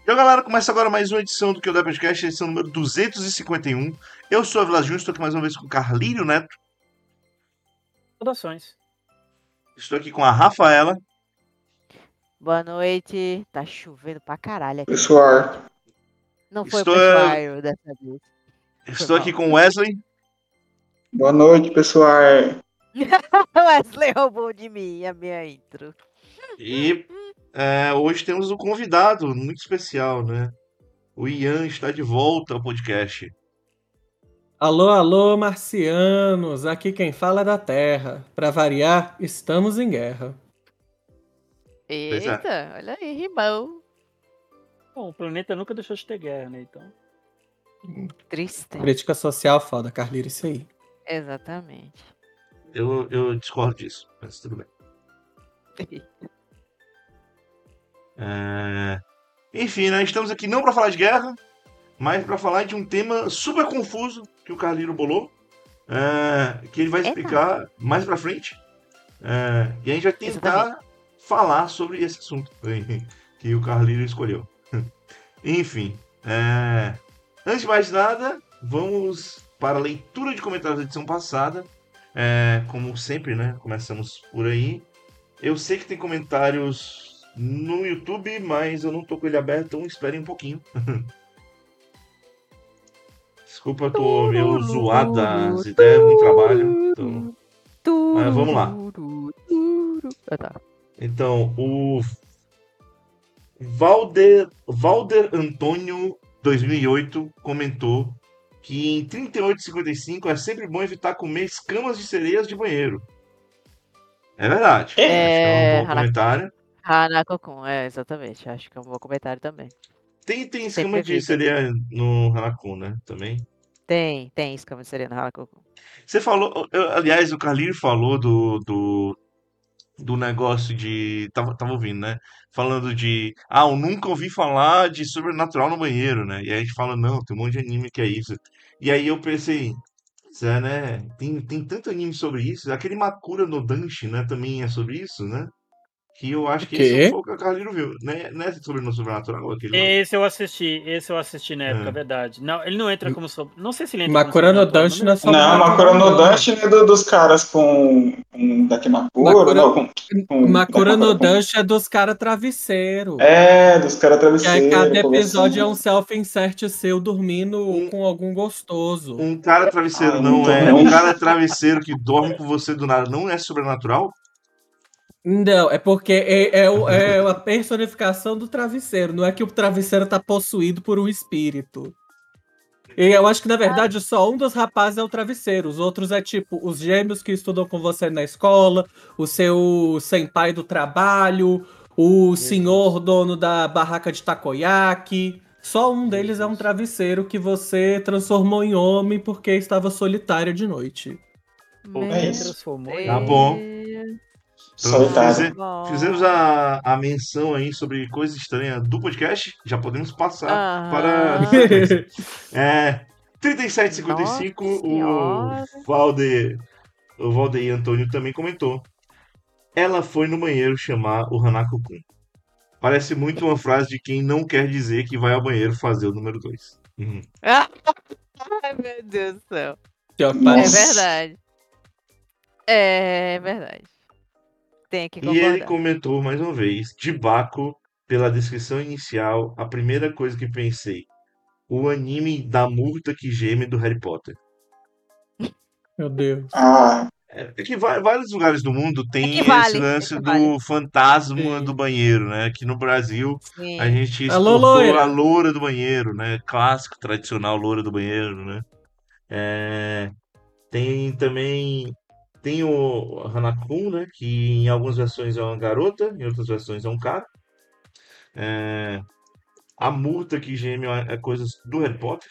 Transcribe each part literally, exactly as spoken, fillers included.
Então, galera, começa agora mais uma edição do Que o Dé Podcast, edição número duzentos e cinquenta e um. Eu sou a Vila Júnior, estou aqui mais uma vez com o Carlírio Neto. Saudações. Estou aqui com a Rafaela. Boa noite. Tá chovendo pra caralho aqui. Pessoal. Não foi Estou, o pessoal dessa vez. Estou aqui com o Wesley. Boa noite, pessoal. O Wesley roubou de mim a minha intro. E é, hoje temos um convidado muito especial, né? O Ian está de volta ao podcast. Alô, alô, marcianos! Aqui quem fala é da Terra. Pra variar, estamos em guerra. Pois é. Eita, olha aí, rimão. Bom, o planeta nunca deixou de ter guerra, né? Então. Triste. Crítica social foda, Carlírio, isso aí. Exatamente. Eu, eu discordo disso, mas tudo bem. É... Enfim, né? Estamos aqui não para falar de guerra, mas para falar de um tema super confuso que o Carlírio bolou, é... que ele vai explicar é mais para frente. É... E a gente vai tentar Exatamente. falar sobre esse assunto que o Carlírio escolheu. Enfim, é... antes de mais nada, vamos para a leitura de comentários da edição passada. É... Como sempre, né? Começamos por aí. Eu sei que tem comentários no YouTube, mas eu não tô com ele aberto, então esperem um pouquinho. Desculpa, eu tô meio zoado das ideias, muito trabalho. Então, mas vamos lá. Então, o Valder, Valder Antônio dois mil e oito comentou que em trinta e oito e cinquenta e cinco é sempre bom evitar comer escamas de sereias de banheiro. É verdade. É, Acho que é um bom comentário. Hanako-kun, é, exatamente. Acho que é um bom comentário também. Tem, tem escama de sereia no Hanako, né? Também. Tem, tem escama de sereia no Hanako-kun. Você falou, eu, aliás, o Carlinho falou do, do, do negócio de. Tava, tava ouvindo, né? Falando de. Ah, eu nunca ouvi falar de sobrenatural no banheiro, né? E aí a gente fala, não, tem um monte de anime que é isso. E aí eu pensei, é, né? Tem, tem tanto anime sobre isso. Aquele Makura no Danshi, né? Também é sobre isso, né? Que eu acho que Que? esse foi o que o Carlinho viu. Né? Não é sobre o sobrenatural? Aquele esse eu assisti, esse eu assisti na época, é verdade. Não, ele não entra como sobre. Não sei se ele entra Makura como no Danshi não é só Não, Makura no Danshi é do, dos caras com, com Dakimakura, Makura, não, com, com Makura no com... Danshi é dos caras travesseiro. É, dos caras travesseiro. Que cada episódio é um self-insert seu dormindo um, com algum gostoso. Um cara travesseiro ah, não é. Um cara travesseiro que dorme com você do nada não é sobrenatural? Não, é porque é, é, é a personificação do travesseiro. Não é que o travesseiro tá possuído por um espírito. E eu acho que, na verdade, só um dos rapazes é o travesseiro. Os outros é tipo os gêmeos que estudam com você na escola, o seu senpai do trabalho, o senhor dono da barraca de takoyaki. Só um deles é um travesseiro que você transformou em homem porque estava solitário de noite. É isso. Transformou. Tá bom. Então, fize, fizemos a, a menção aí sobre coisas estranhas do podcast. Já podemos passar ah. para é, trinta e sete e cinquenta e cinco. O Valder, o Valdeir Antônio também comentou. Ela foi no banheiro chamar o Hanako-kun. Parece muito uma frase de quem não quer dizer que vai ao banheiro fazer o número dois. Uhum. Ai, meu Deus do céu. Nossa. É verdade. É verdade. Tem que concordar. E ele comentou mais uma vez, de Baco, pela descrição inicial, a primeira coisa que pensei, o anime da murta que geme do Harry Potter. Meu Deus. Ah. É que vários lugares do mundo tem é vale, esse lance é do vale. fantasma Sim. do banheiro, né? Aqui no Brasil Sim. a gente Alô, exportou loira. a loura do banheiro, né? Clássico, tradicional loura do banheiro, né? É... Tem também... Tem o Hanako-kun, né? Que em algumas versões é uma garota, em outras versões é um cara. É... A murta que geme é coisas do Harry Potter.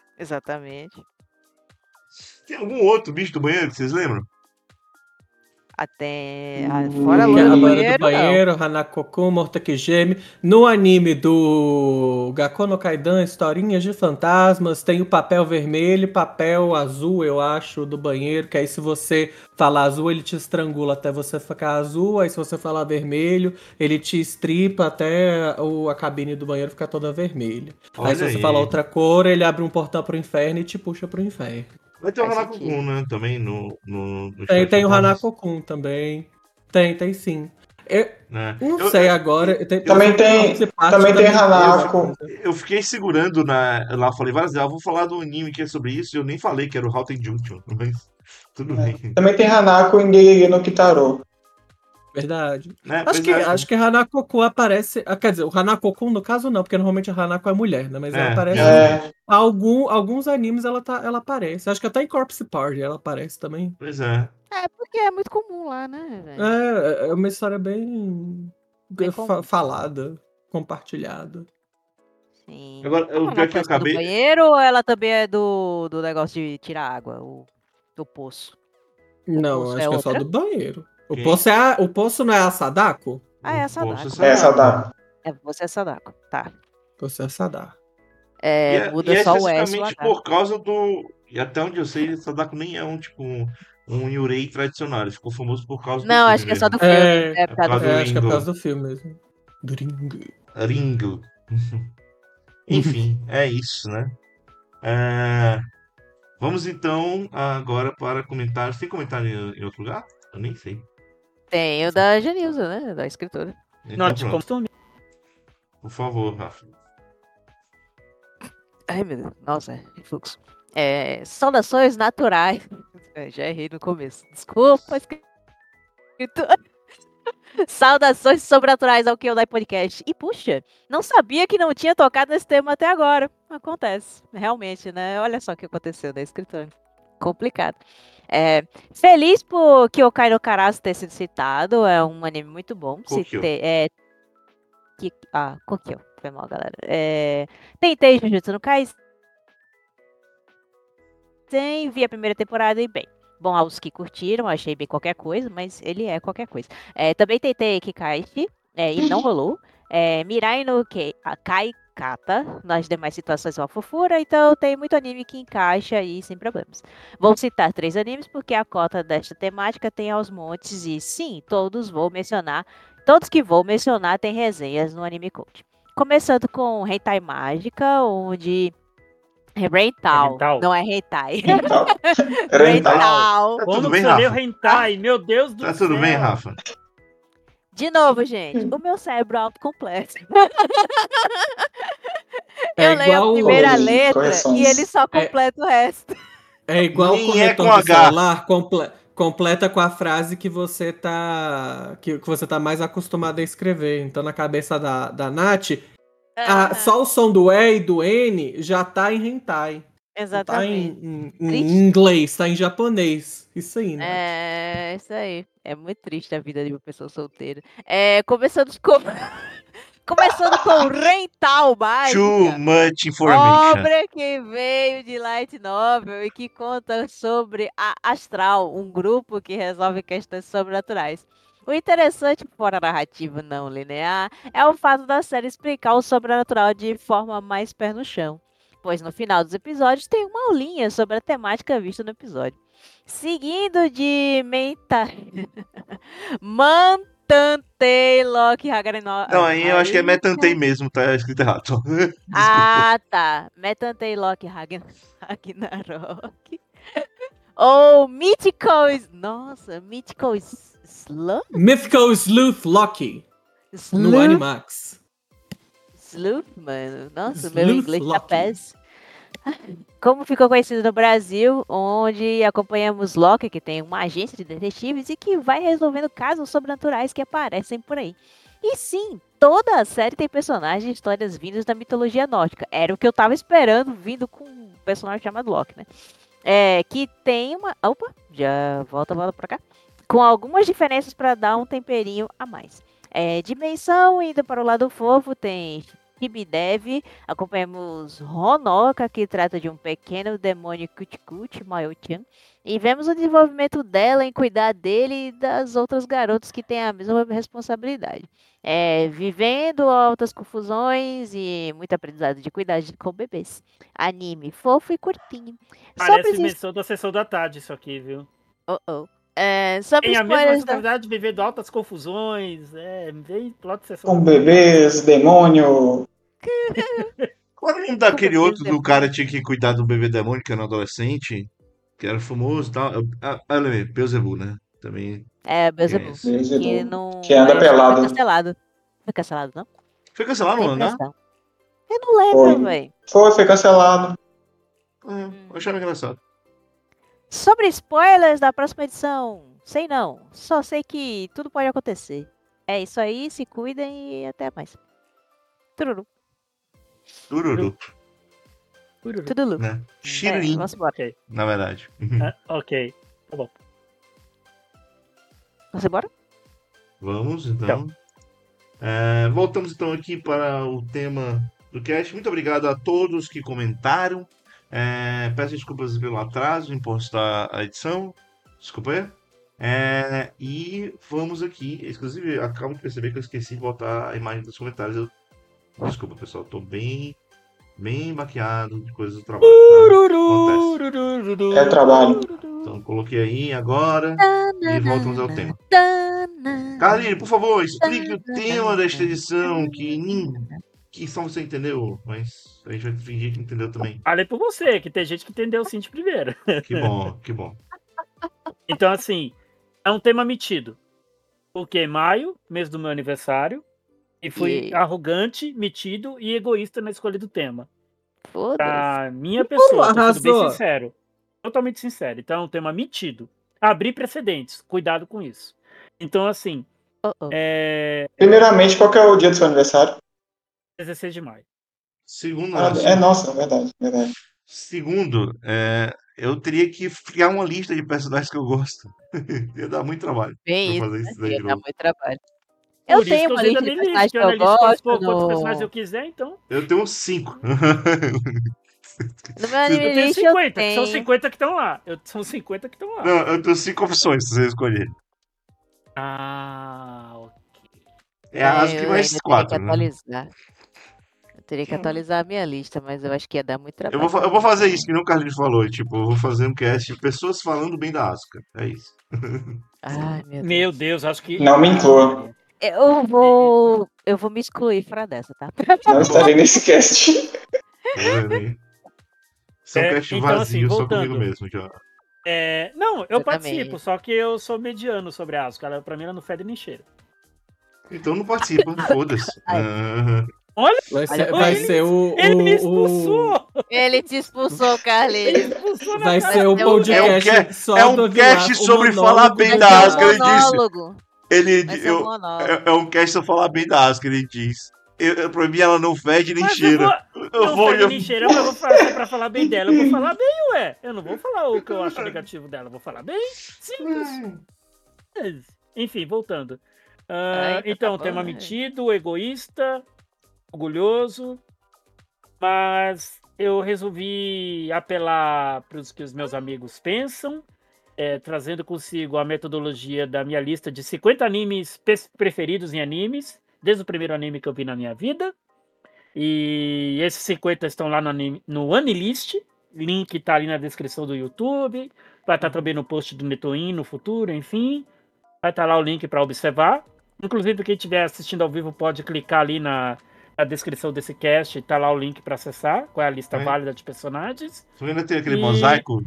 Exatamente. Tem algum outro bicho do banheiro que vocês lembram? Até a- Hum, fora a Que é loira a do loira do banheiro, não. banheiro, Hanako-kun, Morta que Geme. No anime do Gakkou no Kaidan, Historinhas de Fantasmas, tem o papel vermelho e papel azul, eu acho, do banheiro, que aí se você falar azul, ele te estrangula até você ficar azul, aí se você falar vermelho, ele te estripa até o- a cabine do banheiro ficar toda vermelha. Aí se Olha você falar aí. outra cor, ele abre um portal pro inferno e te puxa pro inferno. Vai ter o Faz Hanako-kun, sentido. né? Também no, no, no Tem, História de tem o Fantasmas. Hanako-kun também. Tem, tem sim. Eu Né? não Eu, sei eu, agora. Tem, eu, só Também tem uma tem, parte também da tem minha eu, infância, por Hanako. exemplo. eu fiquei segurando na, lá, falei várias vezes, ah, vou falar do anime que é sobre isso, e eu nem falei que era o Houten Junction, mas tudo É, bem. também tem Hanako em Gegege no Kitaro. Verdade. Né? Acho Pois que, é, acho que Hanako-kun aparece. ah, Quer dizer, o Hanako-kun, no caso, não, porque normalmente a Hanako é mulher, né? Mas ela é, aparece em realmente. É, algum, alguns animes, ela, tá, ela aparece. Acho que até em Corpse Party ela aparece também. Pois é. É, porque é muito comum lá, né, velho? É, é uma história bem, Bem fa- comum. falada, compartilhada. Sim. Agora, A o pior é que Hanako eu é só do acabei. banheiro ou ela também é do, do negócio de tirar água? O, do poço? O Não, poço acho é que é só outra? do banheiro. O Quem? poço, é a- o poço não é a Sadako? Ah, é a Poxa, Sadako. é Sadako. Sadako. É, você é Sadako. Tá. O poço é a Sadako. E É, é, e muda é só o S e o especificamente H. por causa do. E até onde eu sei, Sadako nem é um tipo um, um Yurei tradicional. Ele ficou famoso por causa do Não, filme acho que é só mesmo. do filme. É, É É por por causa do causa do é, filme. acho que é por Ringo. causa do filme mesmo. Do Ringo. Ringo. Enfim, é isso, né? É, vamos então agora para comentários. Tem comentário em, em outro lugar? Eu nem sei. Tem o da Genilza, né? Da escritora. Então Norte pronto. costume. Por favor, Rafa. Ai, meu Deus. Nossa, refluxo. É, saudações naturais. É, já errei no começo. Desculpa, escritora. Saudações sobrenaturais ao Kyodai Podcast. E puxa, não sabia que não tinha tocado nesse tema até agora. Acontece, realmente, né? Olha só o que aconteceu da escritora. Complicado. É, feliz por Kyokai no Karasu ter sido citado. É um anime muito bom. Kokyo. Citei, é, que, ah, Kokyo. Foi mal, galera. É, tentei Jujutsu no Kaisen. Vi a primeira temporada e bem. Bom, aos que curtiram, achei bem qualquer coisa, mas ele é qualquer coisa. É, também tentei Kikaishi é, e não rolou. É, Mirai no Ke- a Kaikata, nas demais situações é uma fofura, então tem muito anime que encaixa aí sem problemas. Vou citar três animes porque a cota desta temática tem aos montes e sim, todos vou mencionar, todos que vou mencionar tem resenhas no Anime Code. Começando com Hentai Mágica, onde é Rental, Rental? não é Hentai. Então, Rental. Rental. Tá Como tudo que bem, você leu Rafa? hentai? Meu Deus do Tá céu. tudo bem, Rafa? De novo, gente, o meu cérebro é autocompleto. É Eu leio a igual. primeira Correções, letra e correções. ele só É, completa o resto. é igual o Nem é com corretor de H. celular, comple- completa com a frase que você tá. Que, que você tá mais acostumado a escrever. Então, na cabeça da, da Nath, a- Aham, só o som do E e do N já tá em hentai. Não tá em, exatamente. em- em Triste. inglês, tá em japonês. Isso aí, Nath. É, isso aí. É muito triste a vida de uma pessoa solteira. É, começando com... começando com Rental Too Mágica. much information. Obra que veio de Light Novel e que conta sobre a Astral, um grupo que resolve questões sobrenaturais. O interessante, fora a narrativa não linear, é o fato da série explicar o sobrenatural de forma mais pé no chão, pois no final dos episódios tem uma aulinha sobre a temática vista no episódio. Seguindo de Menta... Mantantei Loki Ragnarok. Não, aí eu acho que é Metantei mesmo, tá escrito errado. Desculpa. Ah, tá. Metantei Loki Ragn- Ragnarok. Ou Mythical... S- Nossa, Mythical S- Slump? Mythical Sleuth Loki, no Sleuth? Animax. Sleuth, mano. Nossa, Sleuth meu inglês tá Loki. péssimo. Como ficou conhecido no Brasil, onde acompanhamos Loki, que tem uma agência de detetives e que vai resolvendo casos sobrenaturais que aparecem por aí. E sim, toda a série tem personagens e histórias vindas da mitologia nórdica. Era o que eu tava esperando, vindo com um personagem chamado Loki, né? É, que tem uma... Opa, já volta, volta pra cá. Com algumas diferenças para dar um temperinho a mais. É, dimensão, indo para o lado fofo, tem Shibidev, acompanhamos Honoka, que trata de um pequeno demônio Kuchikuchi, Mayo-chan, E vemos o desenvolvimento dela em cuidar dele e das outras garotas que têm a mesma responsabilidade. É, vivendo altas confusões e muito aprendizado de cuidar de, com bebês. Anime fofo e curtinho. Parece Sobre, menção da sessão da tarde isso aqui, viu? oh, oh. É, sobre Tem a mesma spoilers da... responsabilidade de viver de altas confusões. É, vem plot sessão Com da tarde. bebês, demônio. Qual era o nome daquele bebês, outro que o cara tinha que cuidar do bebê demônio, que era um adolescente, que era famoso e tal? Eu- Ah, ah, eu lembrei, Beelzebub, né? Também É, é Beelzebub. esse. Que Beelzebub. não. Que anda Acho que foi pelado. cancelado. Foi cancelado, não? Foi cancelado Tem no mangá? impressão. Eu não lembro, Foi. velho. Foi, foi cancelado. É, eu achava engraçado. Sobre spoilers da próxima edição, sei não. Só sei que tudo pode acontecer. É isso aí, se cuidem e até mais. Tururu. Tururu, Ururu. Tudulu. né? É, Shiririn, vamos embora. Ok. na verdade. Ah, ok. Tá bom. Vamos embora? Vamos, então. É, voltamos então aqui para o tema do cast. Muito obrigado a todos que comentaram. É, peço desculpas pelo atraso em postar a edição. Desculpa aí. É, e vamos aqui. Inclusive, acabo de perceber que eu esqueci de botar a imagem dos comentários. Eu- Desculpa, pessoal. Estou bem, bem baqueado de coisas do trabalho. Tá? Acontece. É trabalho. Então, coloquei aí agora. E voltamos ao tema. Tanana. Carlinhos, por favor, explique o tema desta edição que, nin... que só você entendeu, mas a gente vai fingir que entendeu também. Falei por você, que tem gente que entendeu sim de primeira. Que bom, que bom. Então, assim, é um tema metido. Porque maio, mês do meu aniversário, e fui E- arrogante, metido e egoísta na escolha do tema. Foda-se. Pra minha pessoa, tô sendo bem arrasou. sincero. Totalmente sincero. Então, é um tema metido. Abrir precedentes. Cuidado com isso. Então, assim, Oh, oh. é Primeiramente, qual que é o dia do seu aniversário? dezesseis de maio. Segundo, Ah, assim, é nossa, é verdade, é verdade. segundo, é, eu teria que criar uma lista de personagens que eu gosto. Ia dar muito trabalho Bem pra isso, fazer né? isso daí Ia de dar novo. muito trabalho. Eu Por isso tenho que eu uma usei da lista de minha lista, personagens que que a eu minha lista pode gosto pôr quantos no... personagens eu quiser, então. Eu tenho uns cinco. No meu Eu tenho anime list eu cinquenta, que são tenho... cinquenta que estão lá. Eu, são cinquenta que estão lá. Não, eu tenho cinco opções pra você escolher. Ah, ok. É a É, Asuka e eu mais ainda teria que quatro, né? atualizar. Eu teria que atualizar a minha lista, mas eu acho que ia dar muito Eu trabalho. vou, fa- eu vou também. fazer isso, que nem o Carlinhos falou. Tipo, eu vou fazer um cast de pessoas falando bem da Asuka. É isso. Ai, meu Deus. Meu Deus, acho que. Não me inclua. Maria. Eu vou... Eu vou me excluir fora dessa, tá? Não estarei nesse cast. Tá vendo aí? Isso é um É, cast então, assim, vazio, só comigo voltando. mesmo, já. É, não, eu Exatamente. participo, só que eu sou mediano sobre a Asuka. Ela, pra mim, ela não fede nem cheira. Então não participa, foda-se. Ai. Ah, Olha, Vai ser, Olha, vai ele- ser o, ele me o, o- expulsou! Ele te expulsou, Ele Carlinhos. expulsou na vai cara ser o É um podcast É um ca- só é um do cast Avilar, o sobre falar monólogo bem do da Vai ser um Asuka, ele Avilar. disse. monólogo. Ele, Vai ser eu, um monólogo. é, é um cast sobre falar bem da Asuka, ele diz. Eu, eu- pra mim ela não fede nem Mas eu cheira. vou. Eu Não vou. fede eu- nem cheira, mas eu vou falar, se é pra falar bem dela. Eu vou falar bem, ué. Eu não vou falar o que eu acho negativo dela. Eu vou falar bem. Simples. Mas, enfim, voltando. Ah, Ai, então então, tá tema bom, né? metido, egoísta, orgulhoso, mas eu resolvi apelar para os que os meus amigos pensam, é, trazendo consigo a metodologia da minha lista de cinquenta animes pe- preferidos em animes, desde o primeiro anime que eu vi na minha vida. E esses cinquenta estão lá no, anime, no Anilist, link tá ali na descrição do YouTube, vai estar também no post do Netoin no futuro, enfim. Vai estar lá o link para observar. Inclusive, quem estiver assistindo ao vivo pode clicar ali na, na descrição desse cast. Tá lá o link para acessar qual é a lista É. válida de personagens. Você ainda tem aquele E- mosaico?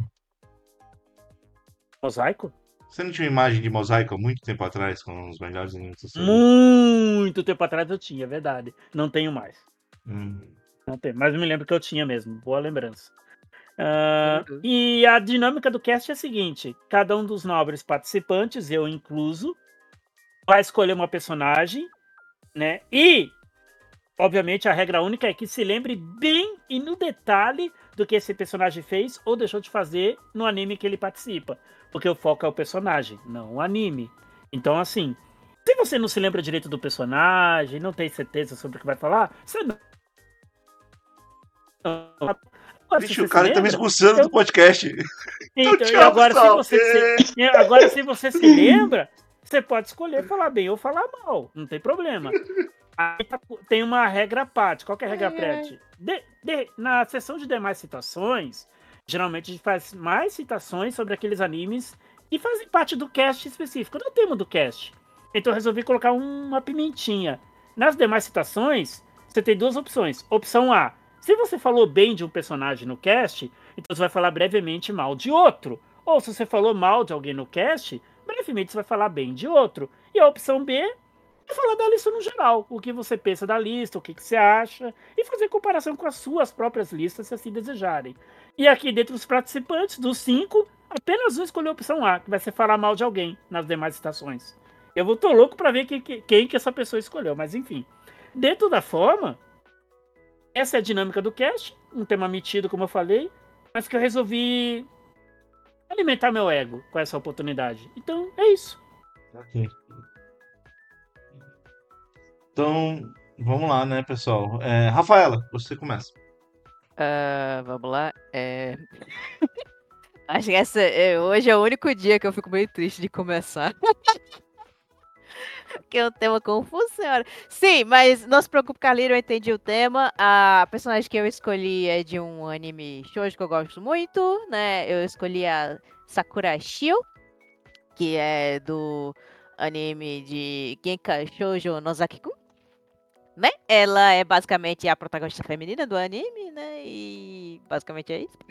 Mosaico? Você não tinha uma imagem de mosaico há muito tempo atrás com os melhores animes da sua vida? Muito tempo atrás eu tinha, é verdade. Não tenho mais. Hum. Não tenho, mas eu me lembro que eu tinha mesmo. Boa lembrança. Ah, Uhum. e a dinâmica do cast é a seguinte: cada um dos nobres participantes, eu incluso, vai escolher uma personagem, né? E, obviamente, a regra única é que se lembre bem e no detalhe do que esse personagem fez ou deixou de fazer no anime que ele participa. Porque o foco é o personagem, não o anime. Então, assim, se você não se lembra direito do personagem, não tem certeza sobre o que vai falar, você não. Agora, Vixe, se o você se cara tá me lembra, expulsando eu- do podcast. Então, e tchau, agora se, pessoal. você se, e agora, se você se lembra, você pode escolher falar bem ou falar mal. Não tem problema. Aí tá- tem uma regra à parte. Qual que é a regra Ai, ai. parte? De- de- na seção de demais citações, geralmente a gente faz mais citações sobre aqueles animes que fazem parte do cast específico, do tema do cast. Então eu resolvi colocar uma pimentinha. Nas demais citações, você tem duas opções. Opção A, se você falou bem de um personagem no cast, então você vai falar brevemente mal de outro. Ou se você falou mal de alguém no cast, brevemente você vai falar bem de outro. E a opção B é falar da lista no geral. O que você pensa da lista, o que, que você acha, e fazer comparação com as suas próprias listas, se assim desejarem. E aqui, dentre os participantes, dos cinco, apenas um escolheu a opção A, que vai ser falar mal de alguém nas demais citações. Eu vou tô louco pra ver quem, quem, quem que essa pessoa escolheu, mas enfim. Dentro da forma, essa é a dinâmica do cast, um tema metido, como eu falei, mas que eu resolvi alimentar meu ego com essa oportunidade. Então, é isso. Ok. Então, vamos lá, né, pessoal? É, Rafaela, você começa. Ah, vamos lá. É... Acho que essa, é, hoje é o único dia que eu fico meio triste de começar. Porque o tema confuso, senhora. Sim, mas não se preocupe, Carlinhos, eu entendi o tema. A personagem que eu escolhi é de um anime shoujo que eu gosto muito, né? Eu escolhi a Sakura Shio, que é do anime de Genka Shoujo Nozaki-kun, né? Ela é basicamente a protagonista feminina do anime, né? E basicamente é isso.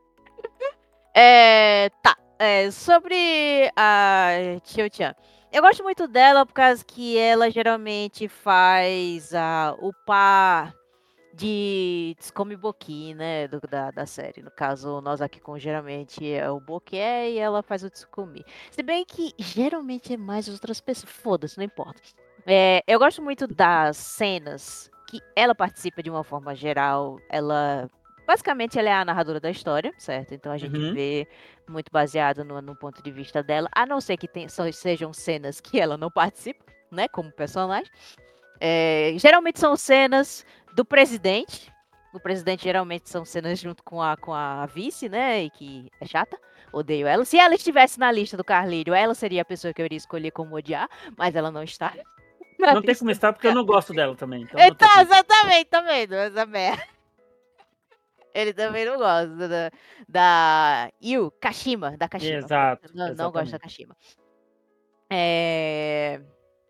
É, tá. É, sobre a Chio-chan. Eu gosto muito dela por causa que ela geralmente faz a, o par de Tsukumi Boki, né? Do, da, da série. No caso, o Nozaki-kun geralmente é o Boki e ela faz o Tsukumi. Se bem que geralmente é mais outras pessoas. Foda-se, não importa. É, eu gosto muito das cenas que ela participa de uma forma geral. Ela. Basicamente, ela é a narradora da história, certo? Então a gente Uhum. vê muito baseado no, no ponto de vista dela, a não ser que tem, só sejam cenas que ela não participa, né? Como personagem. É, geralmente são cenas do presidente. O presidente geralmente são cenas junto com a, com a vice, né? E que é chata. Odeio ela. Se ela estivesse na lista do Carlírio, ela seria a pessoa que eu iria escolher como odiar, mas ela não está. na Não tem lista como do estar porque eu não Carlírio. gosto dela também. Então, não tem Então, como. exatamente, tá vendo? Essa merda. Ele também não gosta da, da Yu, Kashima, da Kashima. Exato, Não, não gosta da exatamente. Kashima. É...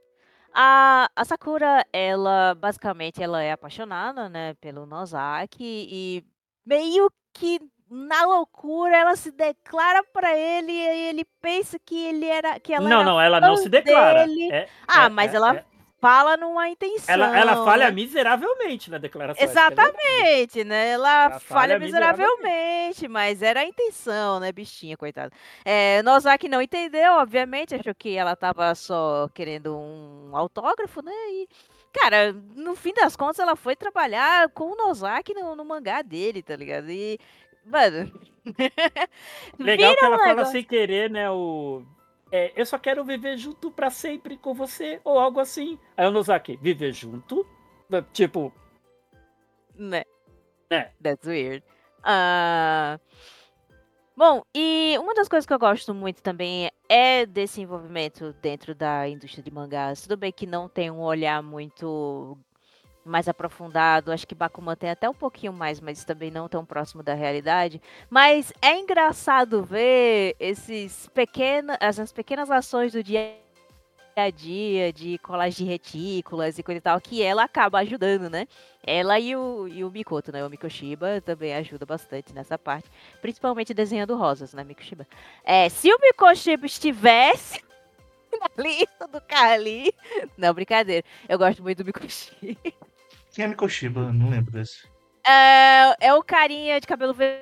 A, a Sakura, ela basicamente ela é apaixonada, né, pelo Nozaki e meio que na loucura ela se declara pra ele e aí ele pensa que ele era que ela Não, era não, ela não fã se declara. dele. É, Ah, é, mas é, ela é. fala numa Ela, ela intenção, falha né? miseravelmente na declaração. Essa que é verdade. Exatamente, né? Ela Ela falha falha miseravelmente. miseravelmente, mas era a intenção, né, bichinha, coitada. É, Nozaki não entendeu, obviamente, achou que ela tava só querendo um autógrafo, né? E, cara, no fim das contas, ela foi trabalhar com o Nozaki no, no mangá dele, tá ligado? E, mano, Legal que vira ela um fala negócio. sem querer, né? O. É, eu só quero viver junto pra sempre com você, ou algo assim. Aí o Nozaki, viver junto? Tipo, Né? né? That's weird. Ah. Bom, e uma das coisas que eu gosto muito também é desse envolvimento dentro da indústria de mangás. Tudo bem que não tem um olhar muito mais aprofundado, acho que Bakuman tem até um pouquinho mais, mas também não tão próximo da realidade. Mas é engraçado ver esses pequenos, essas pequenas ações do dia a dia, de colagem de retículas e coisa e tal, que ela acaba ajudando, né? Ela e o, e o Mikoto, né? O Mikoshiba também ajuda bastante nessa parte. Principalmente desenhando rosas, né, Mikoshiba? É, se o Mikoshiba estivesse na lista do Carly... Não, brincadeira. Eu gosto muito do Mikoshiba. Quem é Mikoshiba? Não lembro desse. É, é o carinha de cabelo ver-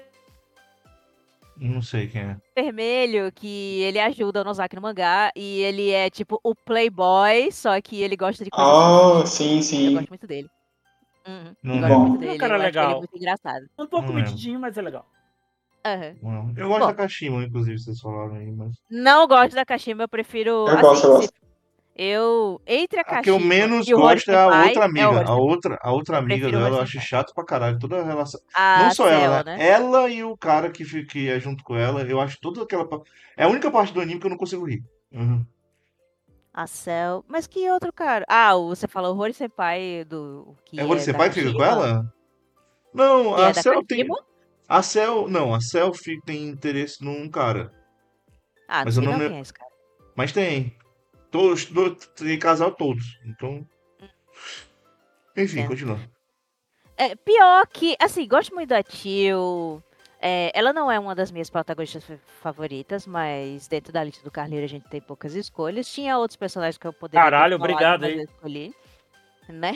Não sei quem é. vermelho que ele ajuda o Nozaki no mangá. E ele é tipo o playboy, só que ele gosta de coisas Oh, fofas. sim, Eu sim. gosto muito dele. Uhum. Não Gosto lembro. muito Bom, É um dele, cara eu acho ele legal. muito engraçado. Um pouco Não lembro. metidinho, mas é legal. Aham. Não. Eu gosto Bom, da Kashima, inclusive, vocês falaram aí, mas. não gosto da Kashima, eu prefiro. eu Assim, gosto, eu se, gosto. Eu, entre a A que eu Kashima menos e o gosto é a Senpai, outra é o amiga. Rory A Senpai. outra, a outra Eu amiga prefiro o dela Rory eu acho Senpai. chato pra caralho. Toda a relação. Não A só ela, Cell, né? né? Ela e o cara que, fi- que é junto com ela. Eu acho toda aquela. pa- É a única parte do anime que eu não consigo rir. Uhum. A Cell. Mas que outro cara? Ah, o- você falou o Rory Senpai do É que o Rory é da Senpai que fica com Kashima? ela? Não, Que a é da Cell tem. Kashima? A Cell. Não, a Cell fi- tem interesse num cara. Ah, não Mas eu sei não não me. quem é esse cara. Mas tem. Todos, todos, tem casal todos. Então. Enfim, Entendo. continua. É, pior que, assim, gosto muito da Tio. É, ela não é uma das minhas protagonistas fa- favoritas, mas dentro da lista do Carleiro a gente tem poucas escolhas. Tinha outros personagens que eu poderia ter Caralho, falado, obrigado mas aí. eu escolhi, né?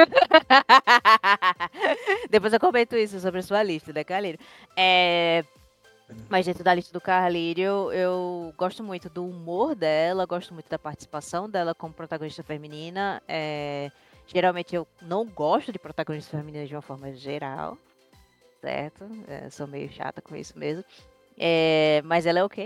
Depois eu comento isso sobre a sua lista, né, Carleiro? É, mas dentro da lista do Carlírio, eu, eu gosto muito do humor dela, gosto muito da participação dela como protagonista feminina. É, geralmente eu não gosto de protagonista feminina de uma forma geral, certo? É, sou meio chata com isso mesmo. É, mas ela é ok.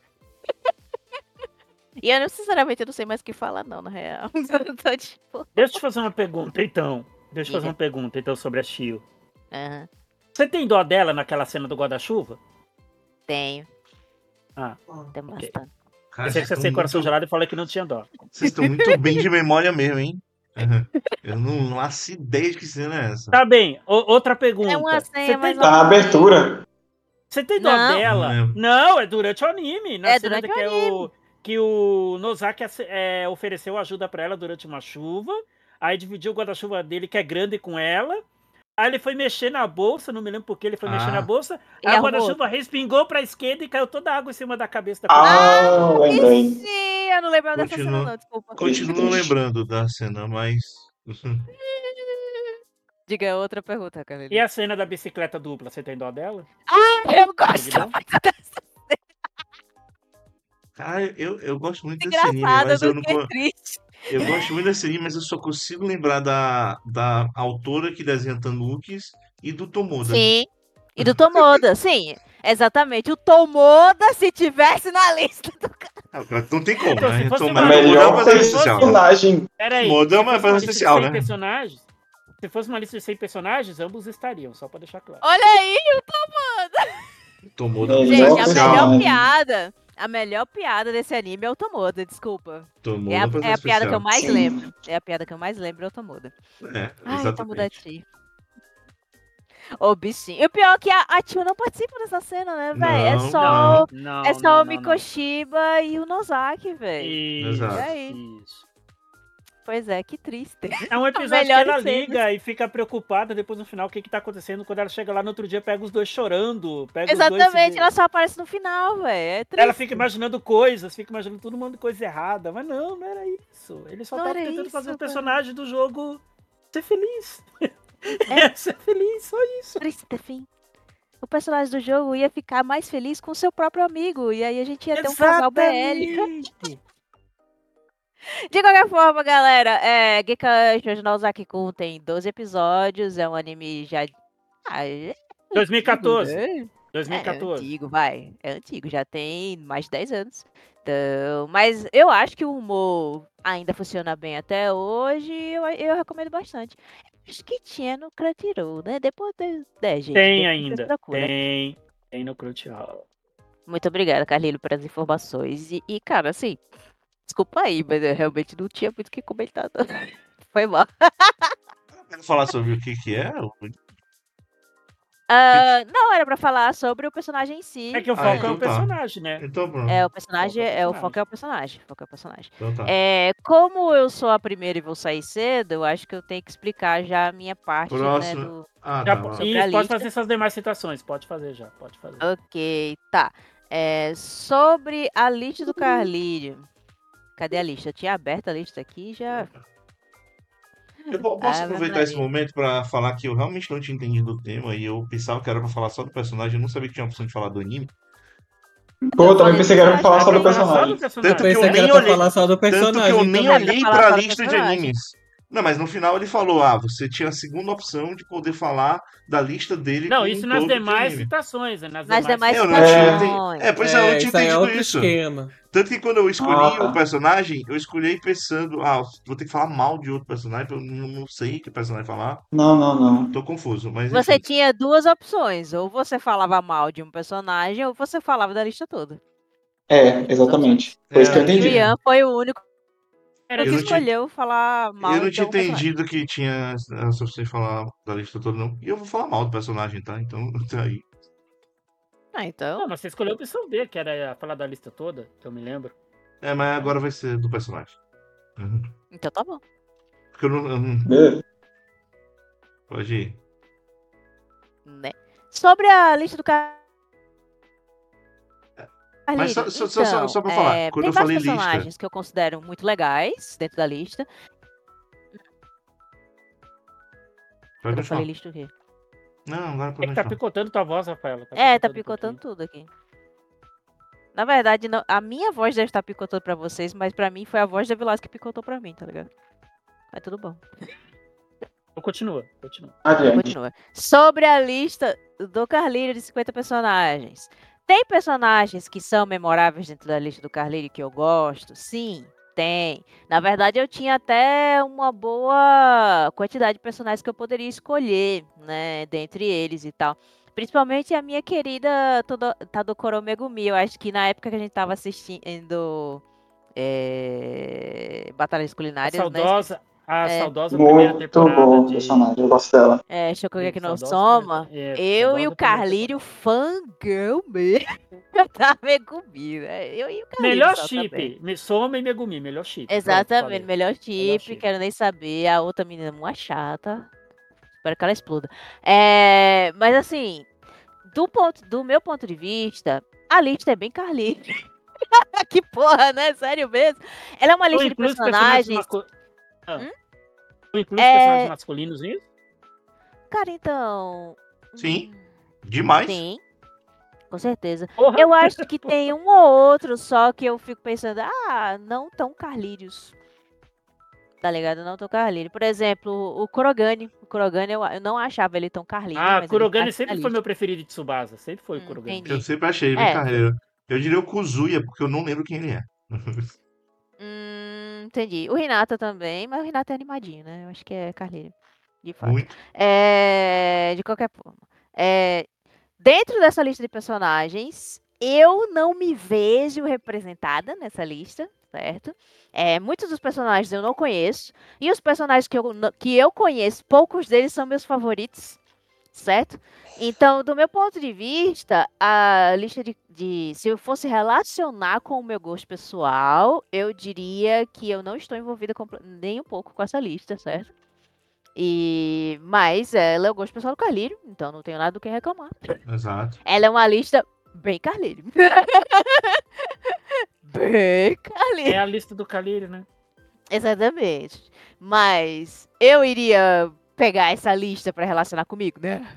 E eu, não, sinceramente, eu não sei mais o que falar, não, na real. Eu tô tipo. Deixa eu te fazer uma pergunta, então. Deixa eu fazer Diga. uma pergunta, então, sobre a Shio. Aham, Você tem dó dela naquela cena do guarda-chuva? tenho, Ah, tenho ok. bastante. Cara, Pensei vocês que você estão sem coração muito, gelado e falei que não tinha dó. vocês estão muito bem de memória mesmo, hein? Uhum. Eu não faço ideia de que cena é essa. Tá bem, o- outra É uma pergunta. Você senha tem mais dó, Tá na ou menos. abertura. você tem dó Não, Não dela? lembro. Não, é durante o anime. Na é cena de durante o que, é anime. o, que o Nozaki ace- é, ofereceu ajuda pra ela durante uma chuva. Aí dividiu o guarda-chuva dele, que é grande, com ela. Aí ele foi mexer na bolsa, não me lembro por que ele foi mexer na Ah, bolsa. E Aí o arrumou guarda-chuva outro. respingou pra esquerda e caiu toda a água em cima da cabeça da Ah, protagonista. Ah, lembrei. sim, eu não lembrava dessa cena, continua, não, desculpa. Triste, continuo triste. lembrando da cena, mas. Diga outra pergunta, E Carolina. a cena da bicicleta dupla, você tem dó dela? Ah, eu Teve gosto dó? muito dessa. Cara, eu, eu gosto muito desse anime, Engraçada mas eu do não. que co- triste. Eu gosto muito desse anime, mas eu só consigo lembrar da, da autora que desenha Tanukis e do Tomoda. Sim. E do Tomoda, sim. Exatamente. O Tomoda, se tivesse na lista do cara. Ah, cara, não tem como, Então, né? se fosse Tomoda uma- A Tomoda é uma melhor personagem se fosse- especial. personagem. Peraí, Moda se é uma fosse peça lista de especial, cem né? personagens, se fosse uma lista de cem personagens, ambos estariam, só pra deixar claro. Olha aí, o Tomoda. Tomoda é uma Melhor Gente, personagem a especial. melhor personagem. piada. A melhor piada desse anime é o Tomoda, desculpa. Tomoda É é a, uma personagem é a piada que eu especial. mais Sim. lembro. É a piada que eu mais lembro é o Tomoda. É, Ai, Tomoda exatamente. Ti. Ô, bichinho. E o pior é que a, a Tio não participa dessa cena, né, velho? É Não, só, não, é só não, o não, não. Mikoshiba e o Nozaki, velho. Isso, Exato. aí? isso. Pois é, que triste. É um episódio que melhores ela cenas. liga e fica preocupada depois no final o que que tá acontecendo. Quando ela chega lá no outro dia, pega os dois chorando. Pega os dois Exatamente, se- ela só aparece no final, velho. É triste. Ela fica imaginando coisas, fica imaginando todo mundo coisa errada. Mas não, não era isso. Ele só Não tava era tentando isso, fazer o cara. personagem do jogo ser feliz. É. ser feliz, só isso. Triste, fim. O personagem do jogo ia ficar mais feliz com seu próprio amigo. E aí a gente ia ter um casal B L. Exatamente. De qualquer forma, galera, é, Gekka Shoujo no Ozaki-kun tem doze episódios. É um anime já. Ah, é dois mil e quatorze. antigo, né? dois mil e É quatorze. antigo, vai. É antigo, já tem mais de dez anos. Então, mas eu acho que o humor ainda funciona bem até hoje. Eu, eu recomendo bastante. Acho que tinha no Crunchyroll, né? Depois de, né, gente, Tem depois ainda. vocês procuram. Tem. Tem no Crunchyroll. Muito obrigada, Carlilo, pelas informações. E, e, cara, assim, desculpa aí, mas eu realmente não tinha muito o que comentar. Não. Foi mal. Quero falar sobre o que que é? Ah, não, era pra falar sobre o personagem em si. É que o Ah, foco é então o tá. personagem, né? Então pronto. É, o personagem, Foco é o é o personagem. foco é o personagem. Foco é o personagem. Então tá. É, como eu sou a primeira e vou sair cedo, eu acho que eu tenho que explicar já a minha parte, Próximo. né? Do... Ah, Já tá. po- vai lá. Sobre Isso, a pode lista. fazer essas demais citações. Pode fazer já, pode fazer. Ok, tá. É, sobre a lista do Carlírio. Cadê a lista? Eu tinha aberto a lista aqui já. Eu po- posso Ah, aproveitar esse Maria. momento pra falar que eu realmente não tinha entendido o tema e eu pensava que era pra falar só do personagem, eu não sabia que tinha a opção de falar do anime. Pô, eu também falei pensei que era pra falar só do Fala só do personagem. Tanto personagem. que Pensei eu que era nem pra olhei, falar só do tanto que eu personagem nem também. É, pra olhei falar pra só do lista de personagem. animes. Não, mas no final ele falou, ah, você tinha a segunda opção de poder falar da lista dele Não, como isso um nas todo de demais anime. citações, né? Nas, Nas demais É, eu não É. tinha entendido. citações. É, pois é, eu não É, tinha isso aí é entendido outro isso. esquema. Tanto que quando eu escolhi Ah, o tá. personagem, eu escolhi pensando, ah, vou ter que falar mal de outro personagem, porque eu não, não sei que personagem falar. Não, não, não. Tô confuso, mas Você enfim. tinha duas opções. Ou você falava mal de um personagem, ou você falava da lista toda. É, Duas exatamente. opções. Foi isso É, que eu eu não E o entendi. tinha, Ian foi o único Era eu que não tipo, tinha, escolheu falar eu mal não de tinha um personagem. entendido que tinha essa opção de falar da lista toda, não. E eu vou falar mal do personagem, tá? Então, tá aí. Ah, então. não, mas você escolheu a opção B, que era falar da lista toda, que eu me lembro. É, mas agora vai ser do personagem. Uhum. Então tá bom. Porque eu não, eu não- Beleza. Pode ir. Né? Sobre a lista do Carlírio, Mas só, só, só, só, então, só pra falar, é, quando tem eu vários falei lista, personagens que eu considero muito legais dentro da lista. pode Quando eu falei continuar. lista o quê? Não, agora É pode que tá continuar. picotando tua voz, Rafaela. Tá É, tá picotando um picotando pouquinho. tudo aqui. Na verdade, não- a minha voz deve estar picotando pra vocês, mas pra mim foi a voz da Vilas que picotou pra mim, tá ligado? Mas tudo bom. Então continua, continua. Adiante. Continua. Sobre a lista do Carlírio de cinquenta personagens. Tem personagens que são memoráveis dentro da lista do Carlírio que eu gosto? Sim, tem. Na verdade, eu tinha até uma boa quantidade de personagens que eu poderia escolher, né, dentre eles e tal. Principalmente a minha querida Todo- Tadokoro Megumi. Eu acho que na época que a gente tava assistindo é, Batalhas A Culinárias, né? saudosa, a É, saudosa primeira Muito temporada bom o de, personagem, eu gosto dela. é, de Shokugeki no saudosa primeira, Soma, é, eu e o saudosa primeira Carlírio temporada. fangirl mesmo. Tá Megumi, né? Eu e o Carlírio Melhor só também. chip, Me- Soma e Megumi, melhor chip. Pronto, Exatamente, falei. melhor Melhor chip, chip. quero nem saber. A outra menina é muito chata. Espero que ela exploda. É, mas assim, do, ponto, do meu ponto de vista, a lista é bem Carlírio. Que porra, né? Sério mesmo? Ela é uma Tu lista de inclui os personagens personagens. masculinos. Hum? Tu inclui os personagens É, masculinos nisso? cara, então. Sim, hum, demais. Sim, com certeza. Porra! Eu acho que tem um ou outro só que eu fico pensando, ah, não tão Carlírios. Tá ligado? Não tão Carlírio. Por exemplo, o Kurogane. O Kurogane eu, eu não achava ele tão Carlírio, Ah, mas ele tá Kurogane aqui na sempre foi lista. meu preferido de Tsubasa. Sempre foi o Hum, Kurogane. Eu entendi. sempre achei bem É, carreiro. Eu diria o Kuzuya, porque eu não lembro quem ele é. hum, entendi. O Hinata também, mas o Hinata é animadinho, né? Eu acho que é Carlírio. De fato. Muito. É, de qualquer forma. É, dentro dessa lista de personagens, eu não me vejo representada nessa lista, certo? É, muitos dos personagens eu não conheço. E os personagens que eu, não- que eu conheço, poucos deles são meus favoritos, certo? Então, do meu ponto de vista, a lista de, de- se eu fosse relacionar com o meu gosto pessoal, eu diria que eu não estou envolvida comple- nem um pouco com essa lista, certo? E, mas ela é o gosto pessoal do Carlírio, então não tenho nada do que reclamar. Exato. Ela é uma lista bem Carlírio. Bem É Carlírio. a lista do Calírio, né? Exatamente. Mas eu iria pegar essa lista pra relacionar comigo, né?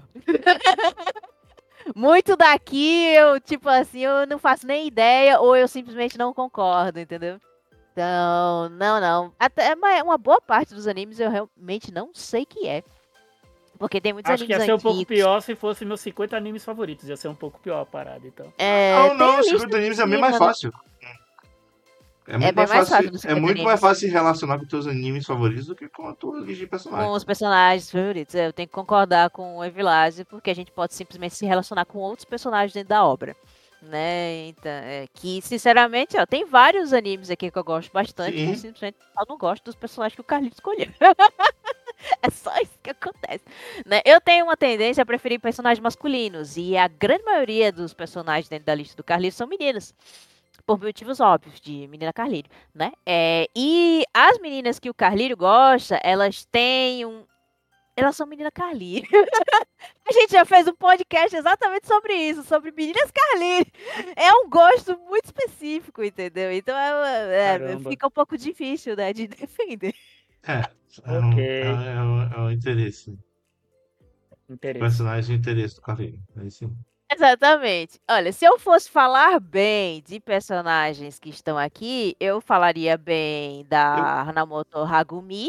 Muito daqui, eu, tipo assim, eu não faço nem ideia ou eu simplesmente não concordo, entendeu? Então, não, não. Até mas uma boa parte dos animes eu realmente não sei que é. Porque tem muitos Acho que animes ia ser um pouco antigos. pior se fosse meus cinquenta animes favoritos. Ia ser um pouco pior a parada, então. É, Não, tem não, a os lista cinquenta de animes é bem cima, mais né? fácil. É É muito bem mais mais fácil, fácil dos é cinquenta muito mais animes. fácil se relacionar com teus animes favoritos do que com a tua lista de Com personagens. os personagens favoritos. É, eu tenho que concordar com o Evilásio, porque a gente pode simplesmente se relacionar com outros personagens dentro da obra. Né? Então, é, que, sinceramente, ó, tem vários animes aqui que eu gosto bastante, que eu Sim, simplesmente só não gosto dos personagens que o Carlinhos escolheu. É só isso que acontece. Né? Eu tenho uma tendência a preferir personagens masculinos, e a grande maioria dos personagens dentro da lista do Carlinhos são meninas. Por motivos óbvios, de menina Carlírio, né? É, e as meninas que o Carlírio gosta, elas têm um. Elas são menina Carlírio. A gente já fez um podcast exatamente sobre isso, sobre meninas Carlírio. É um gosto muito específico, entendeu? Então é, é, Caramba. fica um pouco difícil, né, de defender. é. É um, Ok. é, é um, é um interesse. Interesse. Personagem de interesse do Carlinhos. É isso. Exatamente. Olha, se eu fosse falar bem de personagens que estão aqui, eu falaria bem Eu, da Hanamoto Hagumi,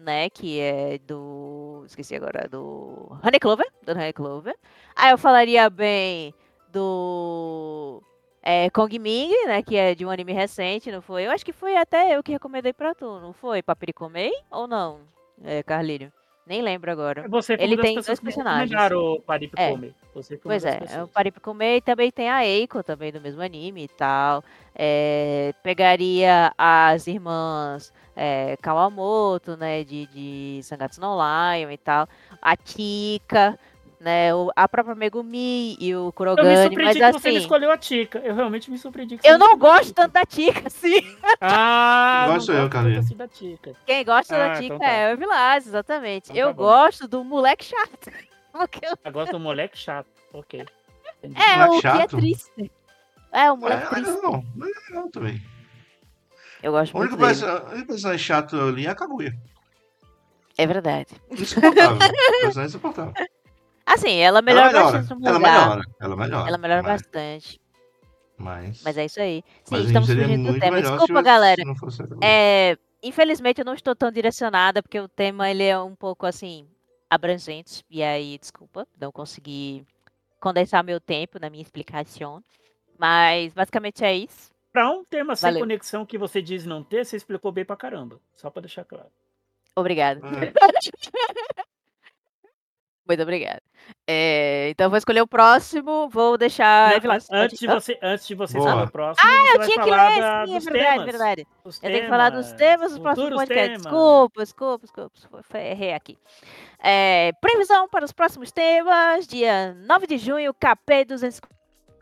né? Que é do. Esqueci agora, do Honey Clover. Do Honey Clover. Aí eu falaria bem do. É, Kong Ming, né? Que é de um anime recente, não foi? Eu acho que foi até eu que recomendei pra tu, não foi? Papiricomei ou não, é, Carlírio? Nem lembro agora. Você foi Ele uma das tem pessoas dois que personagens. recomendaram o Paripe É. Come. Você foi uma Pois das é, é pessoas. o Papiricomei e também tem a Eiko, também do mesmo anime e tal. É, pegaria as irmãs é, Kawamoto, né, de, de Sangatsu no Lion e tal. A Tika, né, o- a própria Megumi e o Eu me Kurogane, surpreendi mas que você não assim, escolheu a Tika. Eu realmente me surpreendi que você eu não escolheu a gosto Tika. tanto da Tika, assim. Ah, não Gosto eu, gosto tanto Carlinhos. assim da Tika. Quem gosta da Ah, Tika então tá. é o Evilás, exatamente. Então eu tá bom. gosto do moleque chato. Porque eu- Eu gosto do moleque chato. Ok. Entendi. é Moleque o que é chato? triste. É o É, moleque é triste. legal. É legal também. Eu gosto O muito único dele. perso- o único personagem chato ali é a Kaguya. É verdade. Insuportável. Personagem insuportável. Assim, ela Ela melhora melhora. bastante no Ela mangá. melhora. Ela melhora. Ela melhora Mas, bastante. mas, Mas é isso aí. Sim, mas a gente estamos seria fugindo do muito tema. melhor se, Desculpa, tivesse, galera. se não fosse a Kaguya. É, infelizmente eu não estou tão direcionada, porque o tema ele é um pouco assim, abrangente. E aí, desculpa, não consegui condensar meu tempo na minha explicação. Mas basicamente é isso. Pra um tema sem Valeu. conexão que você diz não ter, você explicou bem pra caramba. Só pra deixar claro. Obrigada. É. Muito obrigada. É, então eu vou escolher o próximo. Vou deixar. Não, Evelyn, você antes, pode- de Hã? você, antes de você Boa. escolher o próximo, você Eu vai tinha que falar ler, da- sim, é dos verdade, temas. verdade. Os Eu tenho que falar dos temas, temas dos próximos futuros podcasts. temas. Desculpa, desculpa, desculpa. Foi- foi- Errei aqui. É, previsão para os próximos temas. Dia nove de junho, K P duzentos e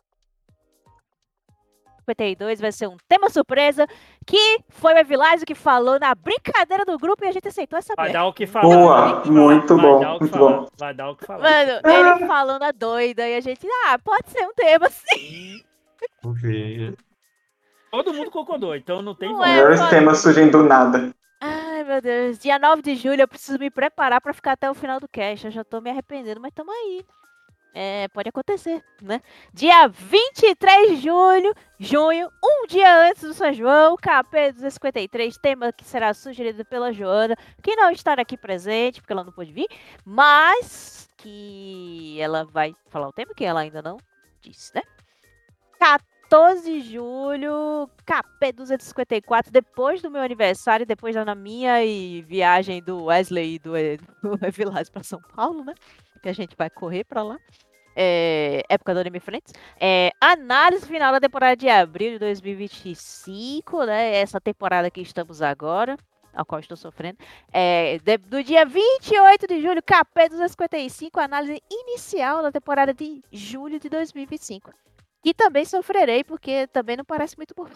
cinquenta e dois vai ser um tema surpresa que foi o Evilásio que falou na brincadeira do grupo e a gente aceitou essa Vai merda. dar o que falar. Boa, vai dar o que falar, muito vai bom, dar o que muito falar, bom. Vai dar o que falar. Mano, ele falando a doida e a gente, ah, pode ser um tema sim. Ok. Todo mundo concordou, então não tem Não volta. é, Melhores mano. temas surgem do nada. Ai, meu Deus. Dia nove de julho eu preciso me preparar pra ficar até o final do cast. Eu já tô me arrependendo, mas tamo aí. É, pode acontecer, né? Dia vinte e três de julho, junho, um dia antes do São João, K P duzentos e cinquenta e três, tema que será sugerido pela Joana, que não estará aqui presente, porque ela não pôde vir, mas que ela vai falar o tema que ela ainda não disse, né? quatorze de julho, K P duzentos e cinquenta e quatro, depois do meu aniversário, depois da minha e viagem do Wesley e do, do Evilás para São Paulo, né? Que a gente vai correr para lá. É, época do Anime Friends. É, análise final da temporada de abril de dois mil e vinte e cinco, né? Essa temporada que estamos agora, a qual estou sofrendo. É, de, do dia vinte e oito de julho, K P duzentos e cinquenta e cinco, análise inicial da temporada de julho de dois mil e vinte e cinco. E também sofrerei, porque também não parece muito bom.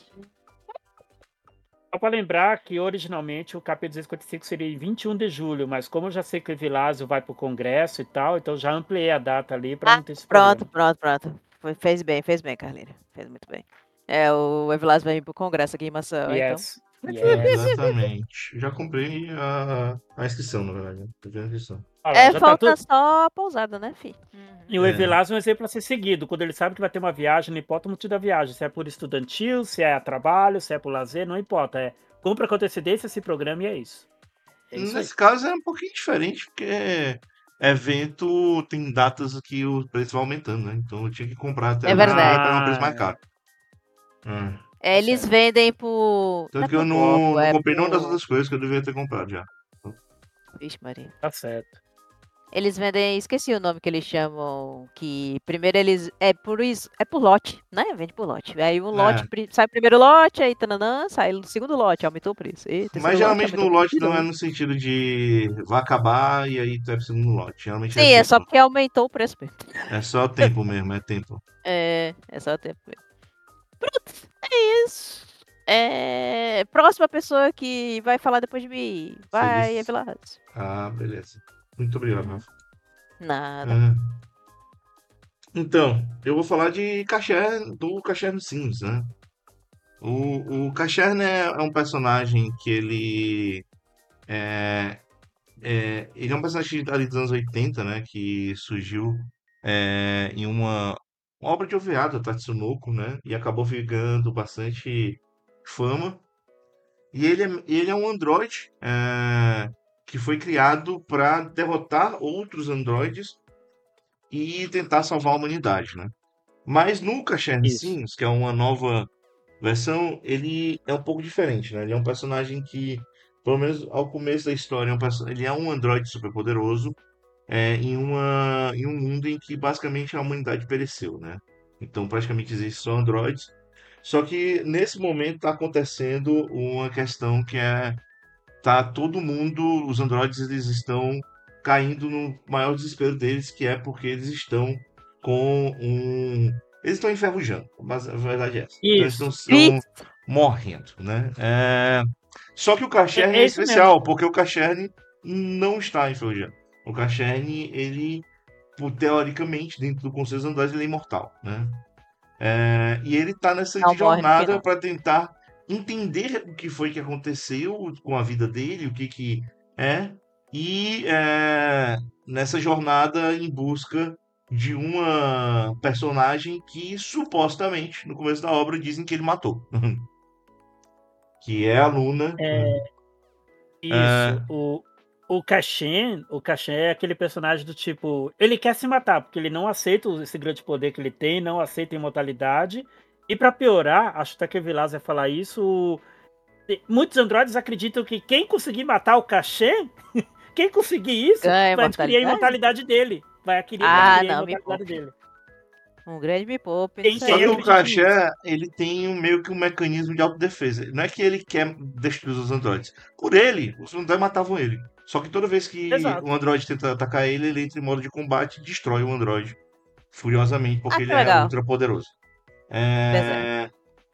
Só para lembrar que originalmente o K P duzentos e cinquenta e cinco seria em vinte e um de julho, mas como eu já sei que o Evilásio vai para o congresso e tal, então já ampliei a data ali para Ah, não ter esse pronto, problema. pronto, pronto. Foi- fez bem, fez bem, Carlinhos. Fez muito bem. É, o Evilás vai ir pro congresso aqui em Maceió, então. Yes. Yes. Exatamente. Já comprei a, a inscrição, na verdade. Peguei a inscrição. Olha lá, É, já tá falta tudo. só a pousada, né, fi? E o É. Evilásio é um exemplo a ser seguido, quando ele sabe que vai ter uma viagem, não importa o motivo da viagem, se é por estudantil, se é a trabalho, se é por lazer, não importa. É compra com antecedência esse programa e é isso. É isso aí. Nesse caso é um pouquinho diferente, porque evento tem datas que o preço vai aumentando, né? Então eu tinha que comprar até É lá verdade. pra pegar um preço mais Ah, caro. Hum. É, eles certo. vendem por. Tanto é que eu por não, bloco, não é comprei nenhuma das por. outras coisas que eu devia ter comprado já. Vixe, Maria. Tá certo. Eles vendem, esqueci o nome que eles chamam, que primeiro eles, é por isso, é por lote, né? Vende por lote. Aí um lote, É. pri- sai o primeiro lote, aí tananã, sai o segundo lote, aumentou o preço. E terceiro Mas lote, geralmente no aumentou o lote preço de não é novo. no sentido de vai acabar e aí tu vai precisando no lote. Geralmente é Sim, é assim. só porque aumentou o preço mesmo. É só tempo mesmo, é tempo. É, é só o tempo mesmo. Pronto, é isso. É, próxima pessoa que vai falar depois de mim, vai, Feliz. Evelardo. Ah, beleza. Muito obrigado, Rafa. Nada. É. Então, eu vou falar de Caché, do Caché no Sims, né? O, o Caché, né, é um personagem que ele é, é, ele é um personagem ali dos anos oitenta, né, que surgiu é, em uma, uma obra de O V A da Tatsunoko, né, e acabou ganhando bastante fama. E ele é, ele é um androide, é, que foi criado para derrotar outros androides e tentar salvar a humanidade, né? Mas no Casshern Isso. Sims, que é uma nova versão, ele é um pouco diferente, né? Ele é um personagem que, pelo menos ao começo da história, é um perso- ele é um androide super poderoso é, em, uma, em um mundo em que basicamente a humanidade pereceu, né? Então praticamente existem só androides. Só que nesse momento está acontecendo uma questão que é tá todo mundo, os androides eles estão caindo no maior desespero deles, que é porque eles estão com um eles estão enferrujando, mas a verdade é essa. Então eles estão, Isso. estão Isso. morrendo, né? É, Só que o É, Casshern é é isso mesmo. especial, porque o Casshern não está enferrujando. O Casshern, ele, por- teoricamente, dentro do Conselho dos Androides, ele é imortal, né? É, e ele tá nessa Não de morre no jornada final. para tentar entender o que foi que aconteceu com a vida dele, o que que é, e é, nessa jornada em busca de uma personagem que supostamente, no começo da obra, dizem que ele matou. Que é a Luna. É, É, isso. O, o Kashen, o Kashen é aquele personagem do tipo. Ele quer se matar, porque ele não aceita esse grande poder que ele tem, não aceita a imortalidade. E pra piorar, acho até que o Vilas vai falar isso. te- Muitos androides acreditam que quem conseguir matar o Kashen, quem conseguir isso, Ganha vai adquirir a imortalidade? imortalidade dele. Vai adquirir, Ah, adquirir a não, me imortalidade poupe. dele. Um grande me poupe Quem nisso Só tem que aí. o acredita Casher, nisso. ele tem um, meio que um mecanismo de autodefesa. Não é que ele quer destruir os androides. Por ele, os androides matavam ele. Só que toda vez que um Exato. androide tenta atacar ele, ele entra em modo de combate e destrói o androide furiosamente, Ah, porque que ele é legal. ultra poderoso. Desenho. É,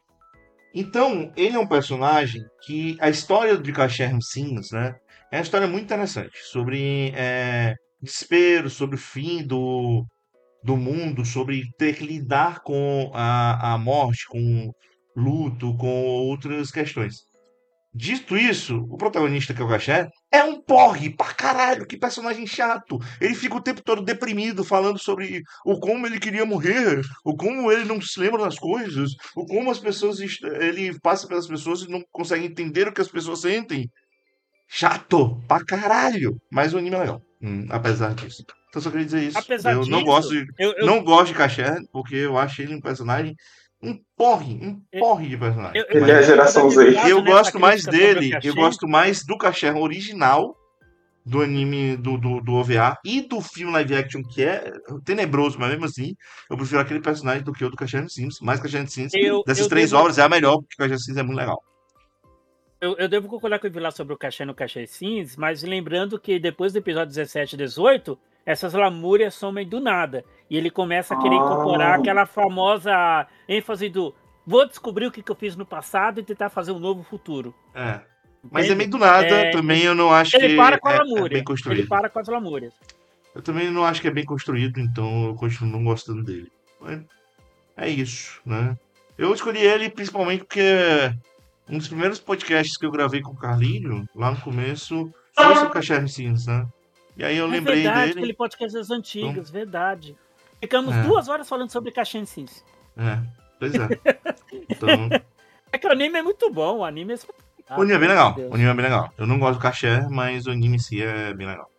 Então, ele é um personagem que a história de Casher Sims, né, é uma história muito interessante sobre é, desespero, sobre o fim do, do mundo, sobre ter que lidar com a, a morte, com luto, com outras questões. Dito isso, o protagonista, que é o Gaché, é um porre pra caralho, que personagem chato. Ele fica o tempo todo deprimido, falando sobre o como ele queria morrer, o como ele não se lembra das coisas, o como as pessoas. est- Ele passa pelas pessoas e não consegue entender o que as pessoas sentem. Chato pra caralho. Mas o anime é legal, hum, apesar disso. Então só queria dizer isso. Apesar Eu não gosto disso, de, eu, eu, não gosto de Caché, porque eu acho ele um personagem, um porre, um eu, porre de personagem. eu, eu Ele é Mas a tenho que concordar geração com o Z. Evilásio eu nessa gosto mais crítica sobre o dele, eu Kashen. gosto mais do Caché original, do anime do, do, do O V A e do filme live action, que é tenebroso, mas mesmo assim, eu prefiro aquele personagem do que o do Caché Sims. Mas Caché Sims, Eu, dessas eu três devo obras, é a melhor, porque Caché Sims é muito legal. Eu, eu devo concordar com o Vilar sobre o Caché no Caché Sims, mas lembrando que depois do episódio dezessete e dezoito, essas lamúrias somem do nada. E ele começa a querer incorporar Ah, aquela famosa ênfase do vou descobrir o que, que eu fiz no passado e tentar fazer um novo futuro. É. Mas é meio Entende? do nada, É, também eu não acho ele que para com a é, é bem lamúria. Ele construído. para com as lamúrias. Eu também não acho que é bem construído, então eu continuo não gostando dele. Mas é isso, né? Eu escolhi ele principalmente porque um dos primeiros podcasts que eu gravei com o Carlinho, lá no começo, foi sobre Cachorro Sims, né? E aí eu É lembrei verdade, dele. aquele podcast das Então, antigas, verdade. Ficamos é, duas horas falando sobre Caché Sims. é, pois é. Então, É que o anime é muito bom, o anime é o espetacular, anime é bem pelo amor de legal. O Deus. anime é bem legal. Eu não gosto do Caché, mas o anime em si é bem legal.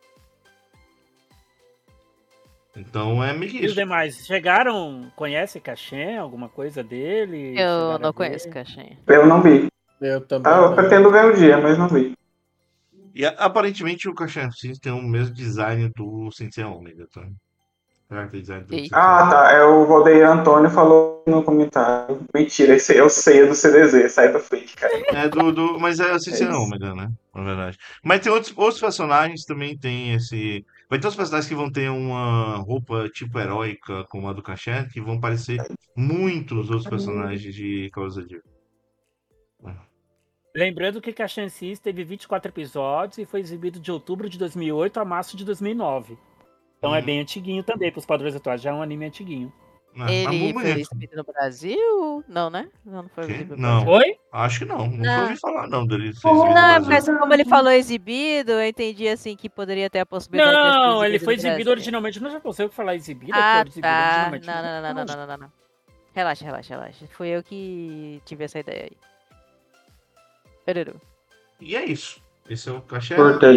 Então é meio que E os isso. demais, chegaram, conhece Caché, alguma coisa dele? Eu Chegaram a não conheço ver? Caixinha. eu não vi. Eu também Ah, eu não. pretendo ver um dia, mas não vi. E a- aparentemente o Cachorro Sims tem o mesmo design do Sensei Omega, tá? Será que tem design do Eita. Sensei Ah, Omega? tá. É o Valdeir Antônio falou no comentário. Mentira, esse é o ceia do C D Z. Sai da frente, cara. É do, do, mas é o É Sensei isso. Omega, né? Na verdade. Mas tem outros, outros personagens também tem esse. Vai ter outros personagens que vão ter uma roupa tipo heróica, como a do Cachorro, que vão parecer muitos outros personagens de Cavaleiro do Zodíaco. Lembrando que Caché Sims teve vinte e quatro episódios e foi exibido de outubro de dois mil e oito a março de dois mil e nove. Então é Uhum. bem antiguinho também, para os padrões atuais, já é um anime antiguinho. É, mas Ele muito foi bonito. exibido no Brasil? Não, né? Não, não foi Quê? exibido no Não. Brasil. Oi? Acho que não. Nunca Não, ouvi falar não dele ser exibido no não, é Brasil. mas como ele falou exibido, eu entendi assim que poderia ter a possibilidade de ter sido Não, ele exibido foi no exibido Brasil. originalmente no Japão. Você que falar exibido, é que Ah, foi exibido tá. originalmente Não, no não, não, não, Japão. não, não, não. Relaxa, relaxa, relaxa. Fui eu que tive essa ideia aí. Peruru. E é isso. Esse é o Cachorro. Cortei. Ok.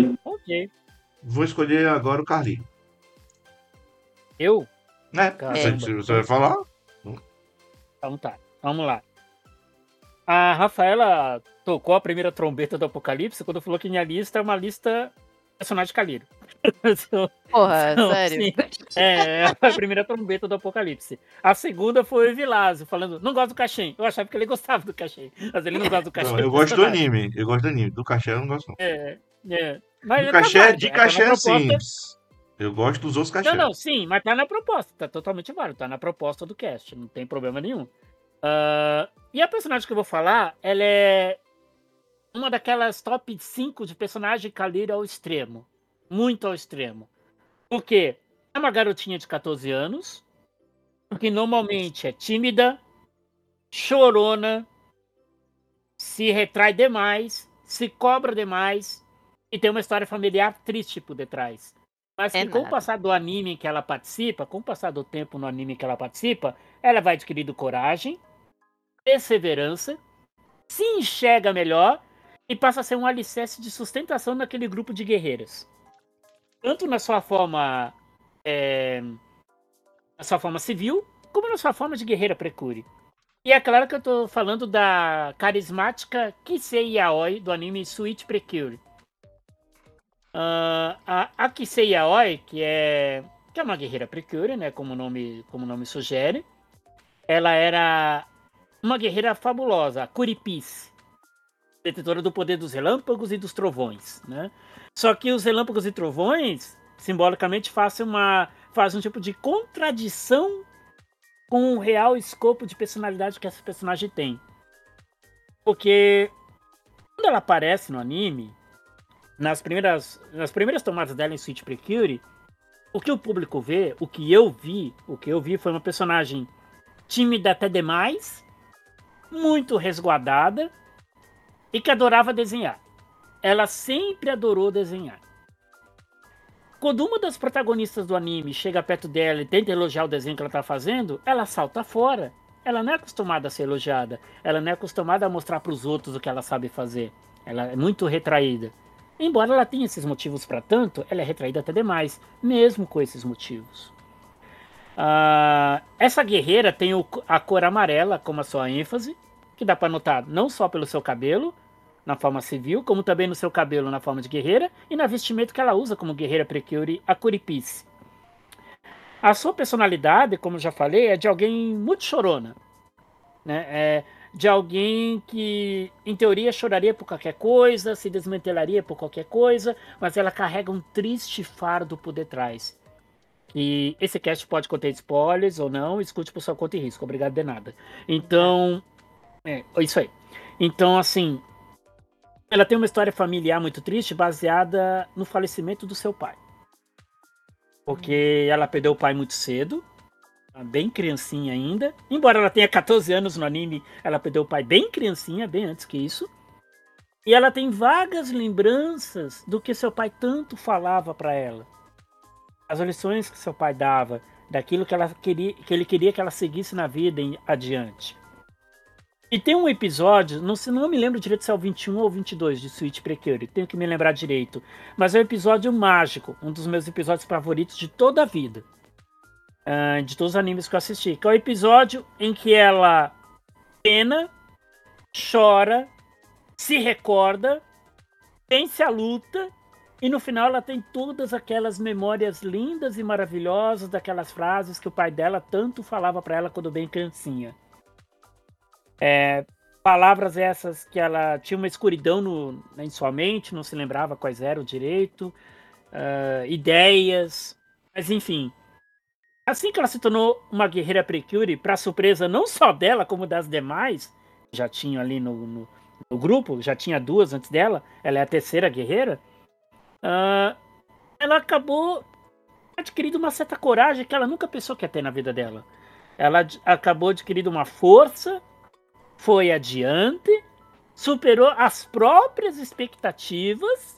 Ok. Vou escolher agora o Carlinho. Eu? Né? Caramba. Você, você vai falar? Então tá, vamos lá. A Rafaela tocou a primeira trombeta do Apocalipse quando falou que minha lista é uma lista personagem Calírio. Porra, Então, sério. assim, é, a primeira trombeta do Apocalipse. A segunda foi o Evilásio, falando, não gosto do Caxem. Eu achava que ele gostava do Caxem, mas ele não gosta do Caxem. Não, eu gosto do anime. Eu gosto do anime. Do Caché eu não gosto, não. É, é. Mas Do tá Caché, válido, de é, tá na Caché, proposta. sim. Eu gosto dos outros Não, Caché. não, sim, mas tá na proposta, tá totalmente válido, tá na proposta do cast, não tem problema nenhum. Ah, e a personagem que eu vou falar, ela é uma daquelas top cinco de personagem Calírio ao extremo. Muito ao extremo. Por quê? É uma garotinha de catorze anos, que normalmente é tímida, chorona, se retrai demais, se cobra demais e tem uma história familiar triste por detrás. Mas É que com o nada. passar do anime em que ela participa, com o passar do tempo no anime em que ela participa, ela vai adquirindo coragem, perseverança, se enxerga melhor e passa a ser um alicerce de sustentação naquele grupo de guerreiras. Tanto na sua forma é, na sua forma civil, como na sua forma de guerreira Precure. E é claro que eu tô falando da carismática Kisei Yaoi do anime Sweet Precure. Uh, a, a Kisei Yaoi, que é, que é uma guerreira Precure, né, como o nome, como o nome sugere, ela era uma guerreira fabulosa, a Kuripice, detetora do poder dos relâmpagos e dos trovões, né? Só que os relâmpagos e trovões, simbolicamente, fazem, uma, fazem um tipo de contradição com o real escopo de personalidade que essa personagem tem. Porque quando ela aparece no anime, nas primeiras, nas primeiras tomadas dela em Sweet Precure, o que o público vê, o que eu vi, o que eu vi foi uma personagem tímida até demais, muito resguardada e que adorava desenhar. Ela sempre adorou desenhar. Quando uma das protagonistas do anime chega perto dela e tenta elogiar o desenho que ela está fazendo, ela salta fora. Ela não é acostumada a ser elogiada. Ela não é acostumada a mostrar para os outros o que ela sabe fazer. Ela é muito retraída. Embora ela tenha esses motivos para tanto, ela é retraída até demais, mesmo com esses motivos. Uh, essa guerreira tem o, a cor amarela como a sua ênfase, que dá para notar não só pelo seu cabelo, na forma civil, como também no seu cabelo na forma de guerreira e na vestimenta que ela usa como guerreira Precure, a Kuripice. A sua personalidade, como eu já falei, é de alguém muito chorona, né? É de alguém que, em teoria, choraria por qualquer coisa, se desmantelaria por qualquer coisa, mas ela carrega um triste fardo por detrás. E esse cast pode conter spoilers ou não, escute por sua conta e risco. Obrigado de nada. Então, é, isso aí. Então, assim, ela tem uma história familiar muito triste, baseada no falecimento do seu pai. Porque ela perdeu o pai muito cedo, bem criancinha ainda. Embora ela tenha catorze anos no anime, ela perdeu o pai bem criancinha, bem antes que isso. E ela tem vagas lembranças do que seu pai tanto falava para ela. As lições que seu pai dava, daquilo que, ela queria, que ele queria que ela seguisse na vida em adiante. E tem um episódio, não, não me lembro direito se é o vinte e um ou vinte e dois de Sweet Precure, tenho que me lembrar direito, mas é um episódio mágico, um dos meus episódios favoritos de toda a vida, uh, de todos os animes que eu assisti, que é o episódio em que ela pena, chora, se recorda, vence a luta, e no final ela tem todas aquelas memórias lindas e maravilhosas daquelas frases que o pai dela tanto falava para ela quando bem criancinha. É, palavras essas que ela tinha uma escuridão no, em sua mente, não se lembrava quais eram direito, uh, ideias, mas enfim. Assim que ela se tornou uma guerreira Precure, para surpresa não só dela, como das demais, já tinham ali no, no, no grupo, já tinha duas antes dela, ela é a terceira guerreira, uh, ela acabou adquirindo uma certa coragem que ela nunca pensou que ia ter na vida dela. Ela ad- acabou adquirindo uma força, foi adiante, superou as próprias expectativas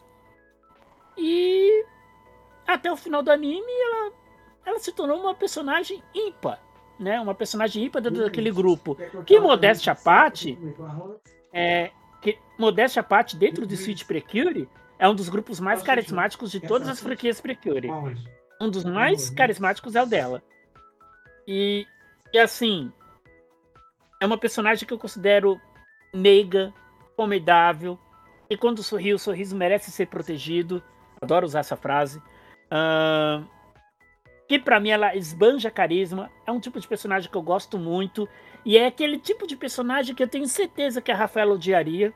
e até o final do anime ela, ela se tornou uma personagem ímpar, né? Uma personagem ímpar dentro daquele grupo. Que modéstia à parte, é, que modéstia à parte dentro de Sweet Precure, é um dos grupos mais Nossa, carismáticos de gente, todas essa as franquias Precure. Qual é isso? Um dos mais carismáticos é o dela. E, e assim, é uma personagem que eu considero meiga, formidável, e quando sorri, o sorriso merece ser protegido. Adoro usar essa frase. Uh, que pra mim ela esbanja carisma. É um tipo de personagem que eu gosto muito. E é aquele tipo de personagem que eu tenho certeza que a Rafaela odiaria.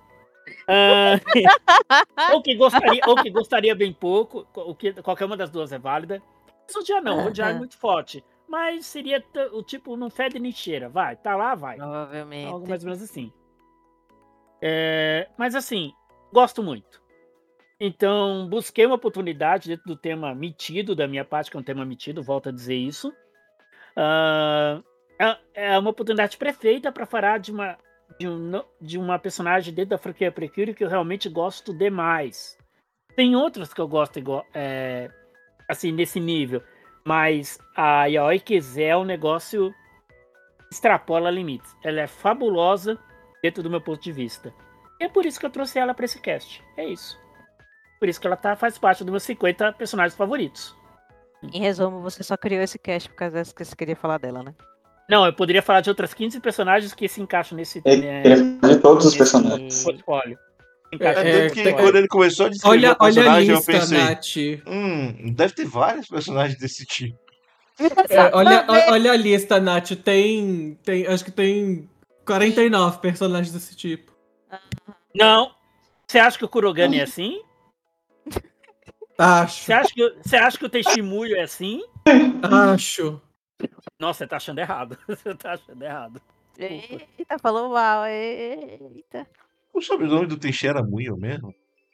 Uh, ou, que gostaria, ou que gostaria bem pouco. O que, qualquer uma das duas é válida. Mas odiar não, odiar é muito forte. Mas seria o tipo, não fede nem cheira. Vai, tá lá, vai. Provavelmente. Algo mais ou menos assim. É, mas assim, gosto muito. Então, busquei uma oportunidade dentro do tema metido da minha parte, que é um tema metido, volto a dizer isso. Uh, é, é uma oportunidade perfeita para falar de uma, de, um, de uma personagem dentro da franquia Precure que eu realmente gosto demais. Tem outras que eu gosto igual, é, assim, nesse nível, mas a Yaoi Kize é um negócio extrapola limites. Ela é fabulosa dentro do meu ponto de vista. E é por isso que eu trouxe ela para esse cast. É isso. Por isso que ela tá, faz parte dos meus cinquenta personagens favoritos. Em resumo, você só criou esse cast por causa dessa que você queria falar dela, né? Não, eu poderia falar de outras quinze personagens que se encaixam nesse, Ele né, queria falar de todos os nesse personagens. portfólio. É, Encaixa É, tanto nesse que tem- portfólio. quando ele começou a descrever Olha, o olha a personagem, eu lista, pensei, Nath. hum, deve ter vários personagens desse tipo. É, olha, Exatamente. olha a lista, Nath. Tem, tem. Acho que tem quarenta e nove personagens desse tipo. Não. Você acha que o Kurogane é assim? Acho. Você acha que, você acha que o Tenshimuyo é assim? Acho. Nossa, você tá achando errado. Você tá achando errado. Eita, falou mal. Eita. O sobrenome do Teixeira Muyo mesmo?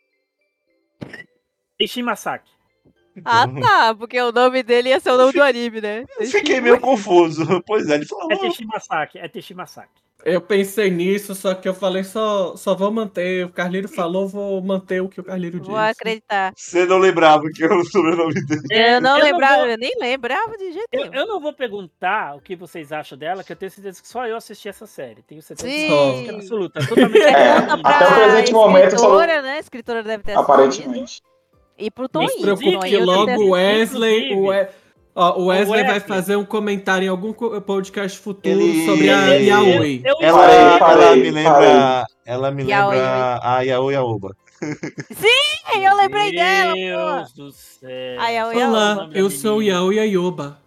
Tenshi Masaki. Ah, Então, tá. Porque o nome dele ia ser o nome do anime, né? eu fiquei meio confuso. Pois é, ele falou. É Tenshi Masaki. É Tenshi Masaki. Eu pensei nisso, só que eu falei só, só vou manter. O Carlírio falou, vou manter o que o Carlírio Vou disse. acreditar. Você não lembrava que era o sobrenome dele. É, Eu não eu não lembrava, vou- eu nem lembrava de jeito Eu, nenhum. eu não vou perguntar o que vocês acham dela, que eu tenho certeza que só eu assisti essa série. Tenho certeza Sim. absoluta. Totalmente É, diferente. Pergunta até o pra presente momento só- escritora, né? A escritora deve ter assistido. Aparentemente. E pro Não se Toninho. preocupe Toninho que deve ter logo o assistido. Wesley, o, Inclusive, We- ó, o Wesley vai Wesley. fazer um comentário em algum co- podcast futuro Ele- sobre a ele- Yaoi. Eu, eu Ela, Farei, escolhi- farei. ela me lembra. Ela me Yaoi, lembra a Yaoi Aoba. Sim, eu lembrei dela, pô. Deus do céu. Ai, eu- Só o Olá, nome da eu sou menina. Yaoi Ayoba.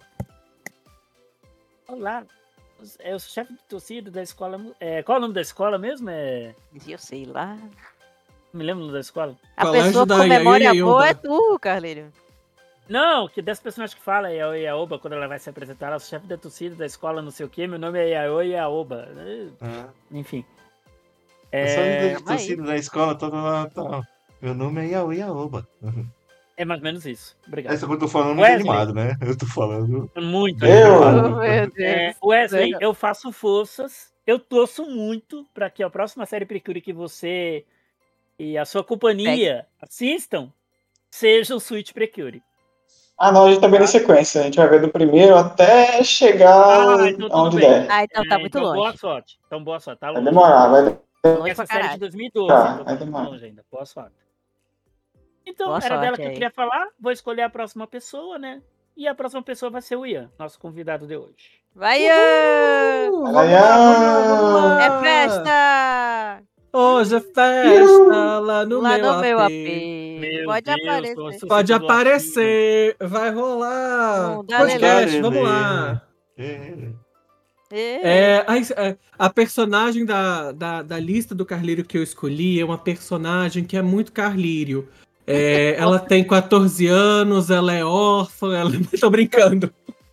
Olá. É o chefe de torcida da escola. É, qual é o nome da escola mesmo? É, Eu sei lá. me lembro o nome da escola? A Colégio pessoa da com memória Yayoi boa é Ayoba. tu, Carlírio. Não, que das personagens que fala é a Yaoba quando ela vai se apresentar, ela é o chefe da torcida da escola, não sei o que. Meu nome é Yaoi Aoba. Ah, Enfim. eu sou É, líder de torcida da escola. Tá, tá, tá, tá. Meu nome é Yaoi Aoba. é mais ou menos isso. Obrigado. Essa que eu tô falando muito Wesley. animado, né? Eu tô falando. Muito Eu? animado. Oh, meu Deus. É, Wesley, eu faço forças. Eu torço muito para que a próxima série Precure que você e a sua companhia assistam seja o Switch Precure. Ah, não, a gente tá vendo em sequência. A gente vai ver do primeiro até chegar Ah, então tudo aonde bem. der. Ah, então tá É, muito então boa longe. sorte. Então boa sorte. Tá Vai longe. demorar, vai Longe Essa pra série é de caralho. dois mil e doze, Tá, então vai tá muito demorar. longe ainda. Boa sorte. Então, Boa era dela sorte que eu aí. queria falar. Vou escolher a próxima pessoa, né? E a próxima pessoa vai ser o Ian, nosso convidado de hoje. Vai, Ian! Uh, vamos Vai, lá, vamos lá, vamos lá. É festa! Hoje é festa lá no Lá meu no meu A A P. P. Meu Pode Deus, aparecer. como eu sou Pode feito do latim. aparecer, vai rolar. Não dá Podcast, lelê. vamos lá. É. É. É, a, a personagem da, da, da lista do Carlírio que eu escolhi é uma personagem que é muito Carlírio. É, ela tem quatorze anos, ela é órfã, ela... Tô brincando.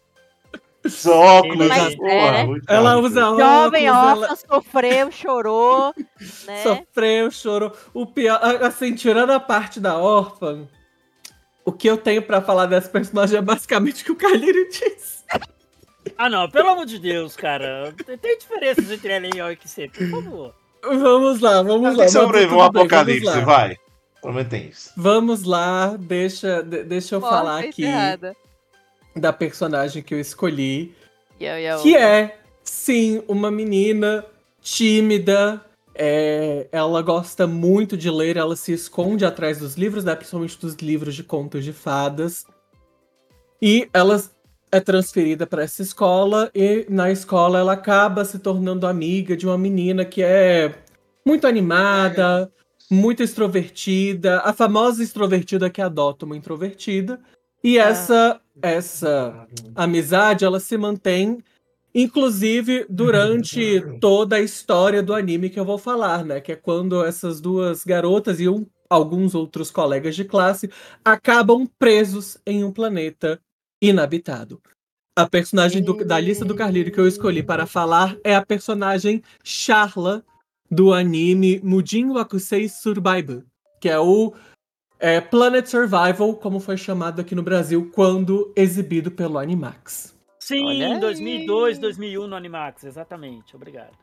Os óculos, Mas porra, é, né? muito Ela caro. usa Jovem óculos, ela órfã, sofreu, chorou, né? sofreu, chorou. O pior, assim, tirando a parte da órfã, o que eu tenho pra falar dessa personagem é basicamente o que o Carlírio disse. Ah, não, pelo amor de Deus, cara. Tem- Tem diferenças entre ela e a Oxy, por favor. Vamos lá, vamos Tem lá. que sobreviver um tudo bem, apocalipse, vamos lá. vai. Prometem isso. Vamos lá, deixa, de- deixa eu Morta falar e aqui enterrada. da personagem que eu escolhi, Yo, yo. que é, sim, uma menina tímida, É, ela gosta muito de ler, ela se esconde atrás dos livros, né? Principalmente dos livros de contos de fadas. E ela é transferida para essa escola, e na escola ela acaba se tornando amiga de uma menina que é muito animada, muito extrovertida, a famosa extrovertida que adota uma introvertida. E essa, essa amizade, ela se mantém, inclusive, durante toda a história do anime que eu vou falar, né? Que é quando essas duas garotas e um, alguns outros colegas de classe acabam presos em um planeta inabitado. A personagem do- da lista do Carlírio que eu escolhi para falar é a personagem Charla, do anime Mujin Wakusei Survival, que é o é, Planet Survival, como foi chamado aqui no Brasil, quando exibido pelo Animax. Olha Sim, dois mil e dois, aí. dois mil e um no Animax, exatamente. Obrigado.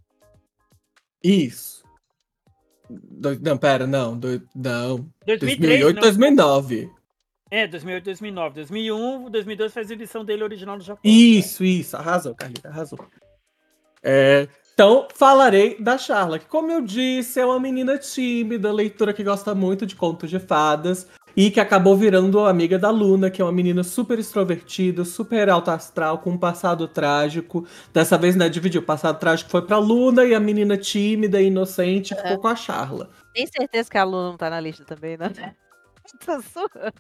Isso. Do- não, pera, não. Do- não. dois mil e três, dois mil e oito, não? dois mil e nove. É, dois mil e oito, dois mil e nove. dois mil e um, dois mil e dois faz a edição dele original no Japão. Isso, isso. Arrasou, Carlita, arrasou. É, então, falarei da Charla, que, como eu disse, é uma menina tímida, leitora que gosta muito de contos de fadas e que acabou virando amiga da Luna, que é uma menina super extrovertida, super alta astral, com um passado trágico. Dessa vez, né, dividiu. O passado trágico foi pra Luna e a menina tímida e inocente ficou com a Charla. Tem certeza que a Luna não tá na lista também, né? Tá sua.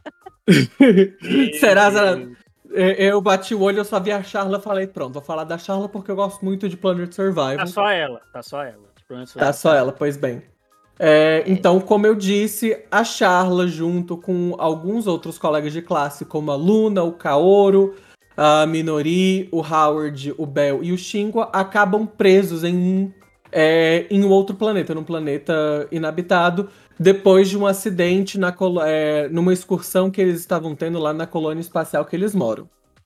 Será, será? Eu bati o olho, eu só vi a Charla e falei, pronto, vou falar da Charla porque eu gosto muito de Planet Survival. Tá só ela, tá só ela. Tipo, Tá só ela, pois bem. É, então, como eu disse, a Charla, junto com alguns outros colegas de classe, como a Luna, o Kaoru, a Minori, o Howard, o Bell e o Shingo, acabam presos em um, é, em um outro planeta, num planeta inabitado, depois de um acidente na colo- é, numa excursão que eles estavam tendo lá na colônia espacial que eles moram.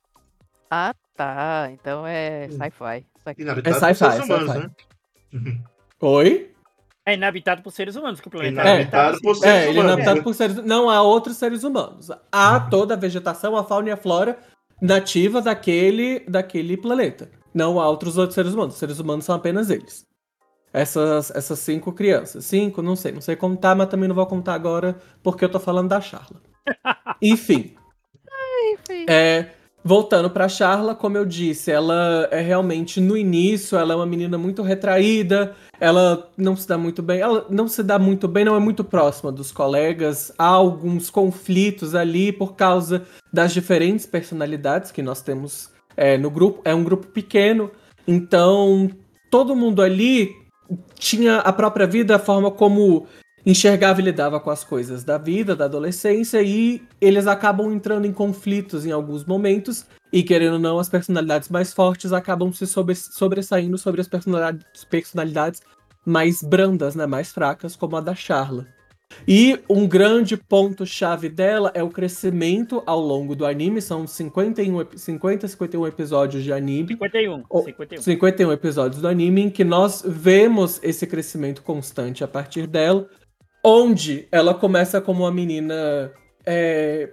Ah, tá. Então é sci-fi. Isso aqui. Inabitado É por sci-fi, seres humanos, sci-fi. né? Oi? É inabitado por seres humanos, que o planeta É inabitado por sim. seres É, ele é humanos, inabitado né? por seres... Não há outros seres humanos. Há toda a vegetação, a fauna e a flora nativa daquele, daquele planeta. Não há outros outros seres humanos. Os seres humanos são apenas eles. Essas, essas cinco crianças. Cinco, não sei. Não sei contar, mas também não vou contar agora porque eu tô falando da Charla. Enfim. Enfim. É, voltando pra Charla, como eu disse, ela é realmente, no início, ela é uma menina muito retraída, ela não se dá muito bem, ela não se dá muito bem, não é muito próxima dos colegas, há alguns conflitos ali por causa das diferentes personalidades que nós temos é, no grupo, é um grupo pequeno, então todo mundo ali tinha a própria vida, a forma como enxergava e lidava com as coisas da vida, da adolescência, e eles acabam entrando em conflitos em alguns momentos, e querendo ou não, as personalidades mais fortes acabam se sobre- sobressaindo sobre as personalidades, personalidades mais brandas, né, mais fracas, como a da Charla. E um grande ponto-chave dela é o crescimento ao longo do anime, são cinquenta, e um, ep- cinquenta, cinquenta e um episódios de anime, cinquenta e um. Oh, cinquenta e um. cinquenta e um episódios do anime, em que nós vemos esse crescimento constante a partir dela, onde ela começa como uma menina é,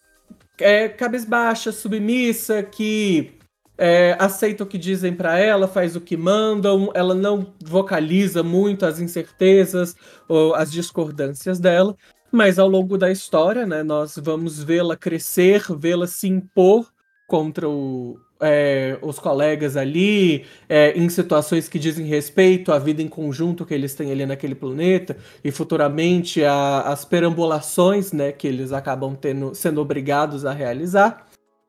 é, cabisbaixa, submissa, que é, aceita o que dizem pra ela, faz o que mandam, ela não vocaliza muito as incertezas ou as discordâncias dela, mas ao longo da história, né, nós vamos vê-la crescer, vê-la se impor contra o, é, os colegas ali, é, em situações que dizem respeito à vida em conjunto que eles têm ali naquele planeta, e futuramente a- as perambulações, né, que eles acabam tendo, sendo obrigados a realizar.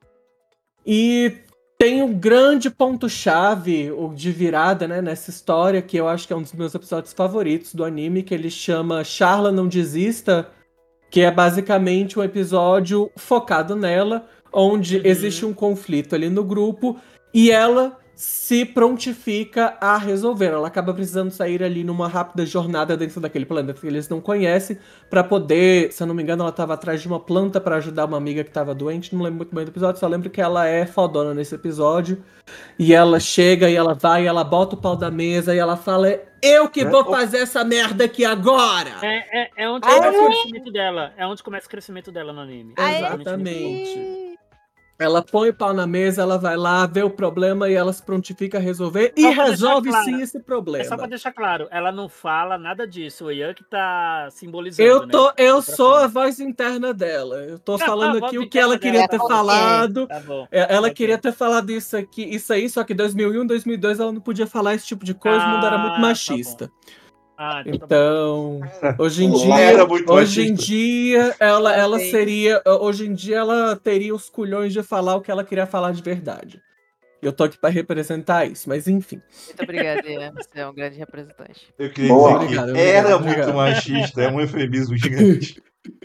E tem um grande ponto-chave o de virada, né, nessa história, que eu acho que é um dos meus episódios favoritos do anime, que ele chama Charla Não Desista, que é basicamente um episódio focado nela, onde Uhum. existe um conflito ali no grupo e ela se prontifica a resolver. Ela acaba precisando sair ali numa rápida jornada dentro daquele planeta que eles não conhecem, pra poder, se eu não me engano, ela tava atrás de uma planta pra ajudar uma amiga que tava doente. Não lembro muito bem do episódio, só lembro que ela é fodona nesse episódio. E ela chega e ela vai, e ela bota o pau da mesa e ela fala: eu que É, vou o- fazer essa merda aqui agora! É, é, é onde Ai, começa o ai. crescimento dela. É onde começa o crescimento dela no anime. Ai, Exatamente nesse ponto. Exatamente. Ela põe o pau na mesa, ela vai lá, vê o problema e ela se prontifica a resolver e Só pra deixar resolve claro. sim esse É só pra problema. deixar claro, ela não fala nada disso. O Ian que tá simbolizando, Eu, né? tô, eu Outra sou a forma. voz interna dela. Eu tô Ah, falando a aqui voz o que ela interna queria dela, ter tá bom. falado. Tá bom. É, Ela Ok. queria ter falado isso aqui, isso aí, só que em dois mil e um, dois mil e dois ela não podia falar esse tipo de coisa, o mundo era muito Ah, tá bom. machista. Ah, então tá bom. Então, hoje em Era dia, muito hoje em machista. dia, ela, ela Também. seria, hoje em dia ela teria os culhões de falar o que ela queria falar de verdade. Eu tô aqui pra representar isso, mas enfim. Muito obrigada, Ian. Você é um grande representante. Eu queria Boa. dizer Obrigado, que obrigado, era obrigado. muito machista, é um eufemismo gigante.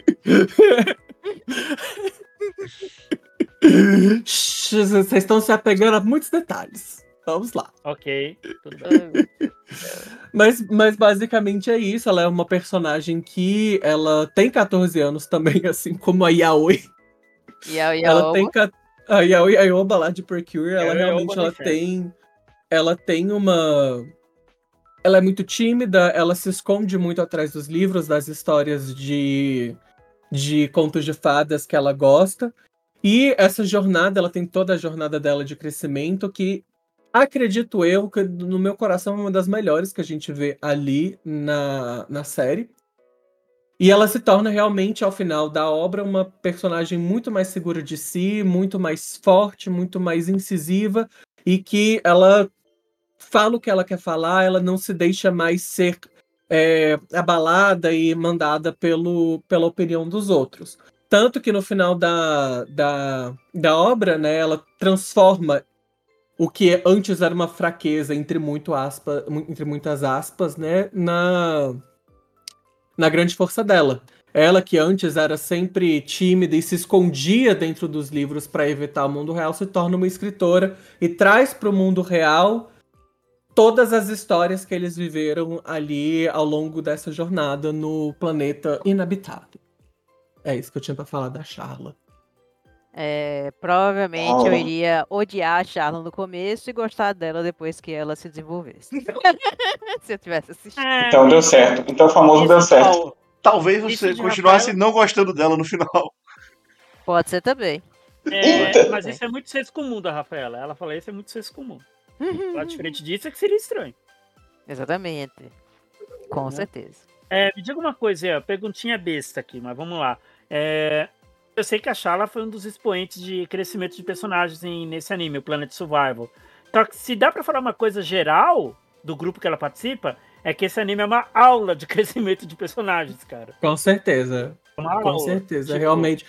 Shhh, Vocês estão se apegando a muitos detalhes. Vamos lá. Ok, tudo bem. Ai, meu Deus. Mas, mas basicamente é isso. Ela é uma personagem que ela tem catorze anos também, assim como a Yaoi. E a Ela tem Yaoba? ca- a Yaoi Aoba lá de Precure, ela Yaoi realmente Aoba no ela inferno. tem ela tem uma ela é muito tímida, ela se esconde muito atrás dos livros, das histórias de de contos de fadas que ela gosta. E essa jornada, ela tem toda a jornada dela de crescimento que acredito eu que no meu coração é uma das melhores que a gente vê ali na, na série. E ela se torna realmente, ao final da obra, uma personagem muito mais segura de si, muito mais forte, muito mais incisiva, e que ela fala o que ela quer falar, ela não se deixa mais ser é, abalada e mandada pelo, pela opinião dos outros. Tanto que no final da, da, da obra, né, ela transforma o que antes era uma fraqueza, entre, muito aspa, entre muitas aspas, né, na, na grande força dela. Ela, que antes era sempre tímida e se escondia dentro dos livros para evitar o mundo real, se torna uma escritora e traz para o mundo real todas as histórias que eles viveram ali ao longo dessa jornada no planeta inabitado. É isso que eu tinha pra falar da Charla. É, provavelmente eu Oh. iria odiar a Charla no começo e gostar dela depois que ela se desenvolvesse. Se eu tivesse assistido. É, Então deu certo. Então o famoso deu isso, certo. Tal- talvez isso você de continuasse Rafaela, não gostando dela no final. Pode ser também. é, Eita. mas isso é muito senso comum da Rafaela. Ela fala isso é muito senso comum. Lá diferente disso é que seria estranho. Exatamente. Com Né? certeza. É, me diga uma coisa, aí, ó, perguntinha besta aqui, mas vamos lá. É, eu sei que a Shala foi um dos expoentes de crescimento de personagens em- nesse anime, o Planet Survival. Só que se dá pra falar uma coisa geral do grupo que ela participa, é que esse anime é uma aula de crescimento de personagens, cara. Com certeza. É uma Com aula. certeza, Tipo, realmente.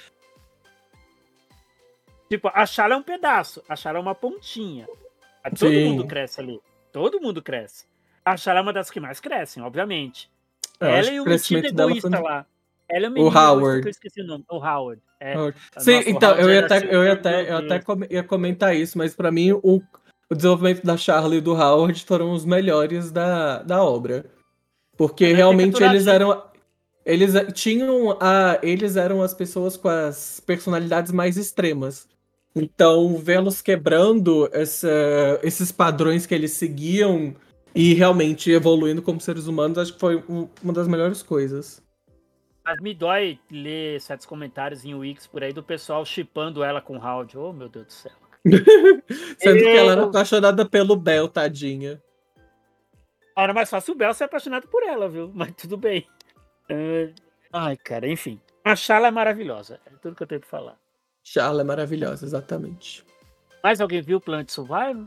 Tipo, a Shala é um pedaço, a Shala é uma pontinha. Todo Sim. mundo cresce ali. Todo mundo cresce. A Shala é uma das que mais crescem, obviamente. Eu Ela acho que e o o metido crescimento dela egoísta foi. lá. Ela é o O menino egoísta Howard. que eu esqueci o nome. O Howard. É. Howard. Nossa, Sim, o então, Howard eu ia era até, assim, eu ia meu até, eu até Deus. come- ia comentar isso, mas pra mim o, o desenvolvimento da Charlie e do Howard foram os melhores da, da obra. Porque Não é realmente eles caricaturativo. eram. Eles eh, tinham a. Eles eram as pessoas com as personalidades mais extremas. Então, vê-los quebrando essa- esses padrões que eles seguiam e realmente evoluindo como seres humanos, acho que foi um- uma das melhores coisas. Mas me dói ler certos comentários em Wix por aí do pessoal shippando ela com o Howard. Oh, meu Deus do céu. Sendo que ela era Eu- apaixonada pelo Bel, tadinha. Era mais fácil o Bel ser apaixonado por ela, viu? Mas tudo bem. É, Ai, cara, enfim. A Shala é maravilhosa. É tudo que eu tenho pra falar. Charla é maravilhosa, exatamente. Mais alguém viu o Planet Survival?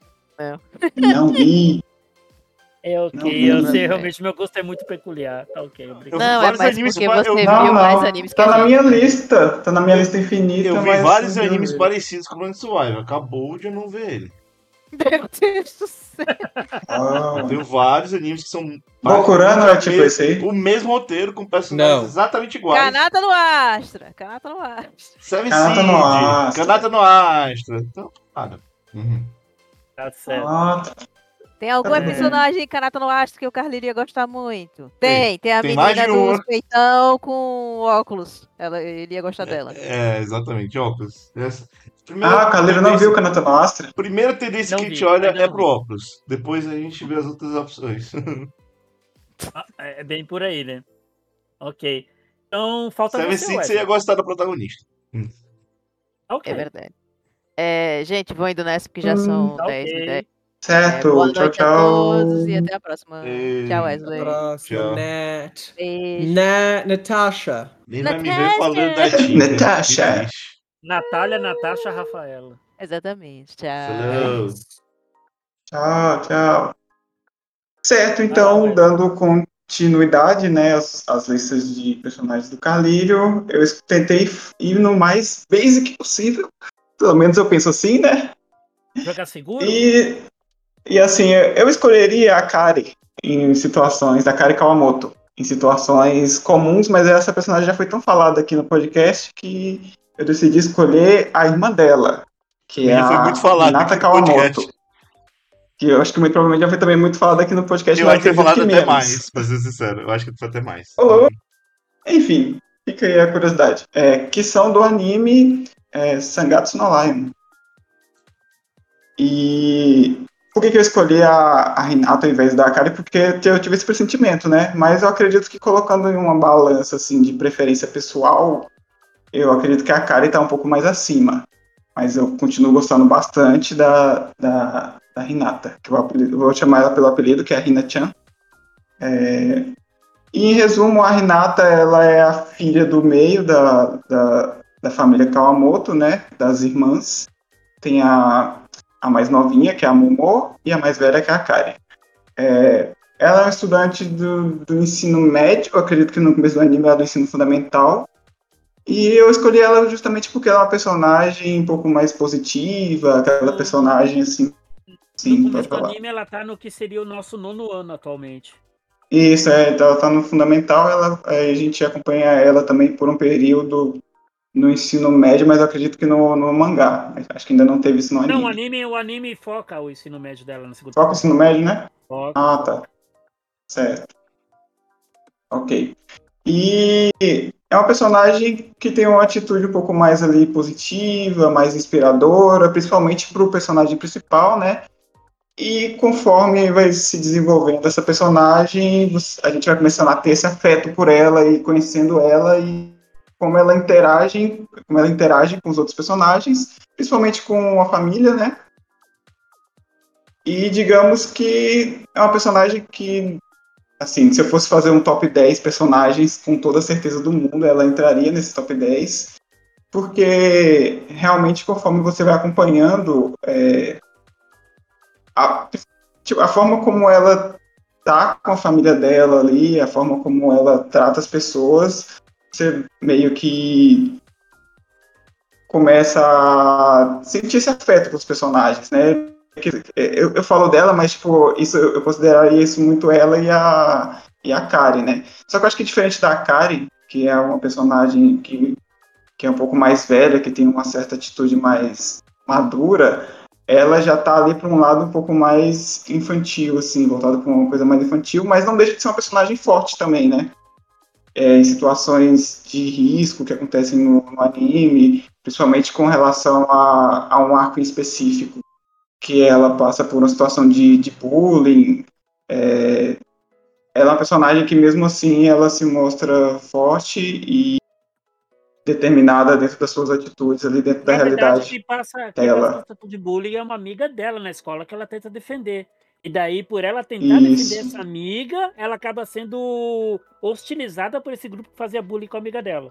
Não vi. É Não, ok, eu não, sei, não. realmente meu gosto é muito peculiar. Tá ok, Eu vi obrigado. Não, é vários mais animes porque pa- você eu- viu Não, mais não. animes que Tá a na gente. minha lista. Tá na minha lista infinita, Eu vi mas vários não vi animes ele. parecidos com o Planet Survival. Acabou de eu não ver ele. Meu Deus do céu. Ah. Eu tenho vários animes que são Bokurano é tipo o esse aí? o mesmo roteiro, com personagens Não. exatamente iguais. Kanata no Astra. Kanata no Astra. Seven Kanata no Seed, Astra. Kanata no Astra. Então, nada. Uhum. Tá certo. Ah, Tem algum É. personagem em Kanata no Astra que o Carlinho ia gostar muito? Tem, tem a Tem mais menina de uma. dos peitão com óculos. Ela, ele ia gostar dela. É, exatamente, óculos. Essa- Primeira ah, o Carleiro não tendência- viu Kanata no Astra? Primeira tendência Não que a vi, gente olha ainda é não pro vi. óculos. Depois a gente vê as outras opções. Ah, É é bem por aí, né? Ok. Então, falta Seven você, Seed você Wesley. ia gostar da protagonista. Ok. É verdade. É, gente, vou indo nessa porque já são Tá dez e dez. ok. É, boa Certo, tchau, noite a todos e tchau. até a próxima. Ei, Tchau, Até a Wesley. próxima, Tchau. Net. Beijo. Na, Natasha. Nem vai me ver falando Natasha! da Tinker. Que Natasha. triste. Natália, Natasha, Rafaela. Exatamente. Tchau. Falou. Tchau, tchau. Certo, Vai lá, então, Wesley. dando continuidade, né, às, às listas de personagens do Carlírio, eu es- tentei ir no mais basic possível. Pelo menos eu penso assim, né? Jogar seguro? E, e assim, eu eu escolheria a Kari em situações, a Kari Kawamoto, em situações comuns, mas essa personagem já foi tão falada aqui no podcast que eu decidi escolher a irmã dela, que Também é já foi muito a falado aqui Hinata no podcast. Kawamoto. Que eu acho que muito provavelmente já foi também muito falado aqui no podcast, Eu mas acho que foi acredito que falado até menos. mais, pra ser sincero. Eu acho que foi até mais. Falou. Enfim, fica aí a curiosidade. É, que são do anime é, Sangatsu no Lion. E por que, que eu escolhi a, a Hinata ao invés da Akari? Porque eu tive esse pressentimento, né? Mas eu acredito que colocando em uma balança assim, de preferência pessoal, eu acredito que a Akari está um pouco mais acima. Mas eu continuo gostando bastante da, da, da Hinata, que eu, apelido, eu vou chamar ela pelo apelido, que é a Hina-chan. É, e, em resumo, a Hinata ela é a filha do meio da, da, da família Kawamoto, né? Das irmãs. Tem a, a mais novinha, que é a Momo, e a mais velha, que é a Kari. É, ela é uma estudante do, do ensino médio, eu acredito que no começo do anime ela é do ensino fundamental. E eu escolhi ela justamente porque ela é uma personagem um pouco mais positiva, aquela No, personagem assim. no Sim, pode começo do falar. anime, ela tá no que seria o nosso nono ano atualmente. Isso, é, então ela tá no fundamental, ela, a gente acompanha ela também por um período no ensino médio, mas eu acredito que no, no mangá. Acho que ainda não teve isso no Não, o anime. anime, o anime foca o ensino médio dela na segunda Só com o temporada. ensino médio, né? Foca, Ah, foca. tá. Certo. Ok. E é uma personagem que tem uma atitude um pouco mais ali positiva, mais inspiradora, principalmente para o personagem principal, né? E conforme vai se desenvolvendo essa personagem, a gente vai começando a ter esse afeto por ela e conhecendo ela e como ela interage, como ela interage com os outros personagens, principalmente com a família, né? E digamos que é uma personagem que, assim, se eu fosse fazer um top dez personagens, com toda a certeza do mundo, ela entraria nesse top dez, porque realmente conforme você vai acompanhando é, a, tipo, a forma como ela tá com a família dela ali, a forma como ela trata as pessoas, você meio que começa a sentir esse afeto pelos personagens, né? Eu, eu falo dela, mas tipo, isso, eu consideraria isso muito ela e a, e a Kari, né? Só que eu acho que diferente da Kari, que é uma personagem que, que é um pouco mais velha, que tem uma certa atitude mais madura, ela já tá ali para um lado um pouco mais infantil, assim, voltada para uma coisa mais infantil, mas não deixa de ser uma personagem forte também, né? É, em situações de risco que acontecem no, no anime, principalmente com relação a, a um arco em específico, que ela passa por uma situação de, de bullying. É, ela é uma personagem que, mesmo assim, ela se mostra forte e determinada dentro das suas atitudes, ali dentro da Na verdade, realidade que passa, que passa por dela. situação de bullying é uma amiga dela na escola que ela tenta defender. E daí, por ela tentar defender Isso, essa amiga, ela acaba sendo hostilizada por esse grupo que fazia bullying com a amiga dela.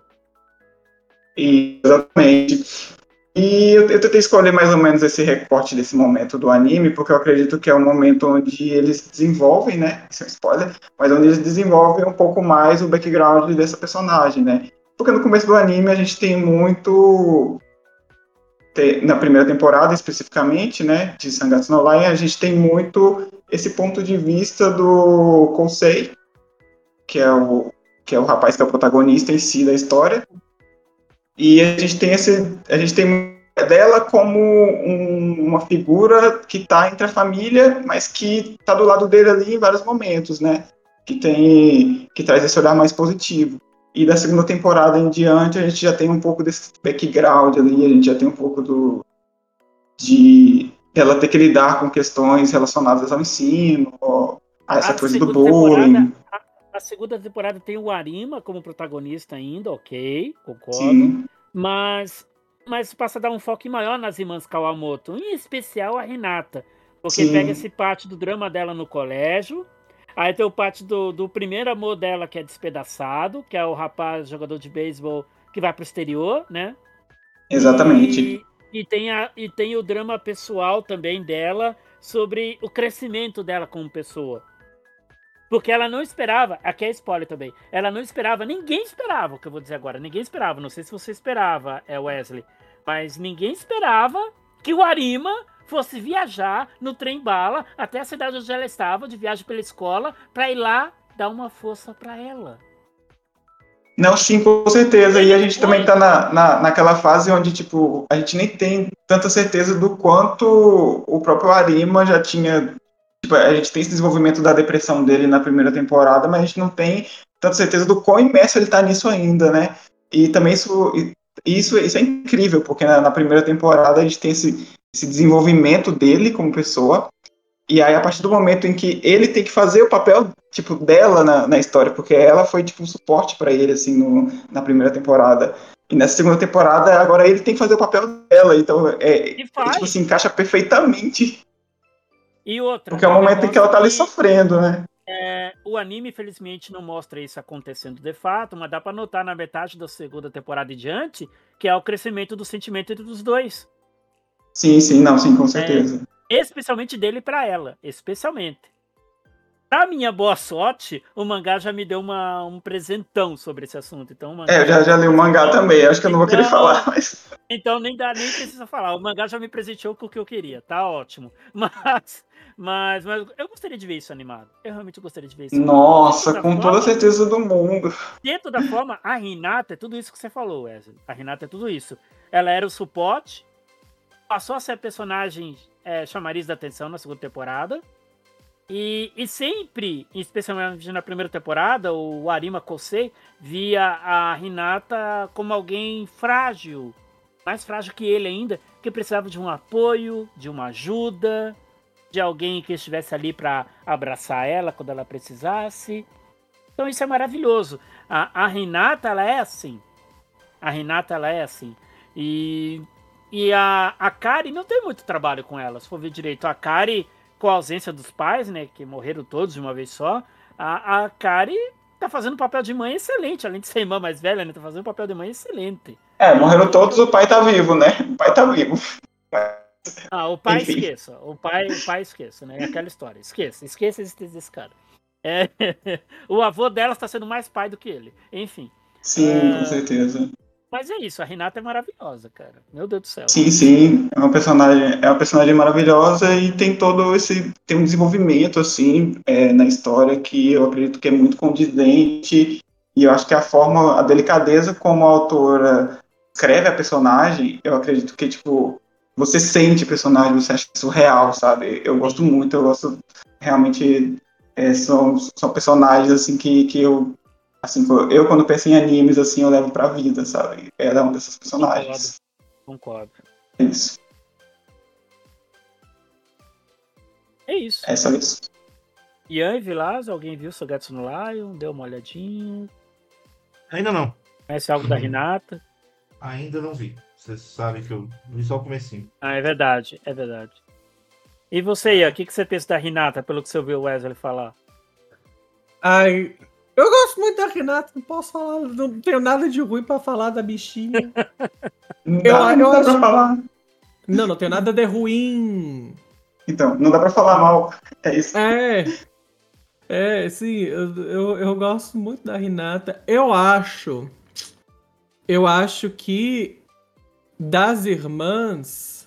exatamente. E eu, eu tentei escolher mais ou menos esse recorte desse momento do anime, porque eu acredito que é um momento onde eles desenvolvem, né? Isso é um spoiler, mas onde eles desenvolvem um pouco mais o background dessa personagem, né? Porque no começo do anime a gente tem muito. Tem, na primeira temporada especificamente, né? De Sangatsu no Lion, a gente tem muito esse ponto de vista do Kosei, que é o, que é o rapaz que é o protagonista em si da história. E a gente tem esse, a gente tem dela como um, uma figura que está entre a família, mas que está do lado dele ali em vários momentos, né? Que tem, que traz esse olhar mais positivo. E da segunda temporada em diante a gente já tem um pouco desse background ali, a gente já tem um pouco do de ela ter que lidar com questões relacionadas ao ensino, a essa A coisa do segunda temporada, bullying, a, a segunda temporada tem o Arima como protagonista ainda, ok, concordo. sim. Mas mas passa a dar um foco maior nas irmãs Kawamoto, em especial a Hinata, porque Sim. pega esse parte do drama dela no colégio, aí tem o parte do, do primeiro amor dela que é despedaçado, que é o rapaz jogador de beisebol que vai pro exterior, né? Exatamente. E, e, tem a, e tem o drama pessoal também dela sobre o crescimento dela como pessoa. Porque ela não esperava, aqui é spoiler também, ela não esperava, ninguém esperava, o que eu vou dizer agora, ninguém esperava, não sei se você esperava, é Wesley, mas ninguém esperava que o Arima fosse viajar no trem-bala até a cidade onde ela estava, de viagem pela escola, para ir lá dar uma força para ela. Não, sim, com certeza. Ele E a gente foi. também tá na, na, naquela fase onde, tipo, a gente nem tem tanta certeza do quanto o próprio Arima já tinha. Tipo, a gente tem esse desenvolvimento da depressão dele na primeira temporada, mas a gente não tem tanta certeza do quão imerso ele tá nisso ainda, né? E também isso, isso, isso é incrível, porque na, na primeira temporada a gente tem esse, esse desenvolvimento dele como pessoa. E aí, a partir do momento em que ele tem que fazer o papel, tipo, dela na, na história, porque ela foi, tipo, um suporte para ele, assim, no, na primeira temporada. E nessa segunda temporada, agora ele tem que fazer o papel dela. Então, é, E é faz. tipo assim, encaixa perfeitamente. E outra, Porque é o ele momento em que ela tá ali mostra que, sofrendo, né? é, o anime, infelizmente, não mostra isso acontecendo de fato, mas dá pra notar na metade da segunda temporada e diante que é o crescimento do sentimento entre os dois. Sim, sim, não, sim, com É, certeza. especialmente dele pra ela, especialmente. Pra minha boa sorte, o mangá já me deu uma, um presentão sobre esse assunto. Então, o mangá É, eu já já, me já deu um li o mangá presentão. também, acho que eu não vou querer falar, Então, mas... então nem dá, nem precisa falar. O mangá já me presenteou com o que eu queria, tá ótimo. Mas, mas, mas eu gostaria de ver isso animado. Eu realmente gostaria de ver isso animado. De Nossa, toda com toda forma, certeza do mundo. de toda forma, a Hinata é tudo isso que você falou, Wesley. A Hinata é tudo isso. Ela era o suporte, passou a ser a personagem é, chamariz da atenção na segunda temporada. E, e sempre, especialmente na primeira temporada, o Arima Kosei via a Hinata como alguém frágil, mais frágil que ele ainda, que precisava de um apoio, de uma ajuda, de alguém que estivesse ali para abraçar ela quando ela precisasse. Então isso é maravilhoso. A, a Hinata, ela é assim. A Hinata, ela é assim. E, e a, a Kari não tem muito trabalho com ela, se for ver direito. A Kari, com a ausência dos pais, né, que morreram todos de uma vez só, a, a Kari tá fazendo um papel de mãe excelente, além de ser irmã mais velha, né, tá fazendo um papel de mãe excelente. É, E morreram tudo que todos, eu... o pai tá vivo, né? O pai tá vivo. Ah, o pai Enfim. esqueça, o pai, o pai esqueça, né, é aquela história, esqueça, esqueça esse, desse cara. É, o avô dela está sendo mais pai do que ele, enfim. Sim, com Uh, certeza. mas é isso, a Hinata é maravilhosa, cara, meu Deus do céu. Sim, sim, é uma personagem, é uma personagem maravilhosa e tem todo esse, tem um desenvolvimento, assim, é, na história que eu acredito que é muito condizente e eu acho que a forma, a delicadeza como a autora escreve a personagem, eu acredito que, tipo, você sente o personagem, você acha isso real, sabe? Eu gosto muito, eu gosto, realmente, é, são, são personagens, assim, que, que eu, assim, eu quando penso em animes, assim, eu levo pra vida, sabe? Ela é uma dessas personagens. Concordo. É isso. É isso. É só isso. Ian e Vilas, alguém viu Sogetsu no Lion? Deu uma olhadinha? Ainda não. Conhece algo da Hinata? Ainda não vi. Você sabe que eu vi só o comecinho. Ah, é verdade, é verdade. E você, Ian, o que, que você pensa da Hinata, pelo que você ouviu o Wesley falar? Ai, eu gosto muito da Hinata, não posso falar, não tenho nada de ruim pra falar da bichinha. Não Eu- dá, eu não dá acho- pra falar. Não, não tenho nada de ruim. Então, não dá pra falar mal. É isso. É, é, sim, eu, eu, eu gosto muito da Hinata. Eu acho, eu acho que das irmãs,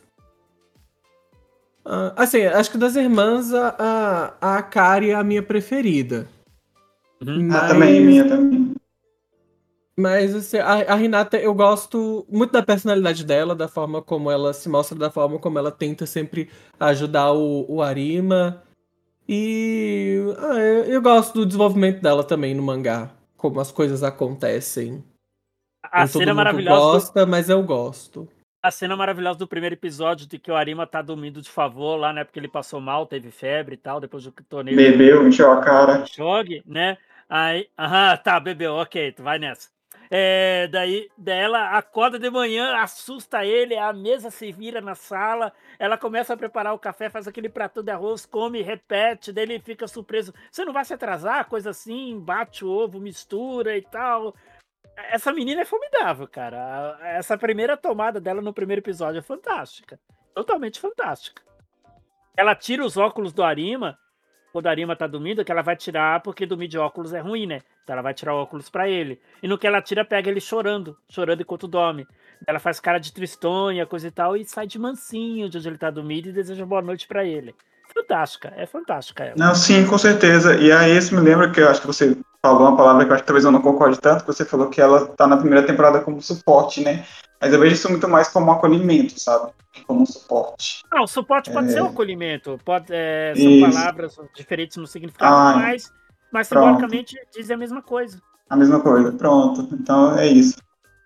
ah, assim, acho que das irmãs a, a, a Kari é a minha preferida. Uhum. Ah, também, minha também. Mas assim, a, a Hinata, eu gosto muito da personalidade dela, da forma como ela se mostra, da forma como ela tenta sempre ajudar o, o Arima. E ah, eu, eu gosto do desenvolvimento dela também no mangá, como as coisas acontecem. A Nem todo cena mundo maravilhosa do, gosta, mas eu gosto. a cena maravilhosa do primeiro episódio de que o Arima tá dormindo de favor lá, né? Porque ele passou mal, teve febre e tal, depois do torneio de, Bebeu, encheu a cara. de jogue, né? Aí, aham, tá, bebeu, ok, tu vai nessa. É, daí dela acorda de manhã, assusta ele, a mesa se vira na sala, ela começa a preparar o café, faz aquele prato de arroz, come, repete, daí ele fica surpreso. Você não vai se atrasar? Coisa assim, bate o ovo, mistura e tal. Essa menina é formidável, cara. Essa primeira tomada dela no primeiro episódio é fantástica. Totalmente fantástica. Ela tira os óculos do Arima, quando a Arima tá dormindo, que ela vai tirar porque dormir de óculos é ruim, né? Então ela vai tirar o óculos pra ele. E no que ela tira, pega ele chorando, chorando enquanto dorme. Ela faz cara de tristonha, coisa e tal, e sai de mansinho de onde ele tá dormindo e deseja boa noite pra ele. Fantástica, é fantástica ela. Não, sim, com certeza. E aí, isso me lembra que eu acho que você falou uma palavra que eu acho que talvez eu não concorde tanto, que você falou que ela tá na primeira temporada como suporte, né? Mas eu vejo isso muito mais como um acolhimento, sabe? Que como um suporte. Não, o suporte pode É. ser um acolhimento, pode, é, são Isso. palavras diferentes no significado, Ah, mas, mas pronto. simbolicamente dizem a mesma coisa. A mesma coisa. Pronto. Então é isso.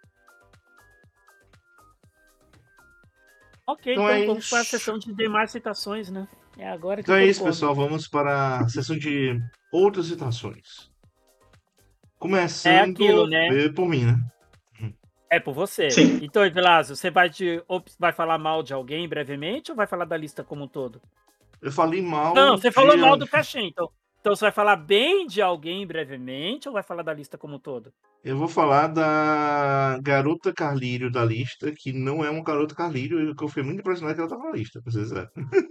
Ok, Então então, é vamos para a isso. sessão de demais citações, né? É agora que Então eu é tô isso, fome. pessoal. Vamos para a sessão de outras citações. Começando É aquilo, né? eh, por mim, né? É por você. Sim. Então, Evilásio, você vai, de, ou vai falar mal de alguém brevemente ou vai falar da lista como um todo? Eu falei mal. Não, você de- falou mal do cachê, então. Então você vai falar bem de alguém brevemente ou vai falar da lista como um todo? Eu vou falar da garota Carlírio da lista, que não é uma garota Carlírio, que eu fui muito impressionado que ela tá na lista, pra vocês verem.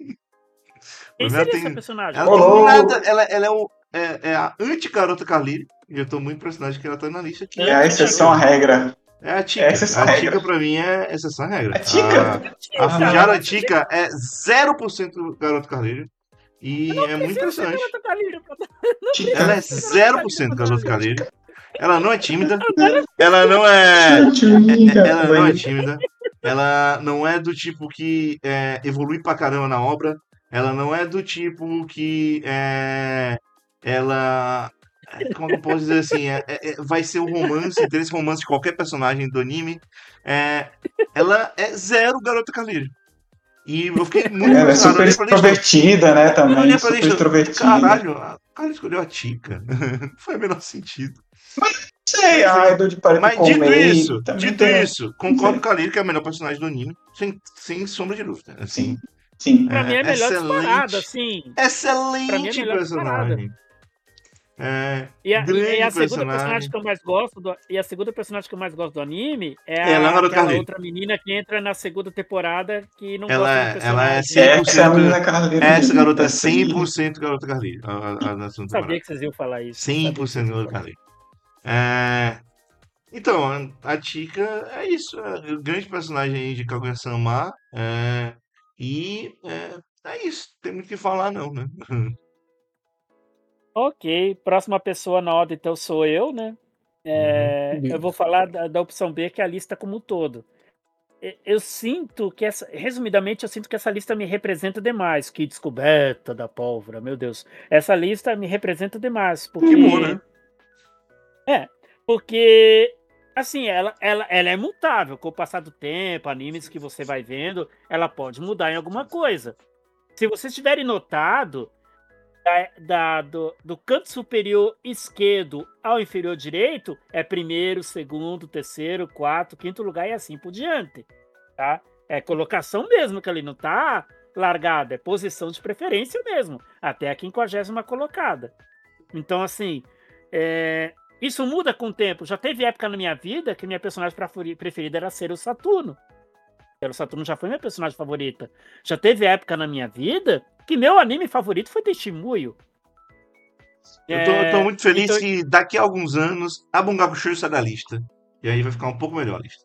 Quem Ela seria tem- essa personagem? Ela Ô, tem louco! nada, ela, ela é, o, é, é a anti-garota Carlírio, e eu tô muito impressionado de que ela tá na lista. Que É a exceção à regra. É a É Tica. a exceção à A regra. Tica pra mim é exceção à regra. A Tica? A, a Ah. Fujara Tica é zero por cento garota Carlírio. E é muito Precisa ser impressionante. garota Carlírio pra- Ela é Tica. zero por cento garota Carlírio. Ela não é tímida. Ela não é. Gente, amiga, Ela não é mãe. tímida. Ela não é do tipo que é, evolui pra caramba na obra. Ela não é do tipo que é, ela. é, Como eu posso dizer assim? É, é, é, vai ser o romance, interesse romance de qualquer personagem do anime. É, ela é zero garota Carlírio. E eu fiquei muito Ela é impressionado. super Eu olhei pra lista. extrovertida, né, Eu olhei também. pra Super lista. extrovertida. Caralho, a cara escolheu a Tica. Não faz o menor sentido. Sei, a Idol de Party Mas dito Comei isso, também dito tem- isso, concordo sei. com a Lili, que é a melhor personagem do anime, sem, sem sombra de dúvida. Assim, Sim, sim. Pra mim é melhor excelente. disparada, assim. Pra mim é Excelente melhor personagem. É, E a, grande e a segunda personagem. personagem que eu mais gosto do, e a segunda personagem que eu mais gosto do anime é a, Ela é a Garota aquela Carlírio. outra menina que entra na segunda temporada que não Ela gosta é- do ela personagem. é cem por cento Essa é a menina Carlinhos. Essa garota é Essa aí. cem por cento garota Carlírio. A, a, a, na segunda Sabia temporada. que vocês iam falar isso. cem sabia por que cento vocês iam garota falar. Carlírio. É, então, a Tika é isso. É um grande personagem aí de Kaguya-sama. É, e é, é isso. Tem muito o que falar, não, né? Ok, próxima pessoa na ordem então sou eu, né? É, Uhum. eu vou falar da, da opção B, que é a lista como um todo. E- Eu sinto que essa, resumidamente, eu sinto que essa lista me representa demais. Que descoberta da pólvora, meu Deus. Essa lista me representa demais, porque Que bom, né? É, porque, assim, ela, ela, ela é mutável. Com o passar do tempo, animes que você vai vendo, ela pode mudar em alguma coisa. Se vocês tiverem notado, da, da- do, do canto superior esquerdo ao inferior direito, é primeiro, segundo, terceiro, quarto, quinto lugar e assim por diante, tá? É colocação mesmo, que ali não tá largada, é posição de preferência mesmo, até a quinquagésima colocada. Então, assim, é, isso muda com o tempo. Já teve época na minha vida que minha personagem preferi- preferida era ser o Saturno. O Saturno já foi minha personagem favorita. Já teve época na minha vida que meu anime favorito foi Testemunho. Eu tô, eu tô É, muito feliz então- que daqui a alguns anos a Bungaku Shoujo sai da lista. E aí vai ficar um pouco melhor a lista.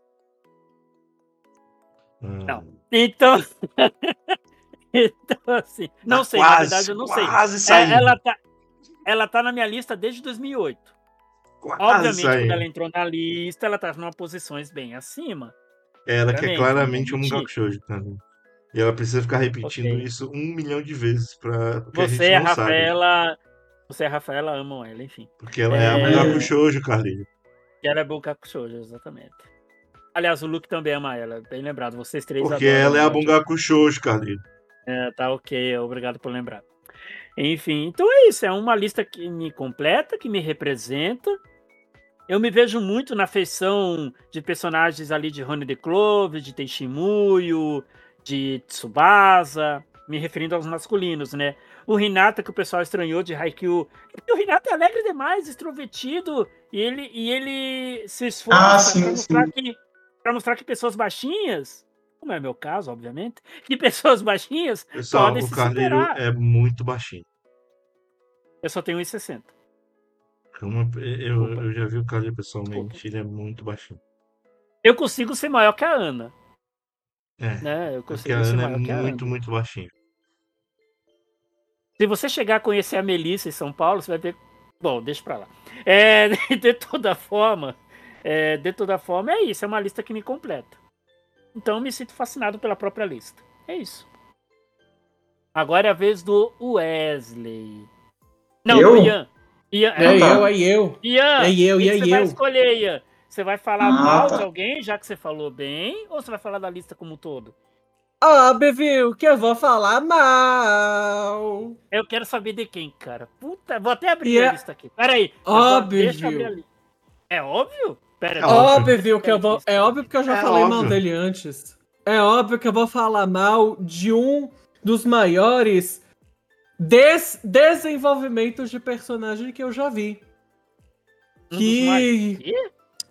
Hum. Não. Então, então assim, não Tá sei, na quase, verdade eu não sei. Quase É, saindo. ela, tá, ela tá na minha lista desde dois mil e oito. Quase Obviamente, saindo. quando ela entrou na lista, ela tá numa posições bem acima. Ela quer Obviamente, claramente não um vou Bungaku mentir. Shoujo também. E ela precisa ficar repetindo Ok. isso um milhão de vezes pra... porque a Você gente e a não sabe. Rafaela. Você e a Rafaela amam ela, enfim. Porque ela é, a É. Bungaku Shoujo, Carlinhos. Que ela é Bungaku Shoujo, exatamente. Aliás, o Luke também ama ela, bem lembrado. Vocês três Porque adoram ela é a ela. Bungaku Shoujo, Carlinhos. É, tá ok, obrigado por lembrar. Enfim, então é isso. É uma lista que me completa, que me representa. Eu me vejo muito na feição de personagens ali de Rony the Clove, de Tenshin Muyo, de Tsubasa, me referindo aos masculinos, né? O Hinata, que o pessoal estranhou de Haikyuu. Porque o Hinata é alegre demais, extrovertido, e ele, e ele se Ah, esforça sim, para mostrar sim. que, para mostrar que pessoas baixinhas, como é meu caso, obviamente, que pessoas baixinhas Pessoal, podem o se Carneiro superar. é muito baixinho. Eu só tenho um e sessenta. Uma- eu, Desculpa. eu já vi o Carneiro Desculpa. pessoalmente, ele é muito baixinho. Eu consigo ser maior que a Ana, É, né? Eu é porque a consigo ser Ana é maior que a muito, Ana. muito baixinha. Se você chegar a conhecer a Melissa em São Paulo, você vai ver. Bom, deixa pra lá. É, de toda forma, é, de toda forma, é isso. É uma lista que me completa. Então, eu me sinto fascinado pela própria lista. É isso. Agora é a vez do Wesley. Não, do Eu? Ian. Ian, É Ah, é, tá. eu, é eu. Ian, É eu, o que e que é você vai eu. escolher, Ian? Você vai falar Ah, mal de tá. alguém, já que você falou bem, ou você vai falar da lista como um todo? Óbvio que eu vou falar mal. Eu quero saber de quem, cara. Puta, vou até abrir E a é lista aqui. Pera aí. Eu vou, deixa eu abrir a óbvio. lista. É óbvio? Pera, É deixa eu óbvio. Óbvio que eu vou. É óbvio porque eu já É falei mal óbvio. dele antes. É óbvio que eu vou falar mal de um dos maiores des desenvolvimentos de personagem que eu já vi. Um dos mais. Que. Quê?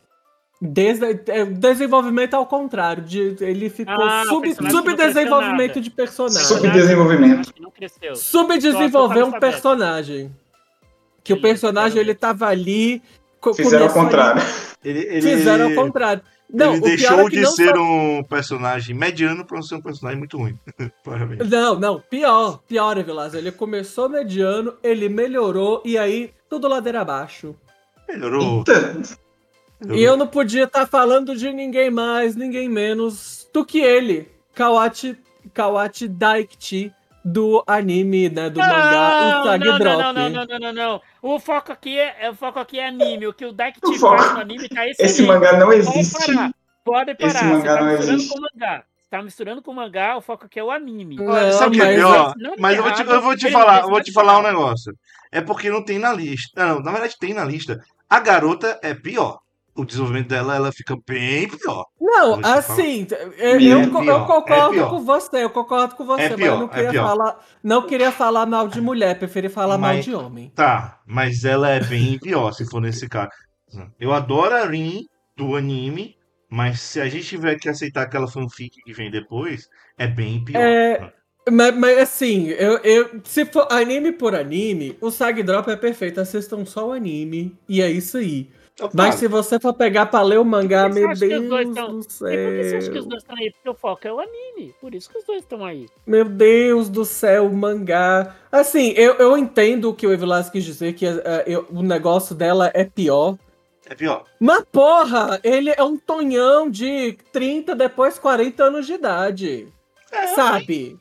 Des é, desenvolvimento ao contrário. De, ele ficou Ah, o sub personagem que não cresceu subdesenvolvimento nada. de personagem. Subdesenvolvimento. Personagem que não cresceu. Só, só Subdesenvolver um analfabeto. personagem. Que o Beleza, personagem quero ele ver. tava ali. co- Fizeram ao começou ali, contrário. Ele, ele, fizeram ao contrário. Não, ele o pior deixou é que de não ser só. um personagem mediano para ser um personagem muito ruim. Parabéns. Não, não, pior, pior, Evilás. Ele começou mediano, ele melhorou e aí tudo ladeira abaixo. Melhorou. Eita! E eu não podia estar falando de ninguém mais, ninguém menos do que ele, Kawachi, Kawachi Daikichi, do anime, né, do mangá Não, Usagi não, não, Drop. não, não, não, não, não, não. O foco aqui é, é- o foco aqui é anime. O que o O Daikti foco- faz no anime tá excelente. Esse mangá não Pode existe. parar. Pode parar. Esse Você mangá tá não misturando existe. com o mangá. Você tá misturando com o mangá, o foco aqui é o anime. Olha, Não, sabe o que é mas pior? Não, Mas eu vou te, errado, eu vou te três falar, vezes eu vou mais te falar um errado. negócio. É porque não tem na lista. Não, na verdade tem na lista. A garota é pior. O desenvolvimento dela, ela fica bem pior. Não, Vou te falar. assim, eu, É eu, co- eu pior, é concordo pior. com você, eu concordo com você, É mas eu pior, não é queria pior. falar, não queria falar mal de mulher, preferi falar mal Mas de homem. tá, mas ela é bem pior se for nesse caso. Eu adoro a Rin do anime, mas se a gente tiver que aceitar aquela fanfic que vem depois, é bem pior. É, mas, mas, assim, eu, eu, se for anime por anime, o Sag Drop é perfeito. Assistam só o anime e é isso aí. Eu Mas falo. se você for pegar pra ler o mangá, Por que você meu acha que os dois Deus tão- do E por que você acha que os céu. dois estão aí? Porque o foco é o anime. Por isso que os dois estão aí. Meu Deus do céu, o mangá. Assim, eu, eu entendo o que o Evilas quis dizer, que eh, eu- o negócio dela é pior. É pior. Mas porra, ele é um tonhão de trinta, depois quarenta anos de idade. É, Sabe?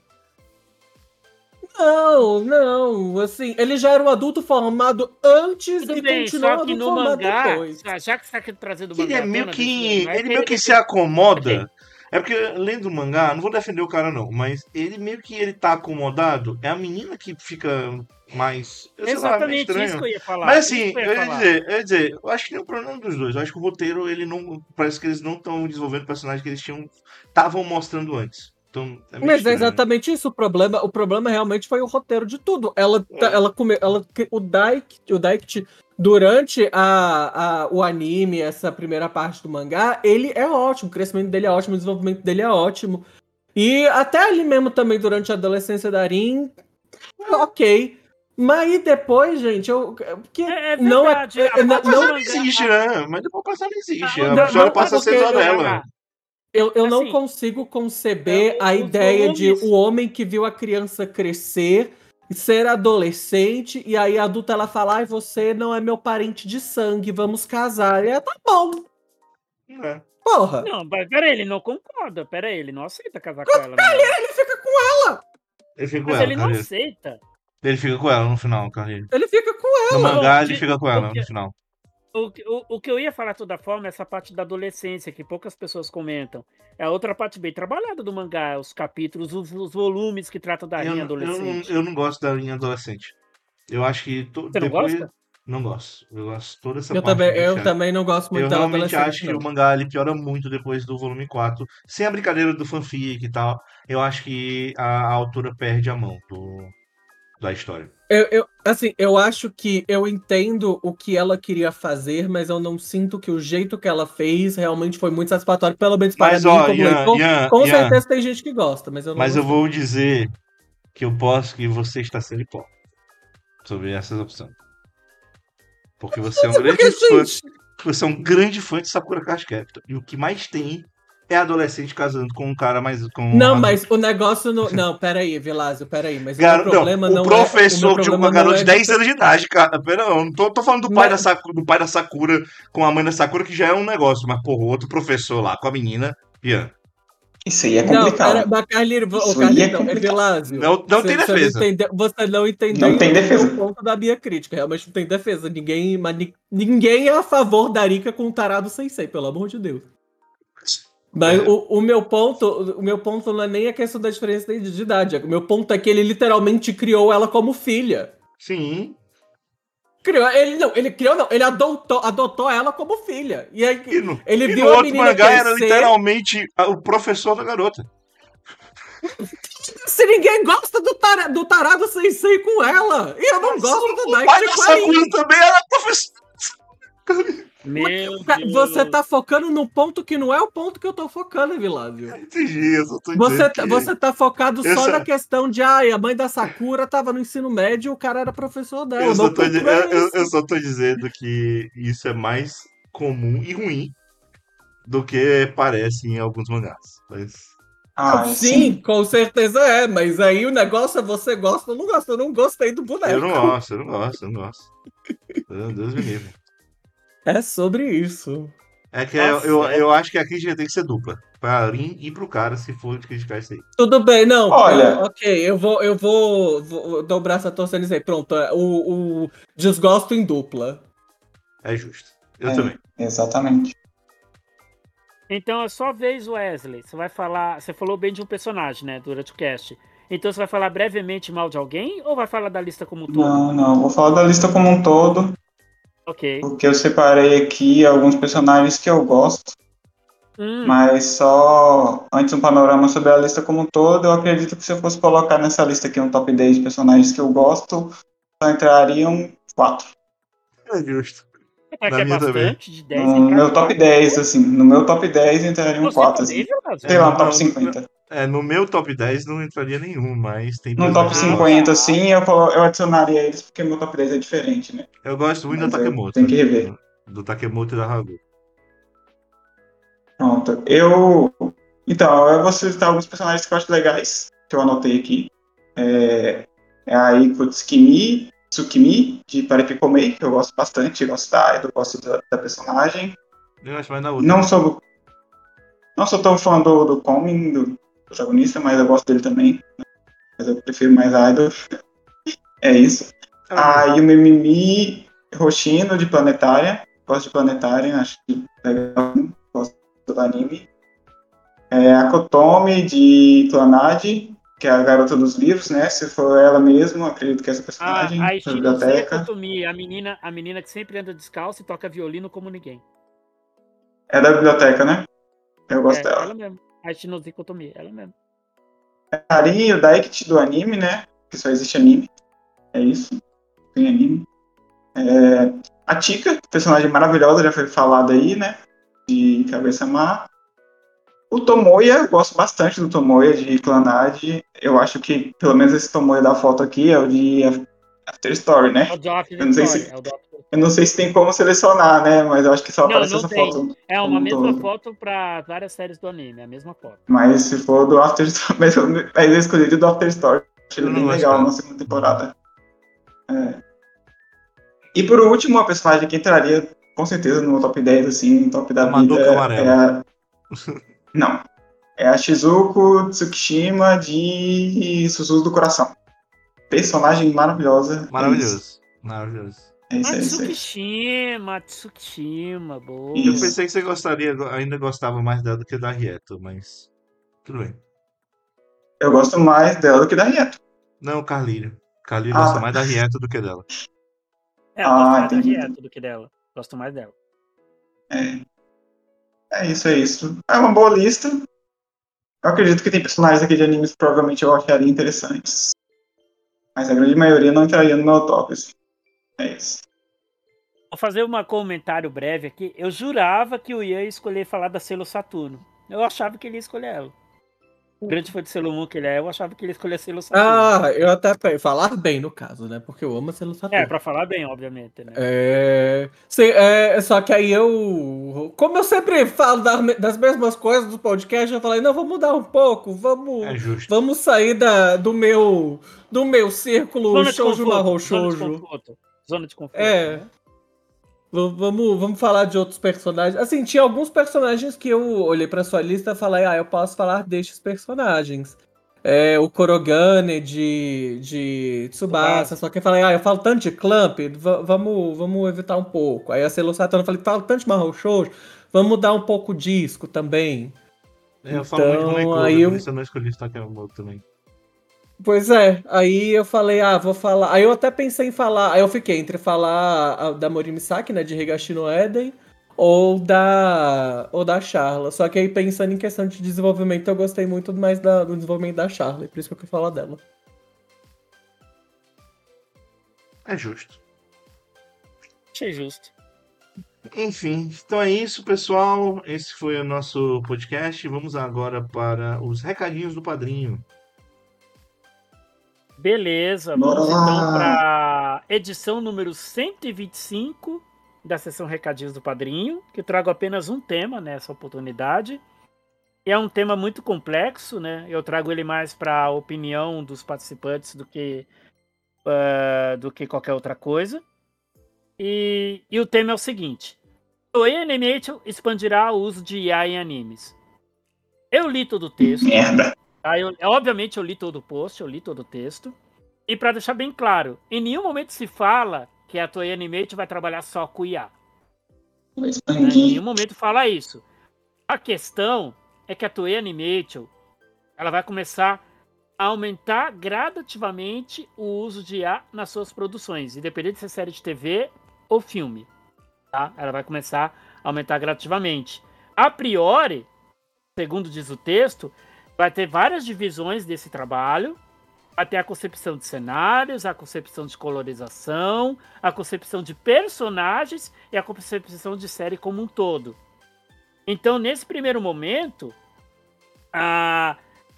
Não, não. Assim, ele já era um adulto formado antes Tudo e bem, continuou só que adulto no formado mangá, depois. já- já que você tá trazendo o que ele mangá é à meio tona, que. desse- não é Ele meio que ele- se acomoda. É porque, lendo o mangá, não vou defender o cara não, mas ele meio que ele tá acomodado. É a menina que fica mais. Eu sei lá, meio Exatamente estranho. isso que eu ia falar. Mas isso assim, que eu eu ia ia falar. dizer, eu ia dizer, eu acho que nem o problema dos dois. Eu acho que o roteiro, ele não. Parece que eles não estão desenvolvendo o personagem que eles tinham. Estavam mostrando antes. Então, é meio Mas é estranho. exatamente isso o problema. O problema realmente foi o roteiro de tudo. Ela, tá- É. ela, come, ela o Daik, o Daik, durante a, a, o anime, essa primeira parte do mangá, ele é ótimo. O crescimento dele é ótimo, o desenvolvimento dele é ótimo. E até ali mesmo também durante a adolescência da Rin, ok. Mas aí depois, gente, eu. Que É, é não é. verdade, é- a não, parte Mas do ela não, não mangá- existe, né? Mas depois passar não existe. Não, A não, história não, passa a ser porque- só dela. eu, eu não Assim, consigo conceber é, o- a os ideia de volumes- o homem que viu a criança crescer, ser adolescente, e aí a adulta ela fala: ai, você não é meu parente de sangue, vamos casar. E ela, tá bom, É. porra. Não, mas peraí, ele não concorda. Peraí, ele não aceita casar com ela. Não. Ele fica com Ele fica com Mas ela, ele não Carlinhos. aceita. Ele fica com ela no final, Carlinhos. ele fica com No Bom, mangá, ele de- fica com ela porque- no final. O, que- o, o que eu ia falar de toda forma é essa parte da adolescência, que poucas pessoas comentam. É a outra parte bem trabalhada do mangá, os capítulos, os, os volumes que tratam da Eu, linha não- eu, não, adolescente. eu não gosto da linha adolescente. Eu acho que to- Você não depois. gosta? Não gosto. Eu gosto toda essa Eu parte também, do eu Chá. também não gosto muito Eu dela realmente acho adolescente, que o não. mangá ele piora muito depois do volume quatro. Sem a brincadeira do fanfic e tal, eu acho que a, a autora perde a mão do, da história. Eu, eu, assim, eu acho que eu entendo o que ela queria fazer, mas eu não sinto que o jeito que ela fez realmente foi muito satisfatório, pelo menos para Mas mim, ó, como Ian, leitor. Ian, Com Ian, certeza tem gente que gosta, mas eu não mas eu gostei. vou dizer que eu posso que você está sendo hipócrita sobre essas opções. Porque você é um Porque, grande fã, gente, você é um grande fã de Sakura Card Captor. E o que mais tem é adolescente casando com um cara mais com um não, mas adulto. o negócio não. Não, peraí, Vilásio, peraí. Mas o meu Gar- não, problema o não é. O meu professor que jogou com a problema não garota é de de. dez anos de idade, cara. Pera, eu não tô, tô falando do pai, da Mas, Sakura, do pai da Sakura com a mãe da Sakura, que já é um negócio, mas, porra, o outro professor lá com a menina, Ian. Isso aí é não, pera, complicado. mas Carlinhos, o Isso aí Carlinhos é não, é complicado. Vilásio. Não, não Você, tem você não defesa. entendeu, você não entendeu Não tem o meu defesa. ponto da minha crítica. Realmente não tem defesa. Ninguém, mas ni- ninguém é a favor da Arika com o tarado sensei, pelo amor de Deus. Mas É, o, o meu ponto, o meu ponto não é nem a questão da diferença de de idade. O meu ponto é que ele literalmente criou ela como filha. sim. Criou, ele não, ele criou não, ele adotou, adotou ela como filha. E aí E no, ele e no viu a outro menina mangá era crescer. literalmente a- o professor da garota. Se ninguém gosta do, tara, do tarado sensei com ela. E eu não Mas gosto do o, o pai Daichi da Quarin. Sakura também era professor. Meu Você Deus. tá focando no ponto que não é o ponto que eu tô focando, Vilásio. Entendi, eu só tô Você, dizendo tá- que. você tá focado Eu só só, na questão de, ai, a mãe da Sakura tava no ensino médio e o cara era professor dela. eu, O só meu tô, ponto di- não eu, é eu- eu esse. só tô dizendo que isso é mais comum e ruim do que parece em alguns mangás. Mas Ah, Sim, sim. com certeza é, mas aí o negócio é você gosta ou não gosta. Eu não gostei do eu não boneco. gosto, eu não gosto, eu não gosto. Meu Deus me livre. É sobre isso. É que Tá eu, eu, certo. eu acho que a crítica tem que ser dupla. Pra Arin e pro cara, se for criticar isso aí. Tudo bem, não. eu- Olha, ok, eu vou, eu vou, vou dar o braço a torcer nisso aí. Pronto, é, o, o desgosto em dupla. É justo. Eu é, também. exatamente. Então é só vez, Wesley. Você vai falar. Você falou bem de um personagem, né? Durante o cast. Então você vai falar brevemente mal de alguém ou vai falar da lista como um todo? Não, não. Vou falar da lista como um todo, Ok. porque eu separei aqui alguns personagens que eu gosto, Hum, mas só antes um panorama sobre a lista como um todo. Eu acredito que se eu fosse colocar nessa lista aqui um top dez de personagens que eu gosto, só entrariam quatro. É justo. será Na que é minha também. bastante? De dez No entrar meu top quatro? dez, assim, no meu top dez entrariam Você quatro, também, assim. Vilásio? É, Sei lá, no, um top no- no- cinquenta. é, no meu top dez não entraria nenhum, mas tem No personagens top que eu gosto. cinquenta, Ah, sim, eu, colo- eu adicionaria eles porque meu top dez é diferente, né? Eu gosto muito da Mas eu Takemoto. tenho que rever. Do Takemoto e da Hagu. Pronto. Eu. Então, eu vou citar alguns personagens que eu acho legais, que eu anotei aqui. É, é a Iko Tsukimi, Tsukimi, de Parapicomei, que eu gosto bastante, eu gosto da Idol, gosto da, da personagem. Eu acho mais na outra. Não sou, não sou tão fã do, do Komin, do protagonista, mas eu gosto dele também. Mas eu prefiro mais a Idol. É isso. Ela A mesmo. Yumi Mimi Hoshino, de Planetária. Gosto de Planetária, acho que legal, gosto do anime. É a Kotomi, de Clanad, que é a garota dos livros, né? Se for ela mesma, acredito que é essa a, personagem, a da Ishinosuke biblioteca. Kotomi, a menina, a menina que sempre anda descalço e toca violino como ninguém. É da biblioteca, né? Eu gosto É, dela. ela mesmo. A Ishinosuke Kotomi, ela mesmo. A Arin, o Daikichi do anime, né? Que só existe anime. É isso. Tem anime. É... A Tika, personagem maravilhosa, já foi falada aí, né? De Cabeça Má. O Tomoya, eu gosto bastante do Tomoya de Clanad. Eu acho que, pelo menos esse Tomoya da foto aqui é o de After Story, né? É o do After Eu não sei Story. se, É o do After eu não sei se tem como selecionar, né? Mas eu acho que só Não, aparece não essa tem. foto É como uma um mesma todo. foto pra várias séries do anime, é a mesma foto. Mas se for do After Story, mas eu, mas eu escolhi do After Story. Achei Eu ele não bem gosto legal dela. na segunda temporada. É. E por último, a personagem que entraria com certeza no top dez, assim, no top da A Madoka vida, é Amarela. a. Não. É a Shizuko Tsukishima de Susurro do Coração. Personagem maravilhosa. É isso. Maravilhoso. Maravilhoso. É isso, é isso, é isso. Tsukishima, Tsukishima, boa. Eu Isso. pensei que você gostaria, ainda gostava mais dela do que da Rieto, mas. Tudo bem. Eu gosto mais dela do que da Rieto. Não, Carlírio. Carlírio Ah, gosta tá. mais da Rieto do que dela. É, eu gosto Ah, mais da entendi. Rieto do que dela. Gosto mais dela. É. É isso, é isso. É uma boa lista. Eu acredito que tem personagens aqui de animes que provavelmente eu acharia interessantes. Mas a grande maioria não entraria no meu top, assim. É isso. Vou fazer um comentário breve aqui. Eu jurava que o Ian ia escolher falar da Sailor Saturno. Eu achava que ele ia escolher ela. Grande fã de Sailor Moon que ele é, eu achava que ele ia escolher Sailor Saturno. Ah, eu até pe- falar bem no caso, né? Porque eu amo a Sailor É, Saturno. pra falar bem, obviamente, né? É, sim, é, só que aí eu, como eu sempre falo da- das mesmas coisas do podcast, eu falei, não, vamos mudar um pouco, É vamos, justo. vamos sair da, do meu, do meu círculo Zona de shoujo marrom conforto. Zona de shoujo. conforto. Zona de conforto. É. Né? V- Vamos, vamos falar de outros personagens. Assim, tinha alguns personagens que eu olhei pra sua lista e falei, ah, eu posso falar destes personagens. É, o Korogane de, de Tsubasa, Tsubasa. só que eu falei, ah, eu falo tanto de Clamp, va- vamos, vamos evitar um pouco. Aí a Sailor Saturno eu falei, falo tanto de Mahou Shoujo, vamos mudar um pouco o disco também. É, eu falo muito de Então, Honeycomb, aí por eu, isso eu não escolhi Takemoto também. pois é, aí eu falei, ah, vou falar. Aí eu até pensei em falar. Aí eu fiquei entre falar a- da Mori Misaki, né, de Higashi no Eden, ou da ou da Charla. Só que aí pensando em questão de desenvolvimento, eu gostei muito mais da- do desenvolvimento da Charla, e por isso que eu quis falar dela. É justo. Achei justo. Enfim, então é isso, pessoal. Esse foi o nosso podcast. Vamos agora para os recadinhos do padrinho. Beleza, Bora vamos lá. então para edição número cento e vinte e cinco da sessão Recadinhos do Padrinho, que eu trago apenas um tema nessa oportunidade. E é um tema muito complexo, né? Eu trago ele mais para a opinião dos participantes do que, uh, do que qualquer outra coisa. E, e o tema é o seguinte: Toei Animation expandirá o uso de I A em animes. Eu li todo o texto. Merda. Tá? Eu, obviamente eu li todo o post, eu li todo o texto. E para deixar bem claro, em nenhum momento se fala que a Toei Animation vai trabalhar só com I A. Vou Né? Em expandir. nenhum momento fala isso. A questão é que a Toei Animation ela vai começar a aumentar gradativamente o uso de I A nas suas produções, independente se é série de T V ou filme. Tá? Ela vai começar a aumentar gradativamente. A priori, segundo diz o texto, vai ter várias divisões desse trabalho. Vai ter a concepção de cenários, a concepção de colorização, a concepção de personagens e a concepção de série como um todo. Então, nesse primeiro momento, a,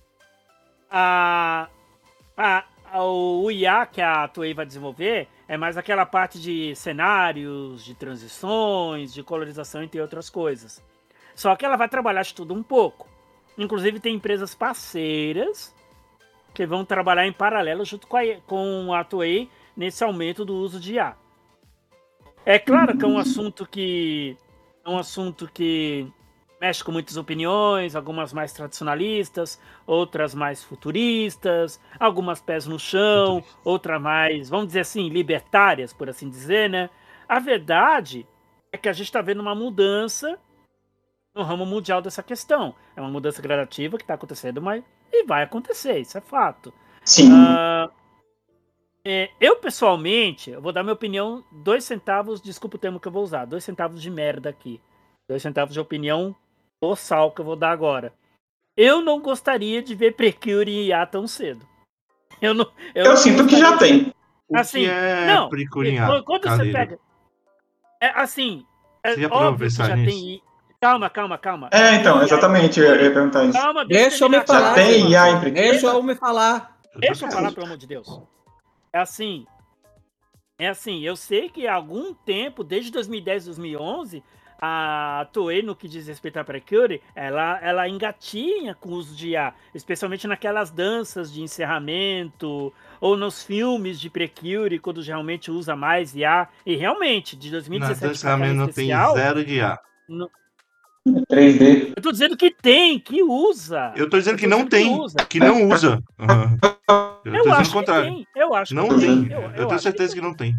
a, a, a, o I A que a Toei vai desenvolver é mais aquela parte de cenários, de transições, de colorização, entre outras coisas. Só que ela vai trabalhar de tudo um pouco. Inclusive, tem empresas parceiras que vão trabalhar em paralelo junto com a, com a Toei nesse aumento do uso de I A. É claro que é um assunto que é um assunto que mexe com muitas opiniões, algumas mais tradicionalistas, outras mais futuristas, algumas pés no chão, outras mais, vamos dizer assim, libertárias, por assim dizer, né? A verdade é que a gente está vendo uma mudança no ramo mundial dessa questão. É uma mudança gradativa que está acontecendo, mas e vai acontecer, isso é fato. Sim. Uh, é, eu, pessoalmente, eu vou dar minha opinião, dois centavos, desculpa o termo que eu vou usar, dois centavos de merda aqui. Dois centavos de opinião boçal que eu vou dar agora. Eu não gostaria de ver Precure em I A tão cedo. Eu, não, eu, Eu não sinto que já gostaria de- tem. O Assim, que é não, precurinhar, quando você Calheiro? pega... É, assim, é Você já parou pra óbvio que pensar já nisso? tem... Calma, calma, calma. É, Já então, tem I A em exatamente, eu Precure. ia perguntar isso. Calma, deixa, Deixa eu me terminar de falar, Já tem I A em Zé. Precure? Deixa eu me falar. Eu tô Deixa eu falar, querendo. pelo amor de Deus. É assim, é assim, eu sei que há algum tempo, desde dois mil e dez, dois mil e onze, a Toei, no que diz respeito a Precure, ela, ela engatinha com o uso de I A, especialmente naquelas danças de encerramento, ou nos filmes de Precure, quando realmente usa mais I A. E realmente, de dois mil e Na dezessete para cá em dança tem especial, zero de I A. no- três D. eu tô dizendo que tem, que usa. Eu tô dizendo Eu que tô não dizendo que tem, usa. que não usa. Aham. Eu tô Eu dizendo o acho que contrário. tem, eu acho Não que tem. tem. Eu, Eu eu tenho acho certeza que que não tem.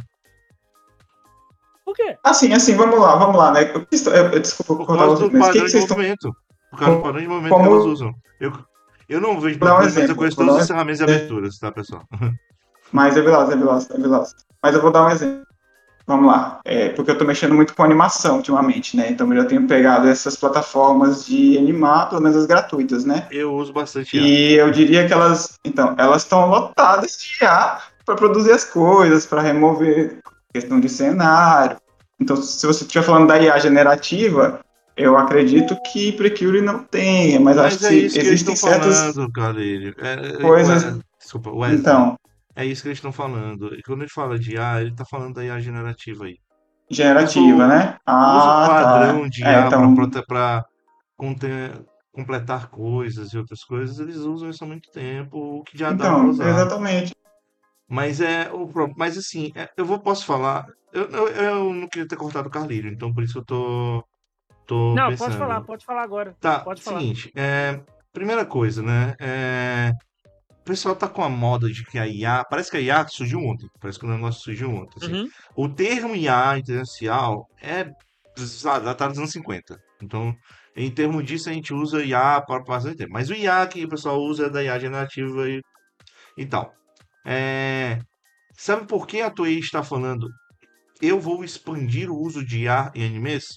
Por quê? Assim, assim, vamos lá, vamos lá, né? Eu, eu, eu, desculpa Por cortar causa vocês, do mas o que, padrão que de vocês estão. movimento. Por causa do padrão de movimento que Como- elas usam. Eu, eu não vejo Vou dar um mas eu exemplo, conheço vou todos dar um os encerramentos e aberturas, tá, pessoal? Mas é veloz, é veloz, é veloz. Mas eu vou dar um exemplo. vamos lá, é, porque eu estou mexendo muito com animação ultimamente, né? Então eu já tenho pegado essas plataformas de animar, pelo menos as gratuitas, né? Eu uso bastante I A. E eu diria que elas, então, elas estão lotadas de I A para produzir as coisas, para remover questão de cenário. Então, se você estiver falando da I A generativa, eu acredito que Precure não tenha, mas acho Mas que é se isso que eles estão existem certas falando, Carleiro. É, é, coisas. Ué, desculpa, Wesley. Então, É isso que eles estão falando. E quando ele fala de I A, ele está falando da I A generativa aí. O generativa, pessoal né? usa o Ah, tá. padrão de É, I A então, para completar coisas e outras coisas, eles usam isso há muito tempo, o que já dá para então, usar. exatamente. Mas é o pro- mas assim, é, eu vou posso falar. Eu, eu, eu não queria ter cortado o Carlinho, então por isso que eu tô, tô Não, pode falar, pensando. pode falar agora. Tá, Pode falar. seguinte, é, primeira coisa, né? É, o pessoal tá com a moda de que a I A. Parece que a I A surgiu ontem. Parece que o negócio surgiu ontem. Assim. Uhum. O termo I A, inteligência artificial, é sabe, datado dos anos cinquenta. Então, em termos disso, a gente usa I A para bastante tempo. Mas o I A que o pessoal usa é da I A generativa e, e tal. É, sabe por que a Toei está falando? Eu vou expandir o uso de I A em animes?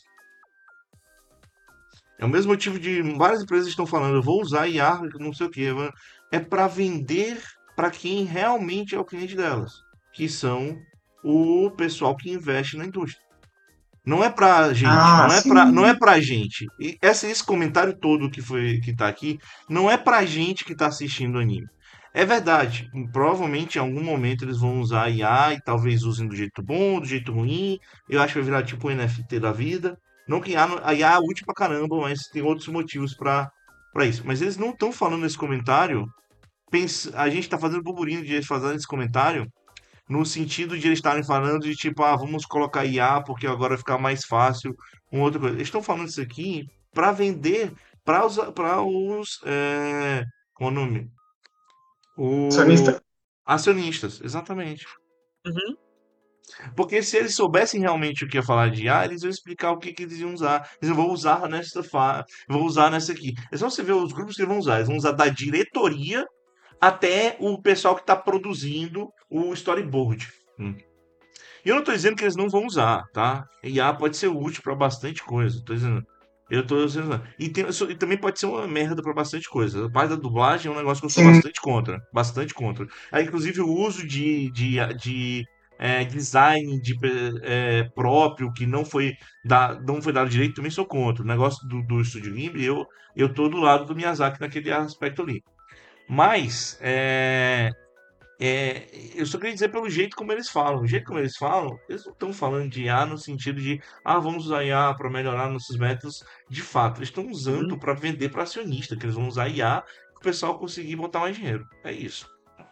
É o mesmo motivo de várias empresas estão falando, eu vou usar I A, não sei o que, é para vender para quem realmente é o cliente delas, que são o pessoal que investe na indústria. Não é pra gente, Ah, não é pra, não é sim. pra gente. E essa, esse comentário todo que foi que tá aqui, não é pra gente que tá assistindo o anime. É verdade, provavelmente em algum momento eles vão usar I A e talvez usem do jeito bom, do jeito ruim. Eu acho que vai virar tipo um N F T da vida. Não que I A, não- a I A é útil pra caramba, mas tem outros motivos pra para isso. Mas eles não estão falando nesse comentário. Pens- a gente tá fazendo burburinho de eles fazendo esse comentário no sentido de eles estarem falando de tipo, ah, vamos colocar I A porque agora vai ficar mais fácil, uma outra coisa. Eles estão falando isso aqui para vender para os, para os é, qual é o nome? O Acionista. acionistas, exatamente. Uhum. Porque se eles soubessem realmente o que ia falar de I A, eles iam explicar o que, que eles iam usar. Eles vão usar nessa fa... vão usar nessa aqui. É só você ver os grupos que eles vão usar. Eles vão usar da diretoria até o pessoal que está produzindo o storyboard. Hum. E eu não tô dizendo que eles não vão usar, tá? I A pode ser útil pra bastante coisa. Tô dizendo. Eu tô dizendo. E, tem- e também pode ser uma merda pra bastante coisa. A parte da dublagem é um negócio que eu sou Sim, bastante contra. Bastante contra. Aí, inclusive, o uso de, de, de é, design de, é, próprio que não foi, da, não foi dado direito, também sou contra. O negócio do, do Estúdio Ghibli, eu, eu tô do lado do Miyazaki naquele aspecto ali. Mas, é, é, eu só queria dizer pelo jeito como eles falam. O jeito como eles falam, eles não estão falando de I A no sentido de, ah, vamos usar I A para melhorar nossos métodos. De fato, eles estão usando Uhum. para vender para acionista, que eles vão usar I A para o pessoal conseguir botar mais dinheiro. É isso.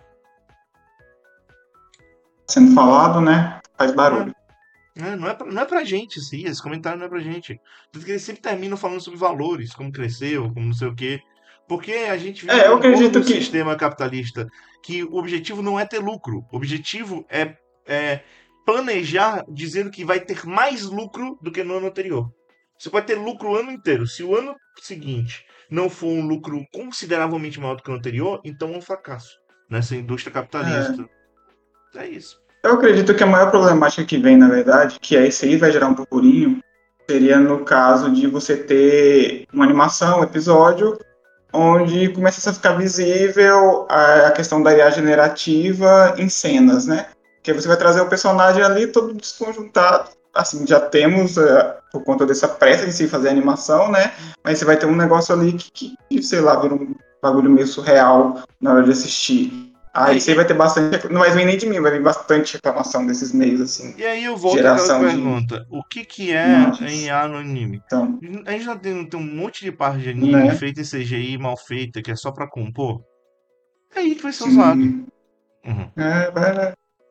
sendo falado, né? Faz É, barulho. é, não é pra, não é pra gente, sim. Esse comentário não é pra gente. Tanto que eles sempre terminam falando sobre valores, como cresceu, como não sei o quê. Porque a gente vive É, eu num, como num acredito que. sistema capitalista que o objetivo não é ter lucro. O objetivo é, é planejar dizendo que vai ter mais lucro do que no ano anterior. Você pode ter lucro o ano inteiro. Se o ano seguinte não for um lucro consideravelmente maior do que o anterior, então é um fracasso nessa indústria É, capitalista. É isso. eu acredito que a maior problemática que vem, na verdade, que aí isso aí vai gerar um burburinho, seria no caso de você ter uma animação, um episódio, onde começa a ficar visível a, a questão da I A generativa em cenas, né? Que você vai trazer o personagem ali todo desconjuntado. Assim, já temos, uh, por conta dessa pressa em se fazer animação, né? Mas você vai ter um negócio ali que, que, sei lá, vira um bagulho meio surreal na hora de assistir. É, Aí você e, vai ter bastante. Não vai vir nem de mim, vai vir bastante reclamação desses meios, assim, E aí eu de volto àquela geração de pergunta: o que que é imagens. I A no anime? Então, A gente já tem, tem um monte de parte de anime né? feita em C G I mal feita, que é só pra compor. É aí que vai ser usado. Sim. Uhum. É, vai,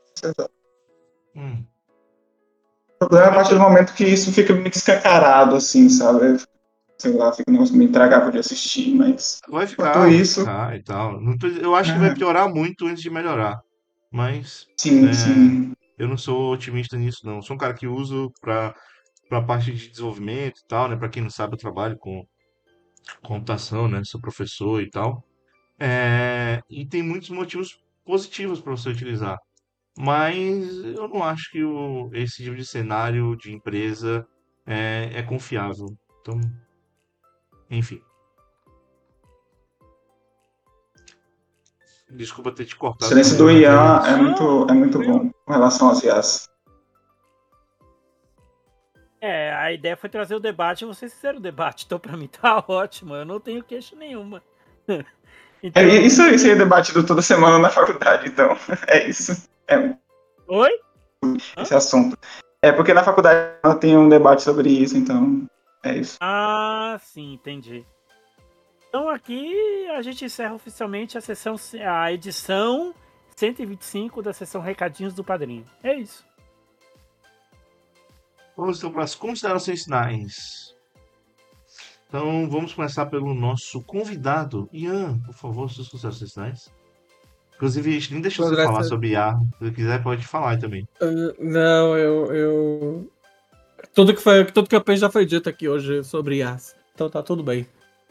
Hum. o problema é a Mas partir do eu- momento que isso fica muito escancarado, assim, sabe? Sei lá, fica um negócio meio intragável de assistir, mas vai enquanto ficar, vai isso, ficar e tal. Não tô- eu acho que vai é, piorar muito antes de melhorar. Mas sim, é, sim. eu não sou otimista nisso, não. Sou um cara que uso pra, pra parte de desenvolvimento e tal, né? Pra quem não sabe, eu trabalho com computação, né? Sou professor e tal. É, e tem muitos motivos positivos para você utilizar. mas eu não acho que o, esse tipo de cenário de empresa é, é confiável. Então, enfim. Desculpa ter te O cortado, silêncio mas do é Ian é isso. muito, é muito Não, bom com relação às I As. É, a ideia foi trazer o debate e vocês fizeram o debate, então pra mim tá ótimo, eu não tenho queixa nenhuma. É, Então, isso, isso aí é debatido toda semana na faculdade, então é isso. É oi? Hã? esse assunto. É porque na faculdade ela tem um debate sobre isso, então é isso. Ah, sim, entendi. Então aqui a gente encerra oficialmente a sessão, a edição cento e vinte e cinco da sessão Recadinhos do Padrinho. É isso. Vamos então para as considerações finais. Então, vamos começar pelo nosso convidado. Ian, por favor, suas considerações finais. Inclusive, a gente nem deixou você falar sobre I A. Se você quiser, pode falar também. Uh, não, eu, eu. Tudo que, foi, tudo que eu penso já foi dito aqui hoje sobre I As. Então tá tudo bem.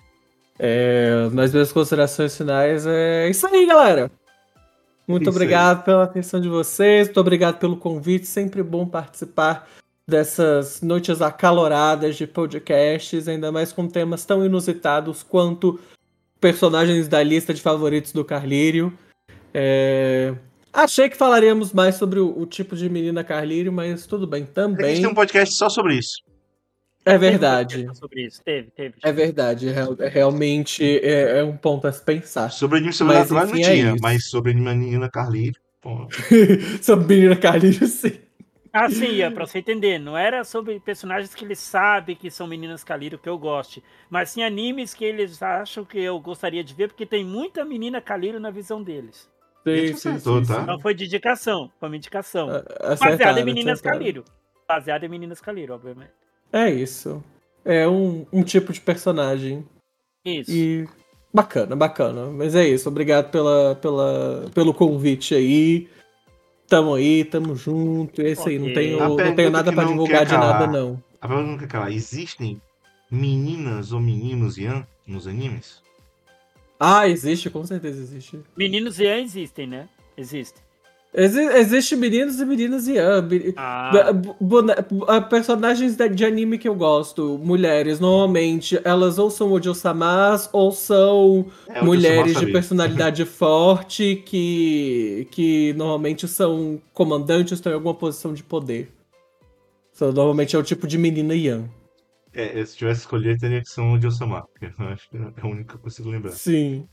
É, nas minhas considerações finais é isso aí, galera. Muito Isso aí. obrigado pela atenção de vocês. Muito obrigado pelo convite. Sempre bom participar dessas noites acaloradas de podcasts, ainda mais com temas tão inusitados quanto personagens da lista de favoritos do Carlírio. É, Achei que falaríamos mais sobre o, o tipo de menina Carlírio, mas tudo bem É que a gente tem um também. podcast só sobre isso. É Teve verdade. podcast sobre isso, teve, teve. É verdade. real- Realmente é, é um ponto a se pensar. Sobre anime Mas sobrenatural não enfim, é tinha, isso. mas sobre menina Carlírio, pô. Sobre menina Carlírio, sim. Ah, sim, Ian, pra você entender, não era sobre personagens que eles sabem que são meninas Kaliro que eu goste, mas sim animes que eles acham que eu gostaria de ver, porque tem muita menina Kaliro na visão deles. Ele Sim, sim, acertou, sim, tá? Não foi de indicação, foi uma indicação. sim. Baseada em Acertaram, meninas acertaram. Kaliro. Baseada em meninas Kaliro, obviamente. É isso. É um, um tipo de personagem. Isso. E bacana, bacana. Mas é isso. Obrigado pela, pela, pelo convite aí. Tamo aí, tamo junto. É isso aí. Não Ok. tenho, A não tenho pergunta nada que pra não divulgar quer de nada, calar. não. A pergunta não quer calar. Existem meninas ou meninos Ian nos animes? Ah, existe, com certeza existe. Meninos Ian existem, né? Existem. Exi existe meninos e meninas e ah, bi- Ah, bu- bone- ah, personagens de, de anime que eu gosto, mulheres, normalmente elas ou são Ojo-samas ou são É, o mulheres de sabia. personalidade forte que, que normalmente são comandantes, estão em alguma posição de poder. Então, normalmente é o tipo de menina Yan. É, se tivesse escolhido, teria que ser um de Osama, porque eu acho que é o único que eu consigo lembrar. Sim.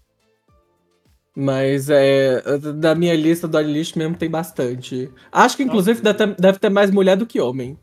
Mas é, da minha lista do Anilist mesmo tem bastante. Acho que inclusive deve ter, deve ter mais mulher do que homem.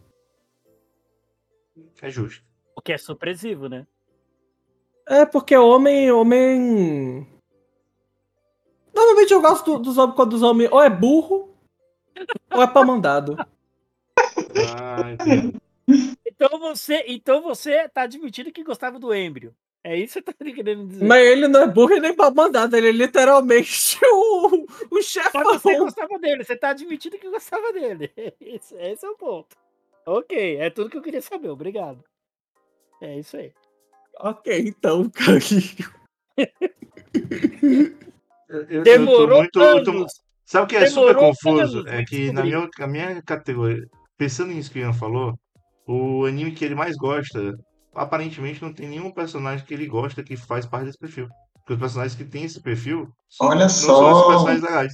É justo. o que é surpresivo, né? É porque homem. Homem. Normalmente eu gosto do- dos homens quando os homens ou é burro ou é pau mandado. Ah, entendi. Então você, então você tá admitindo que gostava do Embryo. É isso que você tá querendo dizer. Mas ele não é burro e nem pau mandado, ele é literalmente o, o Mas chefão. você gostava dele, você tá admitindo que gostava dele. Esse, esse é o ponto. Ok, é tudo que eu queria saber, obrigado. É isso aí. Ok, então, Carlinhos. Eu, eu- eu tô Demorou muito. eu tô- anos. Sabe o que é super Demorou confuso? anos É pra que na descobrir. minha, na minha categoria, pensando nisso que o Ian falou, o anime que ele mais gosta, aparentemente não tem nenhum personagem que ele gosta que faz parte desse perfil. Porque os personagens que têm esse perfil são- Olha não são esses só. personagens legais.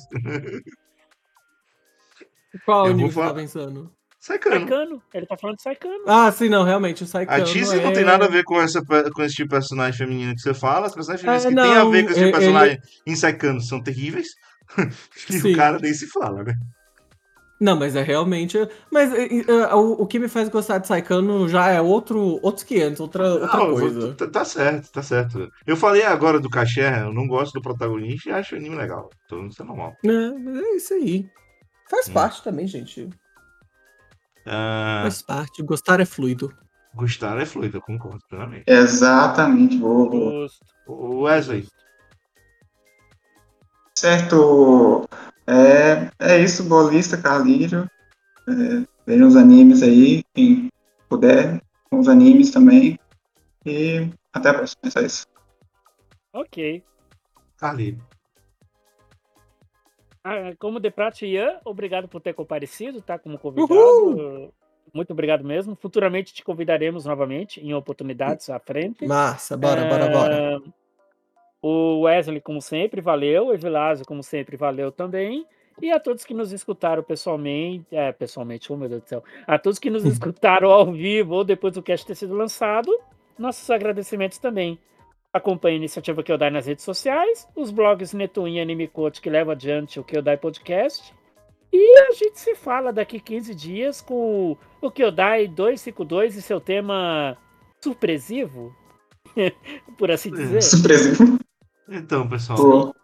Qual Eu anime vou você tá falar. pensando? Saikano. Saikano. Ele tá falando de Saikano. Ah, sim, não, realmente, o A Saikano Tizzy é... não tem nada a ver com, essa, pe- com esse tipo de personagem feminino que você fala. As personagens femininas É, que têm a ver não, com esse tipo de e- ele... personagem em Saikano são terríveis. E o Sim. cara nem se fala, né? Não, mas é realmente. Mas é, é, o, o que me faz gostar de Saikano já é outro, outros quinhentos, outra, outra Não, eu vou- coisa. tá, tá certo, tá certo. Eu falei agora do Caché, eu não gosto do protagonista e acho o anime legal. Então isso é normal. É, mas é isso aí. Faz Hum. parte também, gente. Ah, Faz parte. Gostar é fluido. gostar é fluido, eu concordo plenamente. Exatamente, boa, boa. Justo. O Wesley, Justo. Certo. É, é isso, boa lista, Carlírio. É, vejam os animes aí, quem puder, com os animes também. E até a próxima, é só isso. Ok. Carlinhos. Ah, como de praxe, Ian, obrigado por ter comparecido, tá? Como convidado. Uhul! Muito obrigado mesmo. Futuramente te convidaremos novamente em oportunidades à frente. Massa, bora, bora, bora. É, O Wesley, como sempre, valeu. O Evilásio, como sempre, valeu também. E a todos que nos escutaram pessoalmente, é, pessoalmente, oh meu Deus do céu, a todos que nos escutaram ao vivo ou depois do cast ter sido lançado, nossos agradecimentos também. Acompanhe a iniciativa Kyodai nas redes sociais, os blogs Netuin e Anime Coach que levam adiante o Kyodai Podcast. E a gente se fala daqui quinze dias com o Kyodai duzentos e cinquenta e dois e seu tema surpresivo, por assim dizer. Surpresa. Então, pessoal. Pô.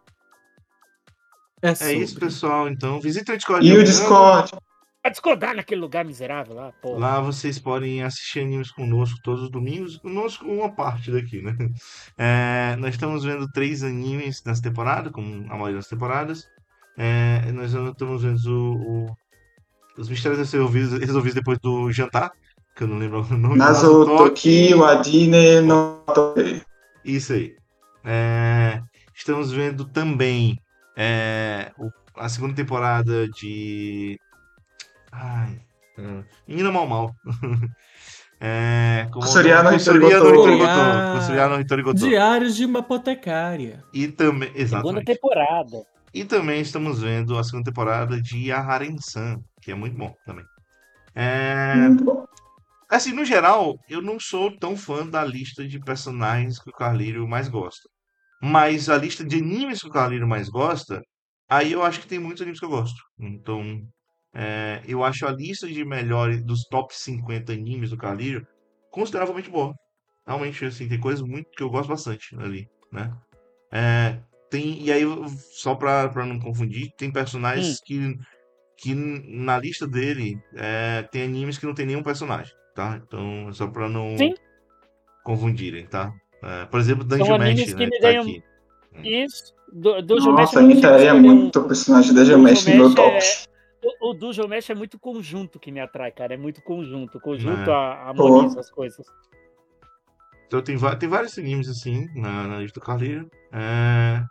É, É sobre. isso, pessoal. Então, visita o Discord. E o amanhã. Discord? Vai discordar naquele lugar miserável lá, pô. Lá vocês podem assistir animes conosco todos os domingos, conosco uma parte daqui, né? É, nós estamos vendo três animes nessa temporada, como a maioria das temporadas. É, nós estamos vendo o, o- os mistérios a ser resolvidos, resolvidos depois do jantar, que eu não lembro o nome. Nazotoki, Wadine, no Toki. Isso aí. É, estamos vendo também é, o- a segunda temporada de. Ai. hum, Menina Mal Mal. É, como Kusuriya no Kusuriya no Hitorigoto. Hitorigoto. Kusuriya no Hitorigoto. Diários de uma apotecária. E também. Segunda Exatamente. temporada. E também estamos vendo a segunda temporada de Aharen-san, que é muito bom também. É, Muito bom. assim, no geral, eu não sou tão fã da lista de personagens que o Carlírio mais gosta. Mas a lista de animes que o Carlírio mais gosta, aí eu acho que tem muitos animes que eu gosto. Então, é, eu acho a lista de melhores dos top cinquenta animes do Carlírio consideravelmente boa. Realmente, assim, tem coisas muito que eu gosto bastante ali, né? É, tem, e aí, eu- só pra, pra não confundir, tem Hum. personagens que, que na lista dele é, tem animes que não tem nenhum personagem, tá? Então, só pra não Sim, confundirem, tá? É, por exemplo, são Dungeon animes Mesh, que né? me Que tá ganham aqui. Hum. isso. Do, Dungeon Mesh Nossa, eu não consigo entraria escolher um. muito o personagem da Dungeon Geomesh no meu Mesh top. é. O, o Dungeon Mesh é muito conjunto que me atrai, cara. É muito conjunto. O conjunto Né? a- harmoniza as coisas. Então tem, va- tem vários animes assim na, na lista do Carleiro. É,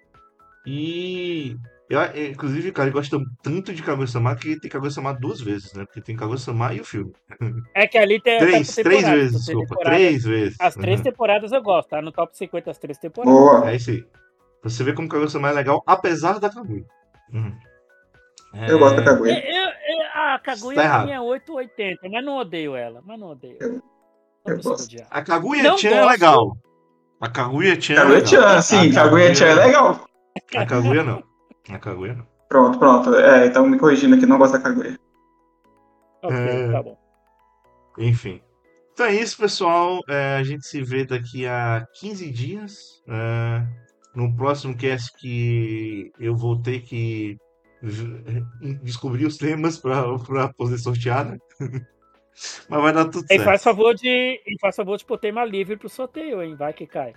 e eu, é, inclusive, cara, ele gosta tanto de Kaguya-sama que tem Kaguya-sama duas vezes, né? Porque tem Kaguya-sama e o filme. É que ali tem, tá por Três, três temporada. vezes, Então tem desculpa. temporada. Três vezes. As três Uhum. temporadas eu gosto, tá? No top cinquenta as três temporadas. Boa. É isso aí. Você vê como Kaguya-sama é legal, apesar da Kaguya. Uhum. Eu gosto da É, Kaguya. Eu, eu- eu- a Kaguya Tá pra errado. mim é oito ou oitenta, mas não odeio ela. Mas não odeio. Eu- Não eu consigo gosto. odiar. A Não Kaguya-chan é gosto. legal. A Kaguya-chan é legal. Kaguya-chan, sim, A Kaguya-chan é Kaguya, legal. a Kaguya não. A Kaguya não. Pronto, pronto. É, então me corrigindo aqui, não gosto da Kaguya. Ok, É, tá bom. enfim. Então é isso, pessoal. É, a gente se vê daqui a quinze dias. É, no próximo cast que eu vou ter que v- descobrir os temas para poder sortear, né? Mas vai dar tudo E certo. faz favor de, e faz favor de pôr tema livre pro sorteio, hein? Vai que cai.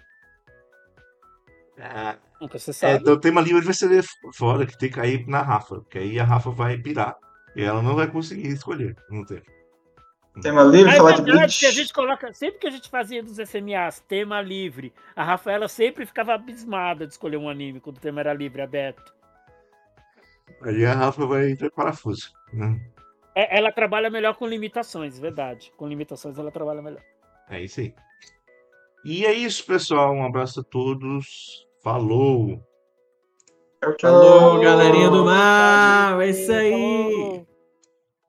É, Nunca se é, sabe. então o tema livre vai ser fora, que tem que cair na Rafa. Porque aí a Rafa vai pirar. E ela não vai conseguir escolher. Não tem. Tema livre, Ah, é falar de verdade que a Bleach. gente coloca. Sempre que a gente fazia dos S M As tema livre, a Rafaela sempre ficava abismada de escolher um anime quando o tema era livre, aberto. Aí a Rafa vai entrar em parafuso. Né? É, ela trabalha melhor com limitações, verdade. Com limitações ela trabalha melhor. É isso aí. E é isso, pessoal. Um abraço a todos. Falou! Tchau, tchau. Falou, galerinha do Falou, mal. É isso falou. aí. Falou.